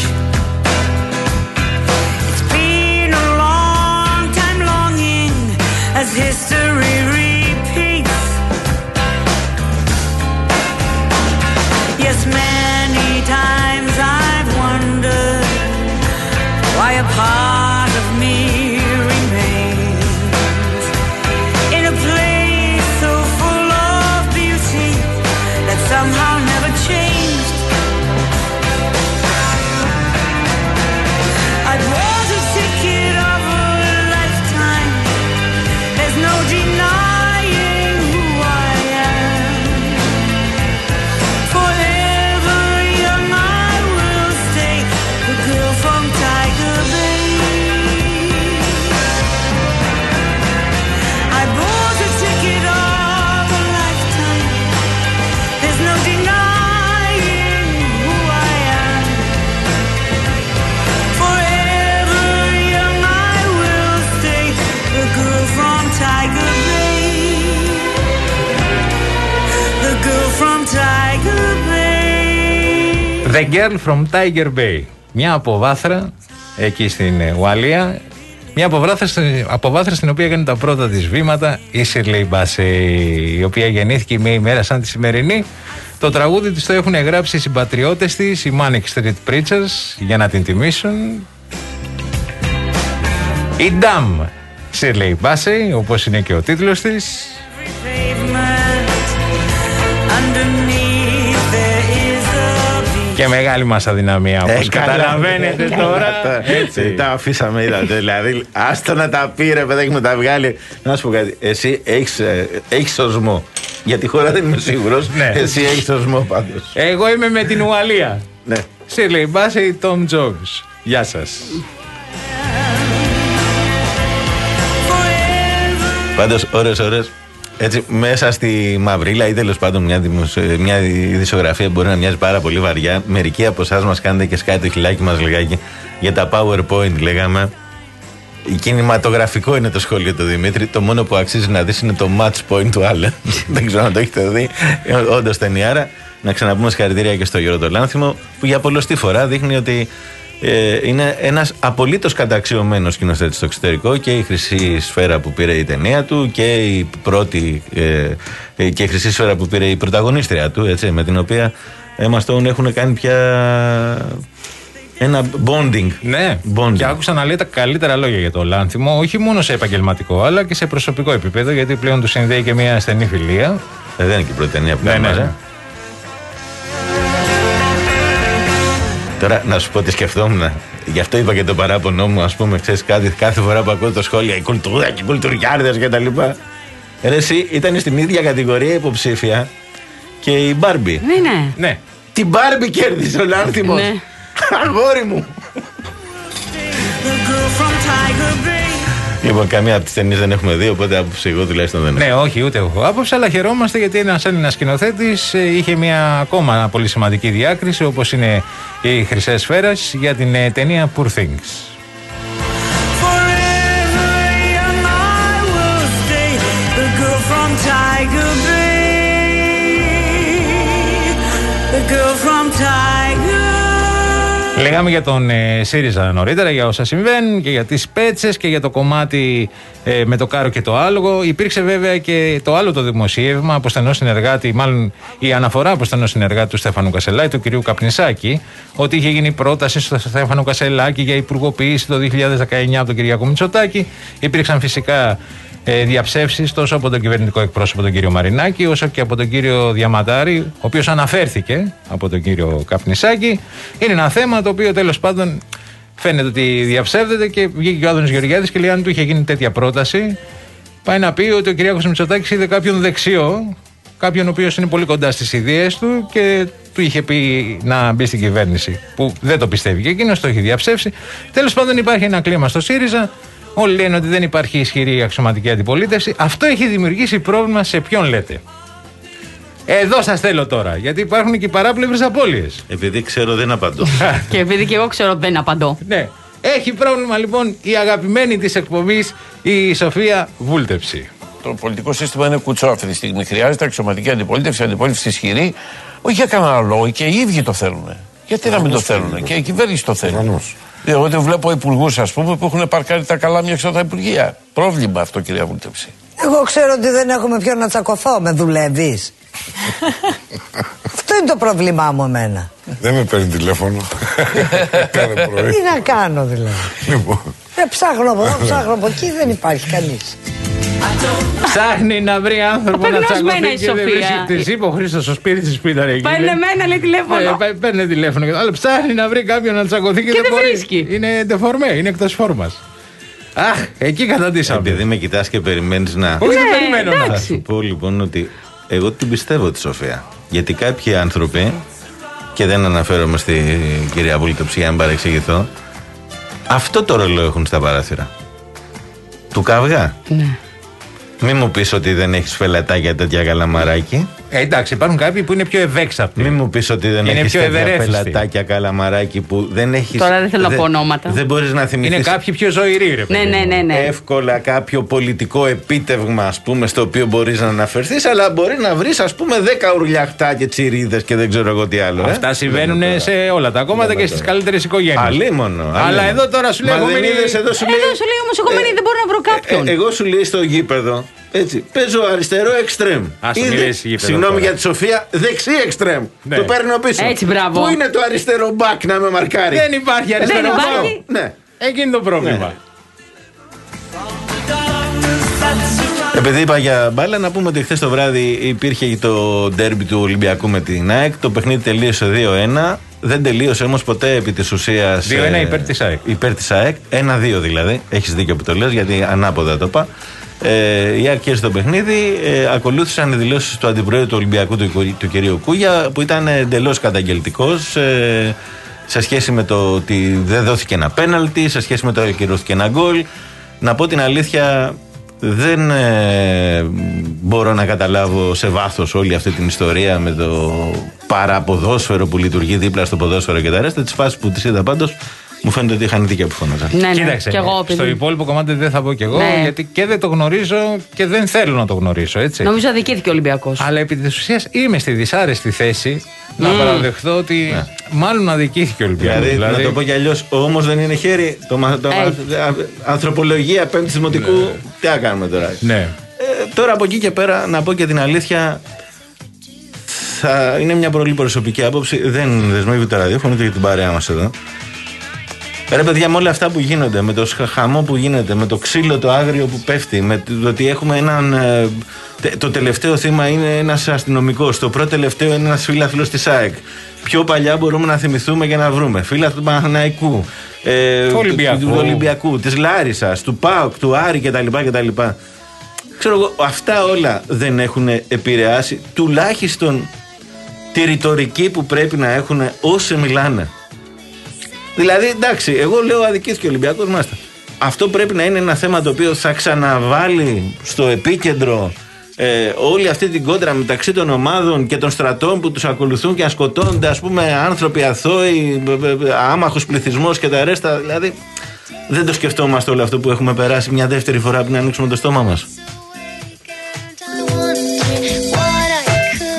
It's been a long time longing as history repeats. Yes, many times I've wondered why a part of me remains in a place so full of beauty that somehow never changed. I bought a ticket of a lifetime. There's no denying who I am. Forever young I will stay, the girl from Tiger Bay. I bought a ticket of a lifetime. There's no denying who I am. Forever young I will stay, the girl from Tiger Bay. The girl from Tiger Bay. The Girl from Tiger Bay. Μια αποβάθρα εκεί στην Ουαλία. Μια αποβάθρα, αποβάθρα στην οποία έκανε τα πρώτα της βήματα η Shirley Bassey, η οποία γεννήθηκε μια ημέρα σαν τη σημερινή. Το τραγούδι της το έχουν γράψει οι συμπατριώτες της, οι Manic Street Preachers, για να την τιμήσουν. Η Dam Shirley Bassey, όπως είναι και ο τίτλος της. Underneath there is a beach. Και μεγάλη μας αδυναμία, όπως Ε, καταλαβαίνετε καλά. τώρα. Έτσι. Τα αφήσαμε, είδατε. Δηλαδή, άστο να τα πει, ρε παιδάκι μου, τα βγάλει. Να σου πω κάτι. Εσύ έχεις, ε, έχεις οσμό. Για τη χώρα δεν είμαι σίγουρος. Ναι. Εσύ έχεις οσμό πάντως. Εγώ είμαι με την Ουαλία. Ναι. Shirley Bassey, Tom Jones. Γεια σας. Πάντως, ώρες, ώρες. Έτσι, μέσα στη μαυρίλα ή τέλος πάντων μια, δημοσιο... μια ειδησιογραφία μπορεί να μοιάζει πάρα πολύ βαριά. Μερικοί από εσάς μας κάνετε και σκάει το χιλάκι μας λιγάκι για τα PowerPoint, λέγαμε. Κινηματογραφικό είναι το σχόλιο του Δημήτρη. Το μόνο που αξίζει να δεις είναι το match point του Άλεν. Δεν ξέρω αν το έχετε δει. Όντως ταινιάρα. Να ξαναπούμε συγχαρητήρια και στο Γιώργο το Λάνθιμο, που για πολλωστή φορά δείχνει ότι ε, είναι ένας απολύτως καταξιωμένος σκηνοθέτης στο εξωτερικό, και η χρυσή σφαίρα που πήρε η ταινία του και η πρώτη ε, και η χρυσή σφαίρα που πήρε η πρωταγωνίστρια του, έτσι, με την οποία Emma Stone έχουν κάνει πια ένα bonding. Ναι, bonding. Και άκουσα να λέει τα καλύτερα λόγια για το Λάνθιμο, όχι μόνο σε επαγγελματικό αλλά και σε προσωπικό επίπεδο, γιατί πλέον του συνδέει και μια στενή φιλία. Ε, δεν είναι και η πρώτη ταινία που ναι, κάνει ναι, μαζί. ναι. Τώρα να σου πω τι σκεφτόμουν. Γι' αυτό είπα και το παράπονο μου, ας πούμε, ξέρεις, κάθε, κάθε φορά που ακούω το σχόλια, η κουλτούρα και οι κουλτουριάρδες και τα λοιπά. Ρε εσύ, ήταν στην ίδια κατηγορία υποψήφια και η Μπάρμπι. Ναι, ναι. Ναι. Την Μπάρμπι κέρδισε ο Λάνθιμος. Ναι. Αγόρι μου. Λοιπόν, καμία από τις ταινίες δεν έχουμε δει, οπότε άποψη εγώ τουλάχιστον δεν έχω. Ναι, όχι, ούτε έχω άποψη, αλλά χαιρόμαστε γιατί ένας Έλληνας σκηνοθέτης είχε μια ακόμα πολύ σημαντική διάκριση, όπως είναι οι Χρυσές Σφαίρες, για την ε, ταινία Poor Things. Λέγαμε για τον ε, ΣΥΡΙΖΑ νωρίτερα, για όσα συμβαίνουν και για τις πέτσες και για το κομμάτι ε, με το Κάρο και το άλογο. Υπήρξε βέβαια και το άλλο το δημοσίευμα από στενό συνεργάτη, μάλλον η αναφορά από στενό συνεργάτη του Στέφανου Κασελάκη, του κυρίου Καπνισάκη, ότι είχε γίνει πρόταση στο Στέφανο Κασελάκη για υπουργοποίηση το δύο χιλιάδες δεκαεννιά από τον Κυριάκο Μητσοτάκη. Υπήρξαν φυσικά ε, διαψεύσεις τόσο από τον κυβερνητικό εκπρόσωπο τον κύριο Μαρινάκη, όσο και από τον κύριο Διαματάρη, ο οποίος αναφέρθηκε από τον κύριο Καπνισάκη. Είναι ένα θέμα το οποίο τέλος πάντων φαίνεται ότι διαψεύδεται και βγήκε και ο Άδωνης Γεωργιάδης και λέει: αν του είχε γίνει τέτοια πρόταση, πάει να πει ότι ο Κυριάκος Μητσοτάκης είδε κάποιον δεξιό, κάποιον ο οποίος είναι πολύ κοντά στις ιδέες του και του είχε πει να μπει στην κυβέρνηση. Που δεν το πιστεύει και εκείνος, το έχει διαψεύσει. Τέλος πάντων, υπάρχει ένα κλίμα στο ΣΥΡΙΖΑ. Όλοι λένε ότι δεν υπάρχει ισχυρή αξιωματική αντιπολίτευση. Αυτό έχει δημιουργήσει πρόβλημα σε ποιον λέτε. Εδώ σας θέλω τώρα, γιατί υπάρχουν και παράπλευρες απώλειες. Επειδή ξέρω δεν απαντώ. Και επειδή και εγώ ξέρω δεν απαντώ. Ναι. Έχει πρόβλημα λοιπόν η αγαπημένη της εκπομπής, η Σοφία Βούλτεψη. Το πολιτικό σύστημα είναι κουτσό αυτή τη στιγμή. Χρειάζεται αξιωματική αντιπολίτευση, αντιπολίτευση ισχυρή. Όχι για κανένα λόγο, και οι ίδιοι το θέλουν. Γιατί να μην το θέλουν, και η κυβέρνηση το θέλει. Εγώ βλέπω υπουργούς, ας πούμε, που έχουν παρκάρει τα καλάμια έξω από τα υπουργεία. Πρόβλημα αυτό, κυρία Βούλτεψη. Εγώ ξέρω ότι δεν έχουμε ποιον να τσακωθώ. Με δουλεύεις. Αυτό είναι το πρόβλημά μου εμένα. Δεν με παίρνει τηλέφωνο. Κάθε πρωί. Τι να κάνω δηλαδή. Λοιπόν. Δεν ψάχνω από εδώ, ψάχνω από εκεί, δεν υπάρχει κανείς. Ψάχνει να βρει άνθρωπο να τσακωθεί και δεν βρίσκει. Της είπε ο Χρήστος στο σπίτι της που ήταν εκεί. Παίρνε εμένα, λέει τηλέφωνο. Ε, παίρνε τηλέφωνο. Αλλά ψάχνει να βρει κάποιον να τσακωθεί και, και δεν δεν μπορεί. βρίσκει. Είναι ντεφορμέ, είναι εκτός φόρμας. Αχ, εκεί καταντήσαμε. Επειδή με κοιτάς και περιμένεις να. Όχι, δεν περιμένω να. Θα σου πω λοιπόν ότι εγώ την πιστεύω τη Σοφία. Γιατί κάποιοι άνθρωποι, και δεν αναφέρομαι στη κυρία Βούλτεψη για να παρεξηγηθώ, αυτό το ρόλο έχουν στα παράθυρα. Του καυγά. Ναι. Μην μου πεις ότι δεν έχεις φελατάκια τέτοια καλαμαράκι. Ε, εντάξει, υπάρχουν κάποιοι που είναι πιο ευέξαπτοι. Μην μου πεις ότι δεν έχεις τέτοια φελατάκια καλαμαράκι που δεν έχεις. Τώρα δεν θέλω να πω ονόματα. Δεν μπορείς να θυμηθείς. Είναι κάποιοι πιο ζωηροί, ρε παιδί. Ναι, ναι, ναι, ναι. Εύκολα κάποιο πολιτικό επίτευγμα, ας πούμε, στο οποίο μπορείς να αναφερθείς, αλλά μπορεί να βρεις, ας πούμε, δέκα ουρλιαχτά και τσιρίδες και δεν ξέρω εγώ τι άλλο. Αυτά ε? συμβαίνουν σε όλα τα κόμματα και στις καλύτερες οικογένειες. Αλίμονο. Αλλά εδώ τώρα σου λέει. Μα δεν είδες, εδώ σου λέει. Εδώ σου λέει όμως, εγώ δεν μπορώ να βρω κάποιον. Εγώ σου λέει στο γήπεδο. Έτσι, παίζω αριστερό εξτρέμ. Συγγνώμη για τη Σοφία, δεξί εξτρέμ. Ναι. Το παίρνω πίσω. Έτσι, μπράβο. Πού είναι το αριστερό μπακ να με μαρκάρει? Δεν υπάρχει αριστερό δεν μπακ. υπάρχει. Ναι. Εκείνη το πρόβλημα. Ναι. Επειδή είπα για μπάλα, να πούμε ότι χθες το βράδυ υπήρχε το ντέρμπι του Ολυμπιακού με την ΑΕΚ. Το παιχνίδι τελείωσε δύο ένα. Δεν τελείωσε όμως ποτέ επί της ουσίας. δύο ένα υπέρ της ΑΕΚ. Υπέρ της ΑΕΚ. ένα δύο δηλαδή. Έχεις δίκιο που το λες, γιατί ανάποδα το είπα. Ε, η ΑΕΚ κέρδισε το παιχνίδι. Ε, ακολούθησαν οι δηλώσεις του αντιπροέδρου του Ολυμπιακού, του, του κυρίου Κούγια, που ήταν εντελώς καταγγελτικός ε, σε σχέση με το ότι δεν δόθηκε ένα πέναλτι, σε σχέση με το ότι ακυρώθηκε ένα γκολ. Να πω την αλήθεια, δεν ε, μπορώ να καταλάβω σε βάθος όλη αυτή την ιστορία με το παραποδόσφαιρο που λειτουργεί δίπλα στο ποδόσφαιρο και τα ρέστα. Τις φάσεις που τις είδα πάντως, μου φαίνεται ότι είχαν δίκιο που φώναζαν. Ναι, ναι. Κοίταξε, και εγώ, στο υπόλοιπο κομμάτι δεν θα πω κι εγώ, ναι. γιατί και δεν το γνωρίζω και δεν θέλω να το γνωρίσω, έτσι. Νομίζω αδικήθηκε ο Ολυμπιακός. Αλλά επί της ουσίας είμαι στη δυσάρεστη θέση mm. να παραδεχθώ ότι ναι. μάλλον αδικήθηκε ο Ολυμπιακός. Δηλαδή, δηλαδή, να το πω κι αλλιώς, όμως δεν είναι χέρι. Το, το, hey. Ανθρωπολογία πέμπτη δημοτικού, ναι. τι να κάνουμε τώρα. Ναι. Ε, τώρα από εκεί και πέρα, να πω και την αλήθεια, θα είναι μια πολύ προσωπική άποψη. Δεν δεσμεύει το ραδιόφωνο ούτε για την παρέα μας εδώ. Ρε παιδιά, με όλα αυτά που γίνονται, με το χαμό που γίνεται, με το ξύλο το άγριο που πέφτει, με το ότι έχουμε έναν. Το τελευταίο θύμα είναι ένας αστυνομικός, το πρώτο τελευταίο είναι ένας φίλαθλος της ΑΕΚ. Πιο παλιά μπορούμε να θυμηθούμε και να βρούμε. Φίλαθλος του Παναθηναϊκού, ε, του Ολυμπιακού, του, του Ολυμπιακού, της Λάρισσας, του ΠΑΟΚ, του Άρη κτλ. κτλ. Ξέρω εγώ, αυτά όλα δεν έχουν επηρεάσει τουλάχιστον τη ρητορική που πρέπει να έχουν όσοι μιλάνε. Δηλαδή, εντάξει, εγώ λέω αδικήθηκε ο Ολυμπιακός, μάλιστα. Αυτό πρέπει να είναι ένα θέμα το οποίο θα ξαναβάλει στο επίκεντρο ε, όλη αυτή την κόντρα μεταξύ των ομάδων και των στρατών που τους ακολουθούν και να σκοτώνονται, ας πούμε, άνθρωποι αθώοι, άμαχος πληθυσμός και τα ρέστα. Δηλαδή, δεν το σκεφτόμαστε όλο αυτό που έχουμε περάσει μια δεύτερη φορά πριν ανοίξουμε το στόμα μας.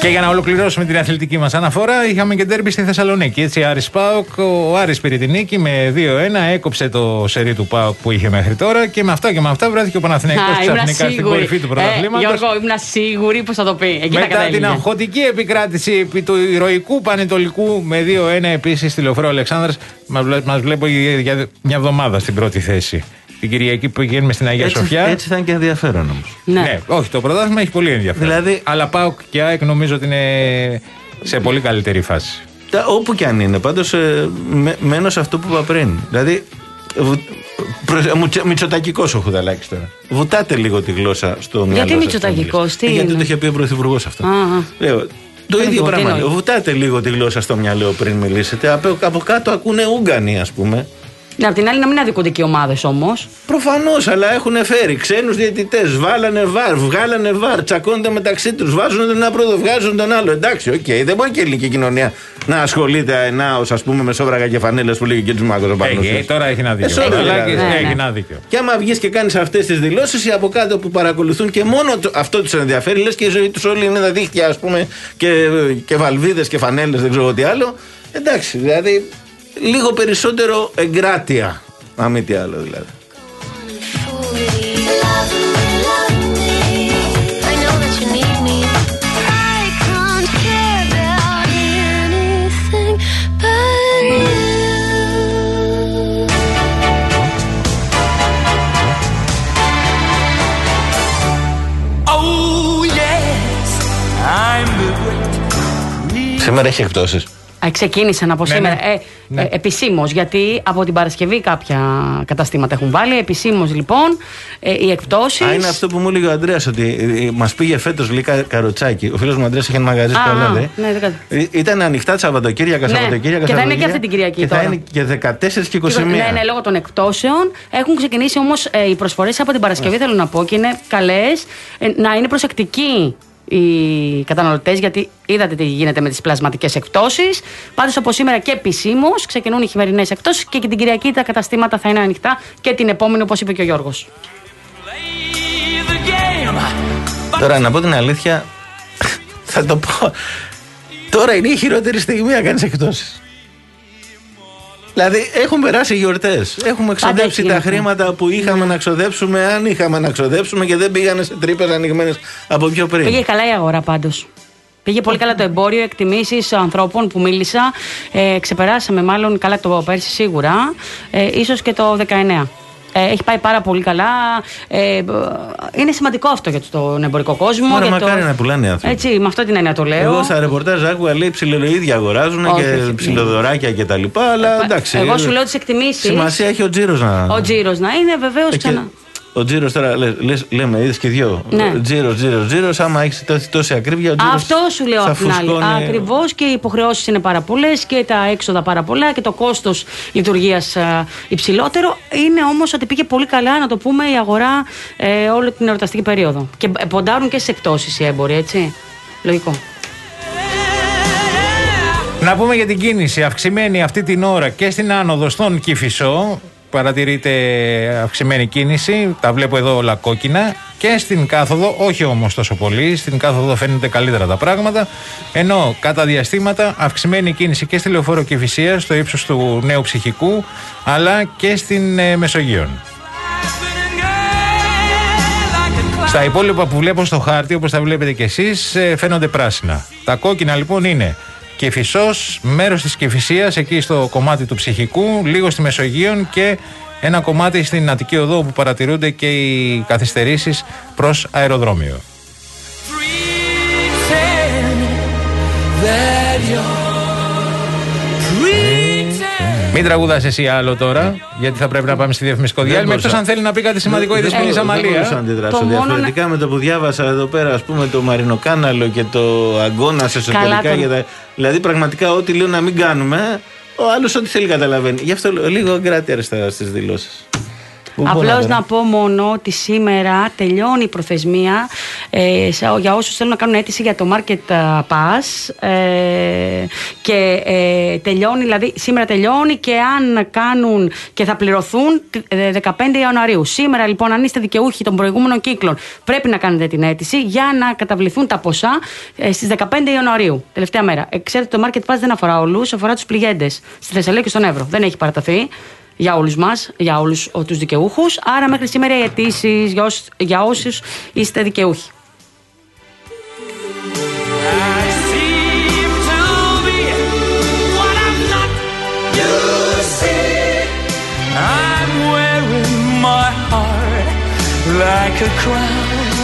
Και για να ολοκληρώσουμε την αθλητική μας αναφορά, είχαμε και ντέρμπι στη Θεσσαλονίκη. Έτσι, Άρης ΠΑΟΚ, ο Άρης πήρε την νίκη με δύο ένα, έκοψε το σερί του ΠΑΟΚ που είχε μέχρι τώρα και με αυτά και με αυτά βρέθηκε ο Παναθηναϊκός ξαφνικά στην κορυφή του πρωταθλήματος. Ε, Γιώργο, ήμουν σίγουρη πως θα το πει. Εκεί μετά την αγχωτική επικράτηση επί του ηρωικού Πανετολικού με δύο ένα επίσης στη Λεωφόρο Αλεξάνδρας, μας βλέπω για μια εβδομάδα στην πρώτη θέση. Την Κυριακή που πηγαίνουμε στην Αγία έτσι, Σοφιά. Έτσι θα είναι και ενδιαφέρον όμως. Ναι. ναι, όχι, το πρωτάθλημα έχει πολύ ενδιαφέρον. Δηλαδή, αλλά ΠΑΟΚ και ΑΕΚ νομίζω ότι είναι σε πολύ καλύτερη φάση. Τα, όπου και αν είναι, πάντως ε, με, μένω σε αυτό που είπα πριν. Δηλαδή, μητσοτακικός ο Χουδαλάκης τώρα. Βουτάτε λίγο τη γλώσσα στο μυαλό σας. Γιατί μητσοτακικός, τι ε, είναι. Γιατί το είχε πει ο Πρωθυπουργός αυτό. Λέω, το ίδιο πράγμα. Βουτάτε λίγο τη γλώσσα στο μυαλό πριν μιλήσετε. Από, από κάτω ακούνε Ούγγανοι, ας πούμε. Ναι, απ' την άλλη να μην αδικούνται και οι ομάδες όμως. Προφανώς, αλλά έχουν φέρει ξένους διαιτητές, βάλανε βαρ, βγάλανε βαρ, τσακώνονται μεταξύ τους, βάζουν τον ένα πρώτο, βγάζουν τον άλλο. Εντάξει, οκ, okay, δεν μπορεί και η ελληνική κοινωνία να ασχολείται αενάως, ας πούμε, με σόβρακα και φανέλες που λέγει και τους Μάκος ο Παγνωσής. Έχει, τώρα έχει ένα δίκιο. Ε, δηλαδή, ναι, έχει ένα δίκιο. Και άμα βγεις και κάνεις αυτές τις δηλώσεις, οι από κάτω που παρακολουθούν και μόνο αυτό τους ενδιαφέρει, λες και η ζωή τους όλοι είναι τα δίχτυα, ας πούμε, και, και βαλβίδες και φανέλες, δεν ξέρω τι άλλο. Εντάξει, δηλαδή. Λίγο περισσότερο εγκράτεια, αν μη τι άλλο δηλαδή. Σήμερα έχει εκπτώσεις. Ξεκίνησαν από ναι, σήμερα. Ναι. Ε, ναι. ε, επισήμως, γιατί από την Παρασκευή κάποια καταστήματα έχουν βάλει. Επισήμως λοιπόν ε, οι εκπτώσεις. Α, είναι αυτό που μου έλεγε ο Ανδρέας, ότι ε, μας πήγε φέτος γλυκά καροτσάκι. Ο φίλος μου Ανδρέας είχε ένα μαγαζί στο Αλάδε. Ναι, ε, ήταν ανοιχτά Σαββατοκύριακα, Σαββατοκύριακα. Και θα είναι και αυτή την Κυριακή. Και τώρα. θα είναι και δεκατέσσερις και είκοσι μία. Ναι, ναι, λόγω των εκπτώσεων. Έχουν ξεκινήσει όμως ε, οι προσφορές από την Παρασκευή, yeah. θέλω να πω, και είναι καλές. Ε, να είναι προσεκτικοί οι καταναλωτές, γιατί είδατε τι γίνεται με τις πλασματικές εκπτώσεις. Πάντως από σήμερα και επισήμως ξεκινούν οι χειμερινές εκπτώσεις και, και την Κυριακή τα καταστήματα θα είναι ανοιχτά και την επόμενη, όπως είπε και ο Γιώργος. Τώρα να πω την αλήθεια, θα το πω. Τώρα είναι η χειρότερη στιγμή να κάνεις εκπτώσεις. Δηλαδή έχουν περάσει γιορτές. Έχουμε ξοδέψει τα χρήματα που είχαμε να ξοδέψουμε, αν είχαμε να ξοδέψουμε, και δεν πήγανε σε τρύπες ανοιγμένες από πιο πριν. Πήγε καλά η αγορά πάντως. Πήγε πολύ καλά το εμπόριο, εκτιμήσεις ανθρώπων που μίλησα. Ε, ξεπεράσαμε μάλλον καλά το πέρσι σίγουρα, ε, ίσως και το δεκαεννέα. Ε, έχει πάει πάρα πολύ καλά. Ε, είναι σημαντικό αυτό για τον εμπορικό κόσμο. Ωραία, για μακάρι το... να πουλάνε οι άνθρωποι. Έτσι, με αυτό την έννοια το λέω. Εγώ στα ρεπορτάζ άκουγα λέει ψιλοειδιά αγοράζουν όχι, και όχι, ψιλοδωράκια κτλ. Αλλά εντάξει. Εγώ σου λέω τις εκτιμήσεις. Σημασία έχει ο τζίρος να. Ο τζίρος να είναι βεβαίως ε, ξανά. Ο τζίρος τώρα, λες, λες, λέμε, είδες και δυο. Ναι. Τζίρος, τζίρος, τζίρος. Άμα έχεις τόση ακρίβεια, ο τζίρος. Αυτό σου λέω απ' την άλλη. Ακριβώς, και οι υποχρεώσεις είναι πάρα πολλές και τα έξοδα πάρα πολλά και το κόστος λειτουργίας υψηλότερο. Είναι όμως ότι πήγε πολύ καλά, να το πούμε, η αγορά ε, όλη την εορταστική περίοδο. Και ποντάρουν και στις εκπτώσεις οι έμποροι, έτσι. Λογικό. Να πούμε για την κίνηση. Αυξημένη αυτή την ώρα και στην άνοδο στον Κηφισό. Παρατηρείται αυξημένη κίνηση, τα βλέπω εδώ όλα κόκκινα, και στην κάθοδο, όχι όμως τόσο πολύ, στην κάθοδο φαίνεται καλύτερα τα πράγματα, ενώ κατά διαστήματα αυξημένη κίνηση και στη Λεωφόρο Κηφισίας, στο ύψος του Νέου Ψυχικού, αλλά και στην ε, Μεσογείων. Στα υπόλοιπα που βλέπω στο χάρτη, όπως τα βλέπετε κι εσείς, ε, φαίνονται πράσινα. Τα κόκκινα λοιπόν είναι Κηφισός, μέρος της Κηφισίας, εκεί στο κομμάτι του Ψυχικού, λίγο στη Μεσογείων και ένα κομμάτι στην Αττική Οδό, όπου παρατηρούνται και οι καθυστερήσεις προς αεροδρόμιο. Μην τραγουδάς εσύ άλλο τώρα, γιατί θα πρέπει να πάμε στη διαφημιστικό διάλειμμα. Εκτός αν θέλει να πει κάτι σημαντικό η Δεσποινή Σαμαλία. Δεν μπορούσα να αντιδράσω διαφορετικά με το που διάβασα εδώ πέρα, ας πούμε, το Μαρινοκάναλο και το Αγκώνας εσωτερικά. Για τα... Δηλαδή, πραγματικά, ό,τι λέω να μην κάνουμε, ο άλλος ό,τι θέλει καταλαβαίνει. Γι' αυτό λίγο εγκράτεια στις δηλώσεις. Απλώς να πω μόνο ότι σήμερα τελειώνει η προθεσμία ε, για όσους θέλουν να κάνουν αίτηση για το Market Pass ε, και ε, τελειώνει, δηλαδή σήμερα τελειώνει και αν κάνουν και θα πληρωθούν δεκαπέντε Ιανουαρίου. Σήμερα λοιπόν, αν είστε δικαιούχοι των προηγούμενων κύκλων, πρέπει να κάνετε την αίτηση για να καταβληθούν τα ποσά ε, στις δεκαπέντε Ιανουαρίου, τελευταία μέρα. Ε, ξέρετε, το Market Pass δεν αφορά όλους, αφορά τους πληγέντες στη Θεσσαλία και στον Εύρο. Δεν έχει παραταθεί για όλους μας, για όλους τους δικαιούχους. Άρα μέχρι σήμερα οι αιτήσεις για, όσους, για όσους είστε δικαιούχοι. Like a crown.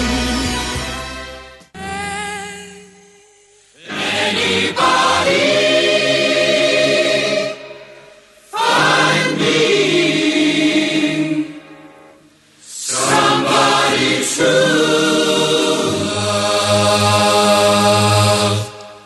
Anybody find me somebody true love?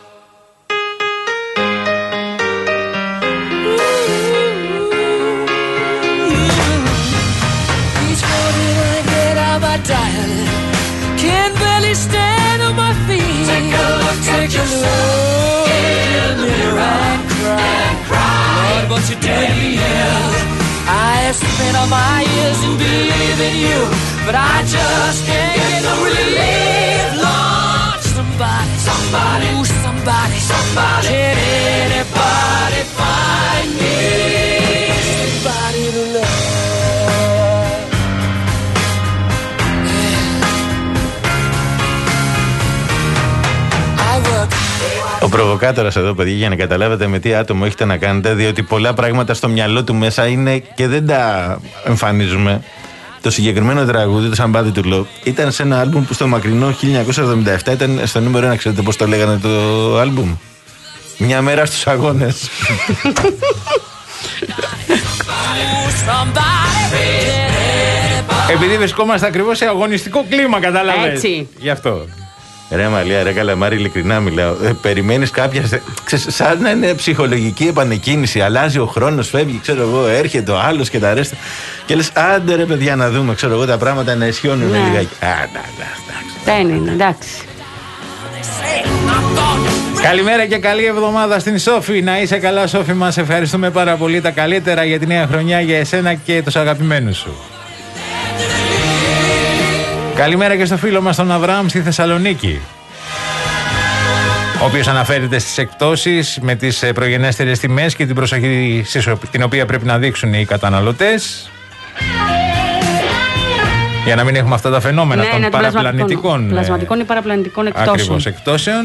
Each morning I get out my diary, can't barely stand on my feet. Take a look, take a look in the mirror and cry, and cry. Lord, what you did me is I have spent all my years in believing you, but I just can't get no relief. Lord, somebody, somebody, ooh, somebody, somebody, can anybody find me somebody to love? Ο προβοκάτορας εδώ, παιδιά, για να καταλάβετε με τι άτομο έχετε να κάνετε, διότι πολλά πράγματα στο μυαλό του μέσα είναι και δεν τα εμφανίζουμε. Το συγκεκριμένο τραγούδι, το Somebody to Love, ήταν σε ένα άλμπουμ που στο μακρινό χίλια εννιακόσια εβδομήντα επτά ήταν στο νούμερο ένα. Ξέρετε πώς το λέγανε το άλμπουμ? Μια μέρα στους αγώνες. Επειδή βρισκόμαστε ακριβώς σε αγωνιστικό κλίμα, κατάλαβες. Έτσι. Γι' αυτό. Ρε Μαλία, ρε Καλαμάρη, ειλικρινά μιλάω. Ε, περιμένεις κάποια. Ξέρεις, σαν να είναι ψυχολογική επανεκκίνηση. Αλλάζει ο χρόνος, φεύγει, ξέρω εγώ, έρχεται ο άλλος και τα ρέστα. Και λες, άντε ρε παιδιά, να δούμε, ξέρω εγώ, τα πράγματα να ισιώνουν Ναι. λιγάκι. Α, να, να, Δεν είναι, εντάξει. Καλημέρα και καλή εβδομάδα στην Σόφη. Να είσαι καλά, Σόφη μας. Ευχαριστούμε πάρα πολύ. Τα καλύτερα για τη νέα χρονιά για εσένα και τους αγαπημένους σου. Καλημέρα και στο φίλο μας τον Αβραάμ στη Θεσσαλονίκη, ο οποίος αναφέρεται στις εκπτώσεις με τις προγενέστερες τιμές και την προσοχή την οποία πρέπει να δείξουν οι καταναλωτές για να μην έχουμε αυτά τα φαινόμενα Ναι, των ναι, παραπλανητικών πλασματικών ή παραπλανητικών εκτόσεων. ακριβώς εκπτώσεων.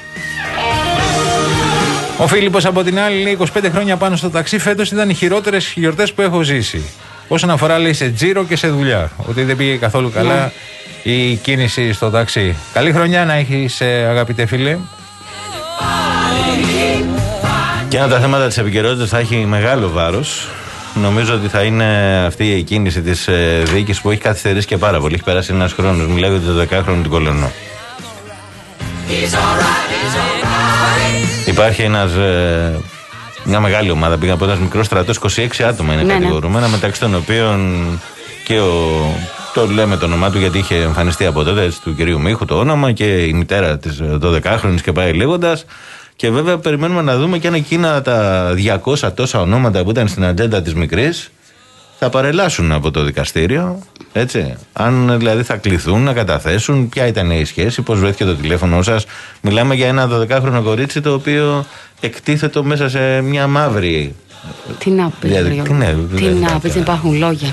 Ο Φίλιππος από την άλλη λέει: είκοσι πέντε χρόνια πάνω στο ταξί, φέτος ήταν οι χειρότερες γιορτές που έχω ζήσει. Όσον αφορά, λέει, σε τζίρο και σε δουλειά. Ότι δεν πήγε καθόλου καλά Ναι. η κίνηση στο ταξί. Καλή χρονιά να έχεις, αγαπητέ φίλε. Και ένα από τα θέματα της επικαιρότητας θα έχει μεγάλο βάρος. Νομίζω ότι θα είναι αυτή η κίνηση της ε, διοίκησης που έχει καθυστερήσει και πάρα πολύ. Έχει περάσει ένας χρόνος. Μιλάω για το δεκάχρονο του Κολονό. Υπάρχει ένας, ε, μια μεγάλη ομάδα, πήγα από ένας μικρός στρατός, είκοσι έξι άτομα είναι Ναι, ναι. κατηγορούμενα, μεταξύ των οποίων και ο, το λέμε το όνομά του γιατί είχε εμφανιστεί από τότε, έτσι, του κυρίου Μίχου το όνομα, και η μητέρα της δωδεκάχρονης και πάει λέγοντας. Και βέβαια περιμένουμε να δούμε και αν εκείνα τα διακόσια τόσα ονόματα που ήταν στην ατζέντα της μικρής θα παρελάσουν από το δικαστήριο, έτσι. Αν δηλαδή θα κληθούν να καταθέσουν, ποια ήταν η σχέση, πώς βρέθηκε το τηλέφωνο σας. Μιλάμε για ένα δωδεκάχρονο κορίτσι το οποίο εκτίθετο μέσα σε μια μαύρη. Τι να πεις, Δηλαδή, Γιώργο. τι ναι, Τι δηλαδή, να πεις, δεν υπάρχουν λόγια.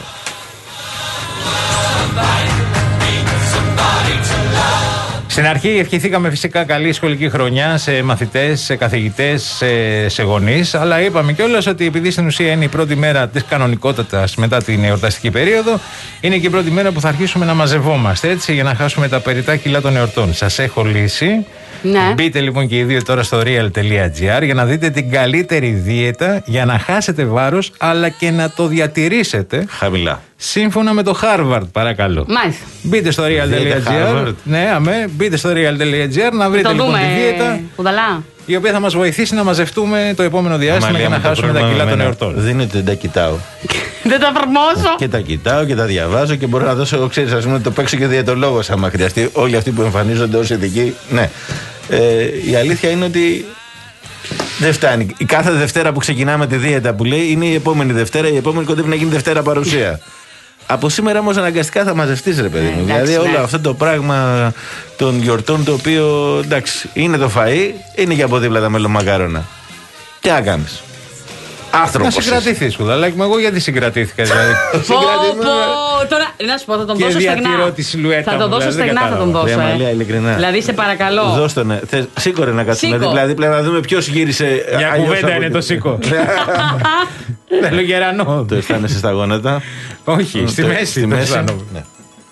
Στην αρχή ευχηθήκαμε φυσικά καλή σχολική χρονιά σε μαθητές, σε καθηγητές, σε, σε γονείς, αλλά είπαμε κιόλας ότι επειδή στην ουσία είναι η πρώτη μέρα της κανονικότητας μετά την εορταστική περίοδο, είναι και η πρώτη μέρα που θα αρχίσουμε να μαζευόμαστε, έτσι, για να χάσουμε τα περιττά κιλά των εορτών. Σας έχω λύσει. Ναι. Μπείτε λοιπόν και οι δύο τώρα στο real τελεία gr για να δείτε την καλύτερη δίαιτα για να χάσετε βάρος αλλά και να το διατηρήσετε χαμηλά. Σύμφωνα με το Harvard, παρακαλώ. Μάλιστα. Μπείτε στο real τελεία gr. Ναι, αμέ, μπείτε στο real τελεία gr να βρείτε Το λοιπόν δούμε, τη δίαιτα, Κουδαλά. η οποία θα μας βοηθήσει να μαζευτούμε το επόμενο διάστημα Αμαλία, για να με το χάσουμε τα πρόβλημα κιλά με των εμένα, εορτών. Δίνετε, δεν τα κοιτάω. Δεν τα εφαρμόσω. Και τα κοιτάω και τα διαβάζω και μπορώ να δώσω, ξέρεις, ας πούμε, το παίξω και διαιτολόγος άμα χρειαστεί. Όλοι αυτοί που εμφανίζονται ως ειδικοί. Ναι. Ε, η αλήθεια είναι ότι δεν φτάνει. Η κάθε Δευτέρα που ξεκινάμε τη δίαιτα που λέει είναι η επόμενη Δευτέρα, η επόμενη κοντεύει να γίνει Δευτέρα παρουσία. Από σήμερα όμως αναγκαστικά θα μαζευτείς, ρε παιδί μου. Εντάξει, δηλαδή όλο ναι. αυτό το πράγμα των γιορτών, το οποίο εντάξει, είναι το φαΐ, είναι και από δίπλα τα μελομακάρονα. Τι να κάνεις. Άνθρωπος. Να συγκρατηθείς, κουδαλάκι μου. Εγώ γιατί συγκρατήθηκα, δηλαδή. Πω, πω. Τώρα, να σου πω, θα τον Και δώσω στεγνά. διατηρώ τη σιλουέτα Θα τον μου, δώσω δηλαδή, δεν στεγνά, θα τον κατάλαβα. δώσω. Ρε ε. Μαλία, ειλικρινά. Δηλαδή, σε παρακαλώ. Δώστε ναι. Θες, σήκωρε να κάτσουμε Σήκω. δίπλα, δίπλα να δούμε ποιος γύρισε. Μια αλλιώς κουβέντα από είναι την- το σήκω. Θέλω γερανό. Το αισθάνεσαι στα γόνατα. Όχι, στη Το- μέση. στη το μέση. αισθάνομαι. Ναι.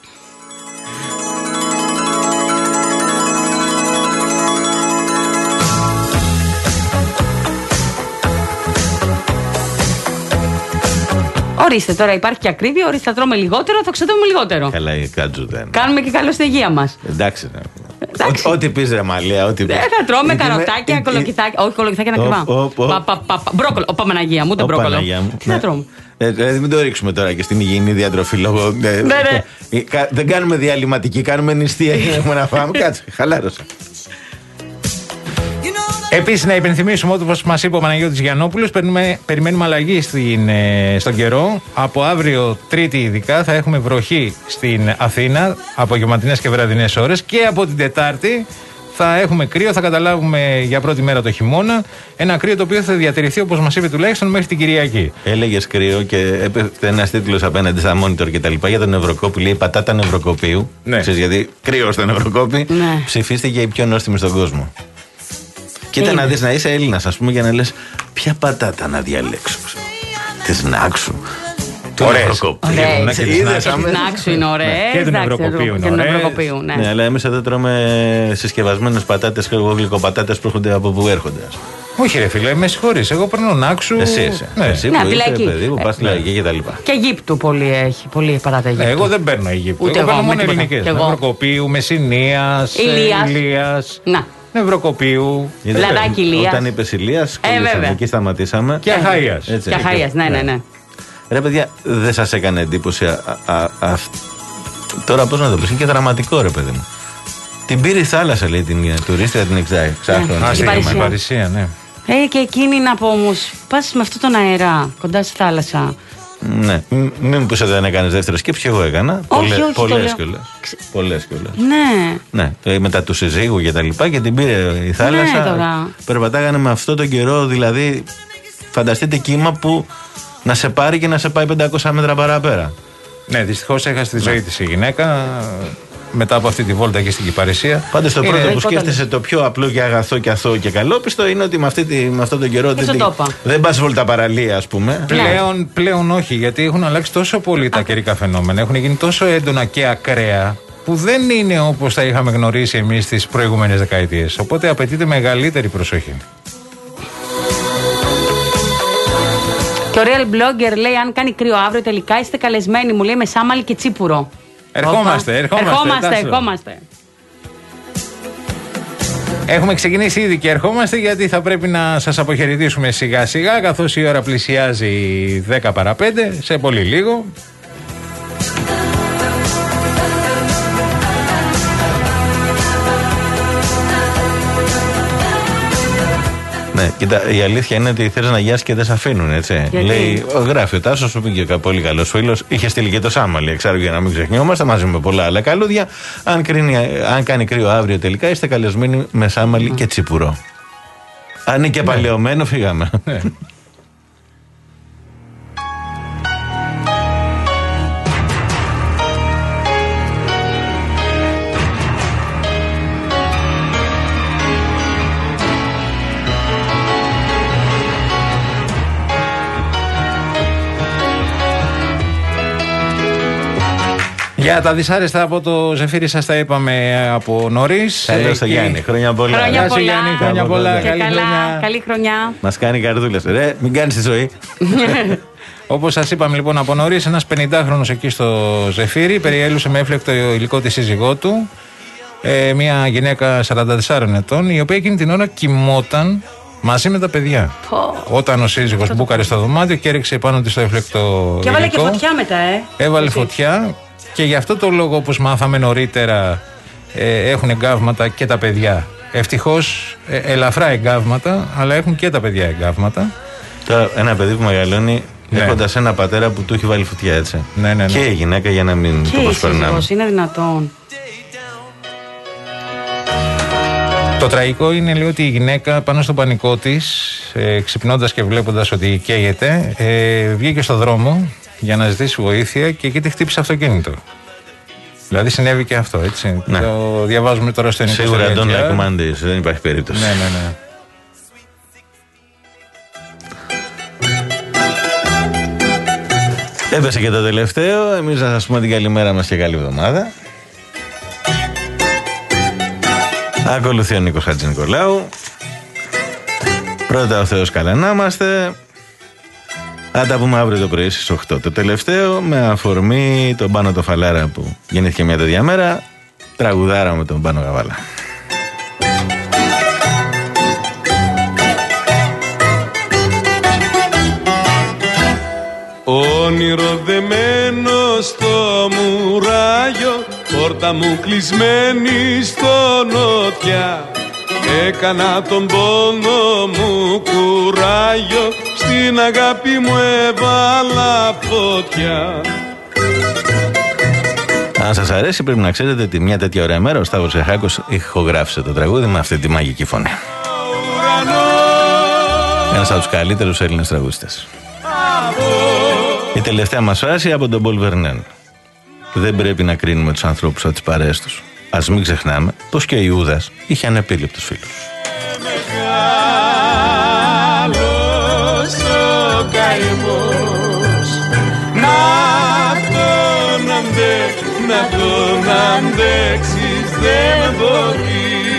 Ορίστε, τώρα υπάρχει και ακρίβεια. Ορίστε, θα τρώμε λιγότερο, θα ξετρώμε λιγότερο. Καλά, η κάτζου δεν. Κάνουμε και καλό στην υγεία μα. Εντάξει. ναι. Ό- Ό,τι πεις ρε Μαλία, ό,τι πεις. Δεν θα τρώμε Είναι- καροτάκια, είναι- κολοκυθάκια. Όχι, κολοκυθάκια είναι Οπ, ακριβά. οπ, οπ. Πα, πα, πα, πα. Μπρόκολο. Ω, Παναγία μου, ούτε Ω, μπρόκολο. Παναγία μου. Τι θα Ναι. τρώμε. Ε, δηλαδή μην το ρίξουμε τώρα και στην υγιεινή διατροφή λόγω. ε, Ναι, ναι. ε, κα- Δεν κάνουμε διαλυματική, κάνουμε νηστεία και έχουμε να φάμε. Κάτσε, χαλάρωσα. Επίσης, να υπενθυμίσουμε ότι, όπως μας είπε ο Παναγιώτης Γιαννόπουλος, περιμένουμε, περιμένουμε αλλαγή στην, ε, στον καιρό. Από αύριο, Τρίτη ειδικά, θα έχουμε βροχή στην Αθήνα, απογευματινές και βραδινές ώρες. Και από την Τετάρτη θα έχουμε κρύο, θα καταλάβουμε για πρώτη μέρα το χειμώνα. Ένα κρύο το οποίο θα διατηρηθεί, όπως μας είπε τουλάχιστον, μέχρι την Κυριακή. Έλεγε κρύο και έπεφτε ένα τίτλο απέναντι στα monitor και τα λοιπά για τον Ευρωκόπη. Λέει πατάτα Νευροκοπίου. Ναι. Ξέρεις γιατί κρύο στον Ευρωκόπη. Ναι. Ψηφίστηκε η πιο νόστιμη στον κόσμο. Κοίτα Είναι. να δεις να είσαι Έλληνας, ας πούμε, για να λες ποια πατάτα να διαλέξω. Της Νάξου. Του Ωραίες. Ευρωκοπίου. Ωραίες. Ναι, και τις Είδες, Νάξου. Και άμα- την άξου είναι ωραίες. Και του εντάξει, Νευροκοπίου είναι και του ωραίες. Νευροκοπίου, ναι. Ναι, αλλά εμείς εδώ τρώμε συσκευασμένες πατάτες και εγώ γλυκοπατάτες που έρχονται από πού έρχονται. ας πούμε. Όχι, ρε φίλε, με συγχωρείς. Εγώ παίρνω νάξου. Εσύ είσαι. Ναι. Εσύ Ναι, που από τη είσαι Λαϊκή. παιδί που πας στη Ε, Λαϊκή και τα λοιπά. Και Αιγύπτου πολύ έχει. Πολύ πατάτα Αιγύπτου. Ναι, εγώ δεν παίρνω Αιγύπτου. Ούτε εγώ εγώ, παίρνω με μόνο τίποτα. ελληνικές. Κι εγώ. Νευροκοπίου, Μεσσηνίας, Ηλίας. Ηλίας, Να. Νευροκοπίου. Είδες, Λαδάκι Ηλίας. Όταν είπες Ηλίας, Ε, κολλήσαμε. βέβαια. Εκεί σταματήσαμε. Και Αχαΐας. Έτσι. Και Αχαΐας, ναι, ναι, ναι. Ρε παιδιά, δεν σας έκανε εντύπωση α, α, α, αυ- τώρα πώς να το πεις, είναι και δραματικό ρε παιδί μου. Την πήρε η θάλασσα, λέει, την τουρίστρια την εξάχρονη. Α, Στην στην Παρισία. Παρισία, ναι. Ε, και εκείνη να πω όμως, πας με αυτόν τον αέρα κοντά στη θάλασσα. Ναι, Μ- μην μου πεις ότι δεν έκανες δεύτερη σκέψη, εγώ έκανα. Όχι, όχι, το Πολλές λέω. κιόλας. Πολλές κιόλας. Ναι. Ναι, ε, μετά του συζύγου και τα λοιπά και την πήρε η θάλασσα. Ναι, τώρα. Περπατάγανε με αυτό τον καιρό, δηλαδή φανταστείτε κύμα που να σε πάρει και να σε πάει πεντακόσια μέτρα παραπέρα. Ναι, δυστυχώς έχασε τη ζωή της η γυναίκα μετά από αυτή τη βόλτα εκεί στην Κυπαρισία. Πάντως το Είναι- πρώτο που υπόταλο. σκέφτεσαι, το πιο απλό και αγαθό και αθώο και καλόπιστο είναι ότι με, αυτή, τη- με αυτόν τον καιρό Και στον δεν, τόπο. δεν πας βόλτα παραλία, ας πούμε. Πλέον, πλέον όχι, γιατί έχουν αλλάξει τόσο πολύ τα καιρικά φαινόμενα, έχουν γίνει τόσο έντονα και ακραία, που δεν είναι όπως τα είχαμε γνωρίσει εμείς τις προηγούμενες δεκαετίες. Οπότε απαιτείται μεγαλύτερη προσοχή. Και ο Real Blogger λέει: αν κάνει κρύο αύριο, τελικά είστε καλεσμένοι. Μου λέει με σάμαλι και τσίπουρο. Ερχόμαστε, Όπα. ερχόμαστε, Ερχόμαστε, εντάξει. ερχόμαστε. Έχουμε ξεκινήσει ήδη και ερχόμαστε, γιατί θα πρέπει να σας αποχαιρετήσουμε σιγά σιγά, καθώς η ώρα πλησιάζει δέκα παρά πέντε, σε πολύ λίγο. Ναι, κοίτα, η αλήθεια είναι ότι θέλει να γιάσει και δεν σε αφήνουν, έτσι. Γιατί? Λέει, ο, γράφει ο Τάσος, σου πήγε και πολύ καλό φίλο, είχε στείλει και το Σάμαλι, εξάρου για να μην ξεχνιόμαστε, μαζί με πολλά άλλα καλούδια. Αν, κρίνει, αν κάνει κρύο αύριο τελικά, είστε καλεσμένοι με Σάμαλι και τσίπουρο. Αν είναι και παλαιωμένο, φύγαμε. Για τα δυσάρεστα από το ζεφύρι σας τα είπαμε από νωρίς. Καλώς στο Εκεί- Γιάννη, χρόνια πολλά. Χρόνια Γεια σου, πολλά. Γιάννη, χρόνια πολλά. Και Καλή καλά, χρονιά. καλή χρονιά. Μα κάνει καρδούλε. Ρε, μην κάνει τη ζωή. Όπως σας είπαμε λοιπόν από νωρίς, ένας πενηντάχρονος εκεί στο ζεφύρι περιέλουσε με έφλεκτο υλικό τη σύζυγό του, ε, μια γυναίκα σαράντα τεσσάρων ετών, η οποία εκείνη την ώρα κοιμόταν Μαζί με τα παιδιά. Πω. Όταν ο σύζυγος μπούκαρε στο δωμάτιο και έριξε πάνω της το έφλεκτο. Και έβαλε υλικό. και φωτιά μετά, ε. Έβαλε Εσύ. φωτιά και γι' αυτό το λόγο, όπως μάθαμε νωρίτερα, ε, έχουν εγκάβματα και τα παιδιά. Ευτυχώς ε, ελαφρά εγκάβματα, αλλά έχουν και τα παιδιά εγκάβματα. Τώρα, ένα παιδί που μεγαλώνει, ναι, έχοντας ένα πατέρα που του έχει βάλει φωτιά, έτσι. Ναι, ναι, ναι. Και η γυναίκα, για να μην Και το η προσπερνάμε. σύζυγος, είναι δυνατόν. Το τραγικό είναι, λέει, ότι η γυναίκα πάνω στο πανικό της, ε, ξυπνώντας και βλέποντας ότι καίγεται, ε, βγήκε στο δρόμο για να ζητήσει βοήθεια και εκεί τη χτύπησε αυτοκίνητο. Δηλαδή συνέβη και αυτό, έτσι. Ναι. Το διαβάζουμε τώρα στο είκοσι. Σίγουρα don't like Mondays, δεν υπάρχει περίπτωση. Ναι, ναι, ναι. Έπεσε και το τελευταίο. Εμείς να σας πούμε την καλημέρα μας και καλή εβδομάδα. Ακολουθεί ο Νίκος Χατζηνικολάου. Πρώτα ο Θεός καλά να είμαστε. Θα τα πούμε αύριο το πρωί στις οκτώ. Το τελευταίο με αφορμή τον Πάνο το Φαλάρα που γεννήθηκε μια τέτοια μέρα. Τραγουδάρα με τον Πάνο Γαβάλα. Όνειρο δεμένο στο μουράγιο, πόρτα μου κλεισμένη στο νότια. Έκανα τον πόνο μου κουράγιο, στην αγάπη μου έβαλα φωτιά. Αν σας αρέσει, πρέπει να ξέρετε ότι μια τέτοια ωραία μέρα ο Σταύρος Ζεχάκος ηχογράφησε το τραγούδι με αυτή τη μαγική φωνή. Ένας από τους καλύτερους Έλληνες τραγουδιστές. Η τελευταία μας φράση από τον Πολ Βερνέν. Δεν πρέπει να κρίνουμε τους ανθρώπους από τις παρέες τους. Ας μην ξεχνάμε πως και ο Ιούδας είχε ανεπίληπτους φίλους. Μεγάλος ο καημός, να τον αντε, να τον αντέξεις δεν μπορείς.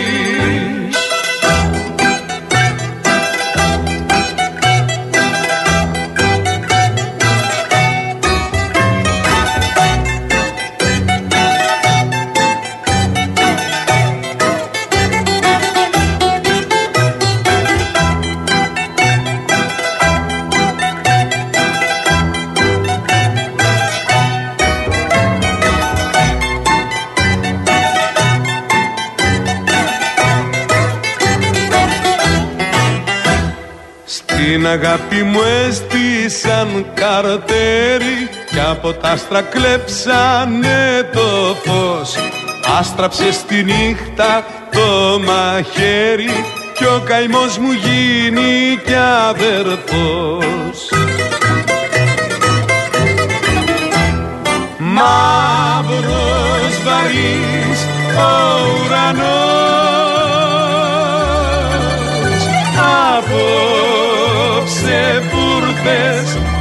Την αγάπη μου έστησαν καρτέρι κι από τα άστρα κλέψανε το φως. Άστραψε στη νύχτα το μαχαίρι κι ο καημός μου γίνει κι αδερφός. Μαύρος βαρύς ο ουρανός, απόψε πούρτες